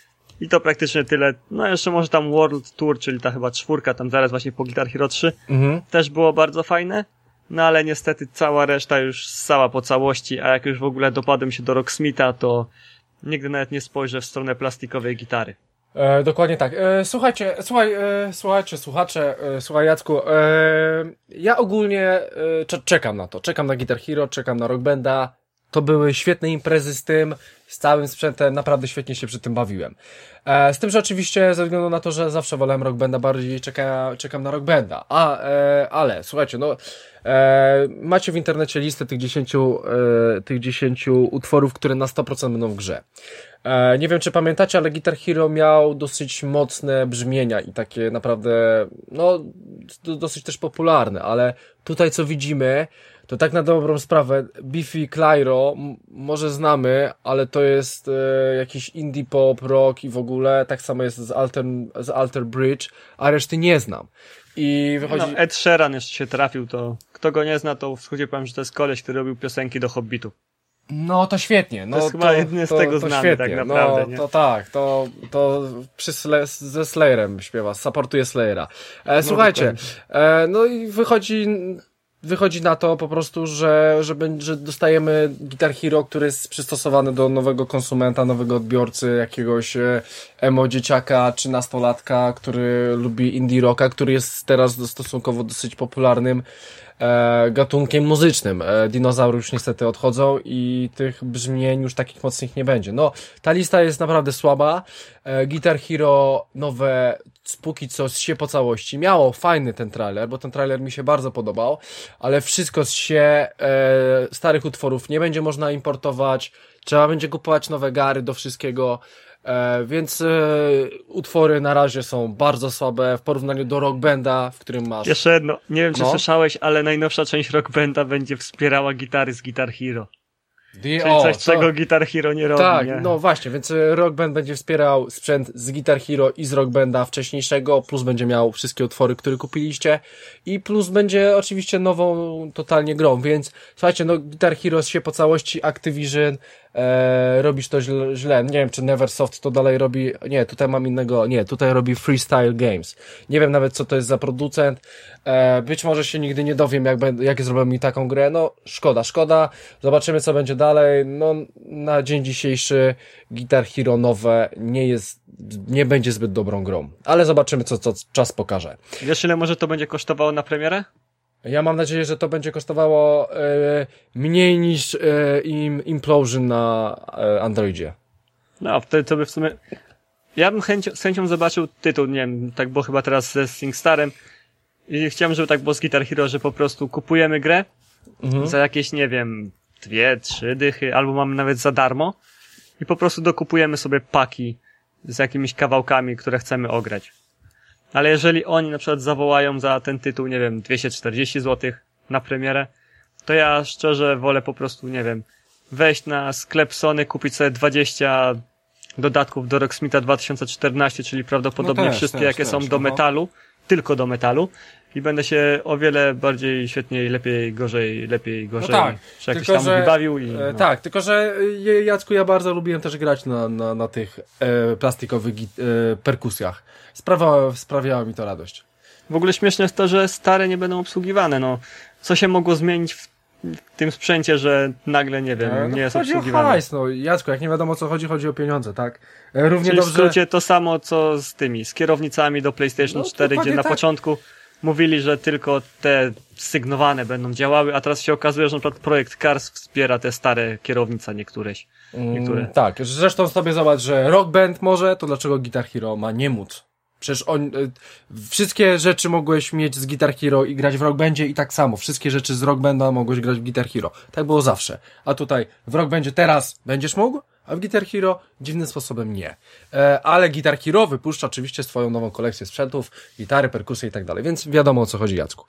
I to praktycznie tyle. No jeszcze może tam World Tour, czyli ta chyba czwórka, tam zaraz właśnie po Guitar Hero trzy. Mhm. Też było bardzo fajne. No ale niestety cała reszta już ssała po całości, a jak już w ogóle dopadłem się do Rocksmitha, to nigdy nawet nie spojrzę w stronę plastikowej gitary. E, dokładnie tak. E, słuchajcie, słuchaj, e, słuchajcie, słuchacze, e, słuchaj Jacku, e, ja ogólnie e, czekam na to. Czekam na Guitar Hero, czekam na Rock Banda. To były świetne imprezy z tym, z całym sprzętem, naprawdę świetnie się przy tym bawiłem. E, z tym, że oczywiście ze względu na to, że zawsze wolałem Rock Banda, bardziej czeka, czekam na Rock Banda. A, e, ale, słuchajcie, no, e, macie w internecie listę tych dziesięciu, e, tych dziesięciu utworów, które na sto procent będą w grze. E, nie wiem, czy pamiętacie, ale Guitar Hero miał dosyć mocne brzmienia i takie naprawdę, no, do, dosyć też popularne, ale tutaj co widzimy, to tak na dobrą sprawę, Biffy Clyro m- może znamy, ale to jest e, jakiś indie pop, rock i w ogóle, tak samo jest z Alter, z Alter Bridge, a reszty nie znam. I wychodzi... No, Ed Sheeran jeszcze się trafił, to kto go nie zna, to w skrócie powiem, że to jest koleś, który robił piosenki do Hobbitu. No to świetnie. No, to jest to, chyba jedyny z to, tego to znany świetnie. tak naprawdę. No nie? to tak, to, to przy Sle- ze Slayerem śpiewa, supportuje Slayera. E, no, słuchajcie, e, no i wychodzi... Wychodzi na to po prostu, że, że, że dostajemy Guitar Hero, który jest przystosowany do nowego konsumenta, nowego odbiorcy, jakiegoś emo dzieciaka czy nastolatka, który lubi indie rocka, który jest teraz stosunkowo dosyć popularnym e, gatunkiem muzycznym. E, dinozaury już niestety odchodzą i tych brzmień już takich mocnych nie będzie. No, ta lista jest naprawdę słaba. E, Guitar Hero nowe póki co się po całości. Miało fajny ten trailer, bo ten trailer mi się bardzo podobał, ale wszystko się e, starych utworów nie będzie można importować, trzeba będzie kupować nowe gary do wszystkiego, e, więc e, utwory na razie są bardzo słabe w porównaniu do Rock Banda, w którym masz... Jeszcze jedno, nie wiem czy no. słyszałeś, ale najnowsza część Rock Banda będzie wspierała gitary z Guitar Hero. Czyli coś, to... czego Guitar Hero nie robi. Tak, nie? no właśnie, więc Rock Band będzie wspierał sprzęt z Guitar Hero i z Rock Banda wcześniejszego, plus będzie miał wszystkie utwory, które kupiliście i plus będzie oczywiście nową totalnie grą, więc słuchajcie, no Guitar Hero się po całości, Activision e, robisz to źle, źle. Nie wiem, czy Neversoft to dalej robi, nie, tutaj mam innego, nie, tutaj robi Freestyle Games. Nie wiem nawet, co to jest za producent. E, być może się nigdy nie dowiem, jak, jak zrobią mi taką grę. No, szkoda, szkoda. Zobaczymy, co będzie dalej. No, na dzień dzisiejszy Guitar Hero nowe nie jest, nie będzie zbyt dobrą grą. Ale zobaczymy, co, co czas pokaże. Wiesz, ile może to będzie kosztowało na premierę? Ja mam nadzieję, że to będzie kosztowało e, mniej niż e, im, Implosion na e, Androidzie. No, wtedy to by w sumie... Ja bym chęci, z chęcią zobaczył tytuł, nie wiem, tak było chyba teraz ze SingStarem i chciałem, żeby tak było z Guitar Hero, że po prostu kupujemy grę mhm. za jakieś, nie wiem, dwie, trzy dychy, albo mamy nawet za darmo i po prostu dokupujemy sobie paki z jakimiś kawałkami, które chcemy ograć. Ale jeżeli oni na przykład zawołają za ten tytuł, nie wiem, dwieście czterdzieści złotych na premierę, to ja szczerze wolę po prostu, nie wiem, wejść na sklep Sony, kupić sobie dwadzieścia dodatków do Rocksmitha dwa tysiące czternaście, czyli prawdopodobnie no też, wszystkie, też, jakie też, są do no. metalu, tylko do metalu i będę się o wiele bardziej, świetniej, lepiej, gorzej, lepiej, gorzej, no tak, czy jakoś tam że, bawił. I, no. e, tak, tylko że Jacku, ja bardzo lubiłem też grać na, na, na tych e, plastikowych e, perkusjach. Sprawa, sprawiała mi to radość. W ogóle śmieszne jest to, że stare nie będą obsługiwane, no. Co się mogło zmienić w, w tym sprzęcie, że nagle, nie wiem, e, no, nie jest chodzi obsługiwane. Chodzi o hajs, no Jacku, jak nie wiadomo o co chodzi, chodzi o pieniądze, tak? E, równie Czyli dobrze... w skrócie to samo, co z tymi, z kierownicami do PlayStation no, cztery, gdzie na tak. początku mówili, że tylko te sygnowane będą działały, a teraz się okazuje, że na przykład projekt Cars wspiera te stare kierownice niektóreś. niektóre. Mm, tak, zresztą sobie zobacz, że Rock Band może, to dlaczego Guitar Hero ma nie móc? Przecież on, y, wszystkie rzeczy mogłeś mieć z Guitar Hero i grać w Rock Bandzie i tak samo. Wszystkie rzeczy z Rock Banda mogłeś grać w Guitar Hero. Tak było zawsze. A tutaj w Rock Bandzie teraz będziesz mógł, a w Guitar Hero dziwnym sposobem nie. E, ale Guitar Hero wypuszcza oczywiście swoją nową kolekcję sprzętów, gitary, perkusje i tak dalej, więc wiadomo o co chodzi, Jacku.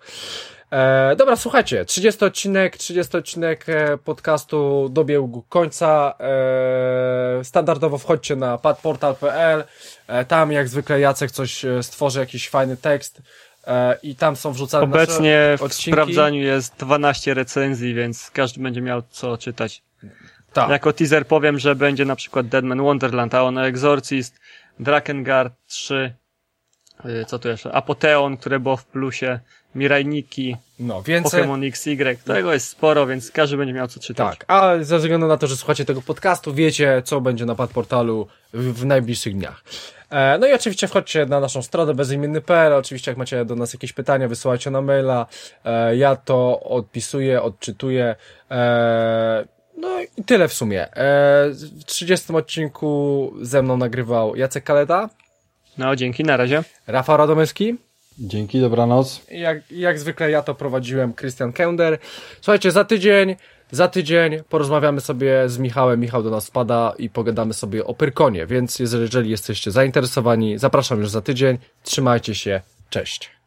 E, dobra, słuchajcie, trzydziesty odcinek, trzydziesty odcinek podcastu dobiegł końca. E, standardowo wchodźcie na padportal kropka p l. E, tam jak zwykle Jacek coś stworzy, jakiś fajny tekst e, i tam są wrzucane Obecnie nasze w odcinki. sprawdzaniu jest dwanaście recenzji, więc każdy będzie miał co czytać. Tak. Jako teaser powiem, że będzie na przykład Deadman Wonderland, Aeon Exorcist, Drakengard trzy, co tu jeszcze, Apoteon, które było w plusie, Mirai Nikki, no, więcej... Pokémon X Y, tego jest sporo, więc każdy będzie miał co czytać. Tak, a ze względu na to, że słuchacie tego podcastu, wiecie, co będzie na Padportalu w, w najbliższych dniach. E, no i oczywiście wchodźcie na naszą stronę bezimienny kropka p l, oczywiście jak macie do nas jakieś pytania, wysyłajcie na maila, e, ja to odpisuję, odczytuję, e, no i tyle w sumie. E, w trzydziestym odcinku ze mną nagrywał Jacek Kaleta. No, dzięki, na razie. Rafał Radomyski. Dzięki, dobranoc. Jak, jak zwykle ja to prowadziłem, Christian Kender. Słuchajcie, za tydzień, za tydzień porozmawiamy sobie z Michałem. Michał do nas spada i pogadamy sobie o Pyrkonie, więc jeżeli jesteście zainteresowani, zapraszam już za tydzień. Trzymajcie się, cześć.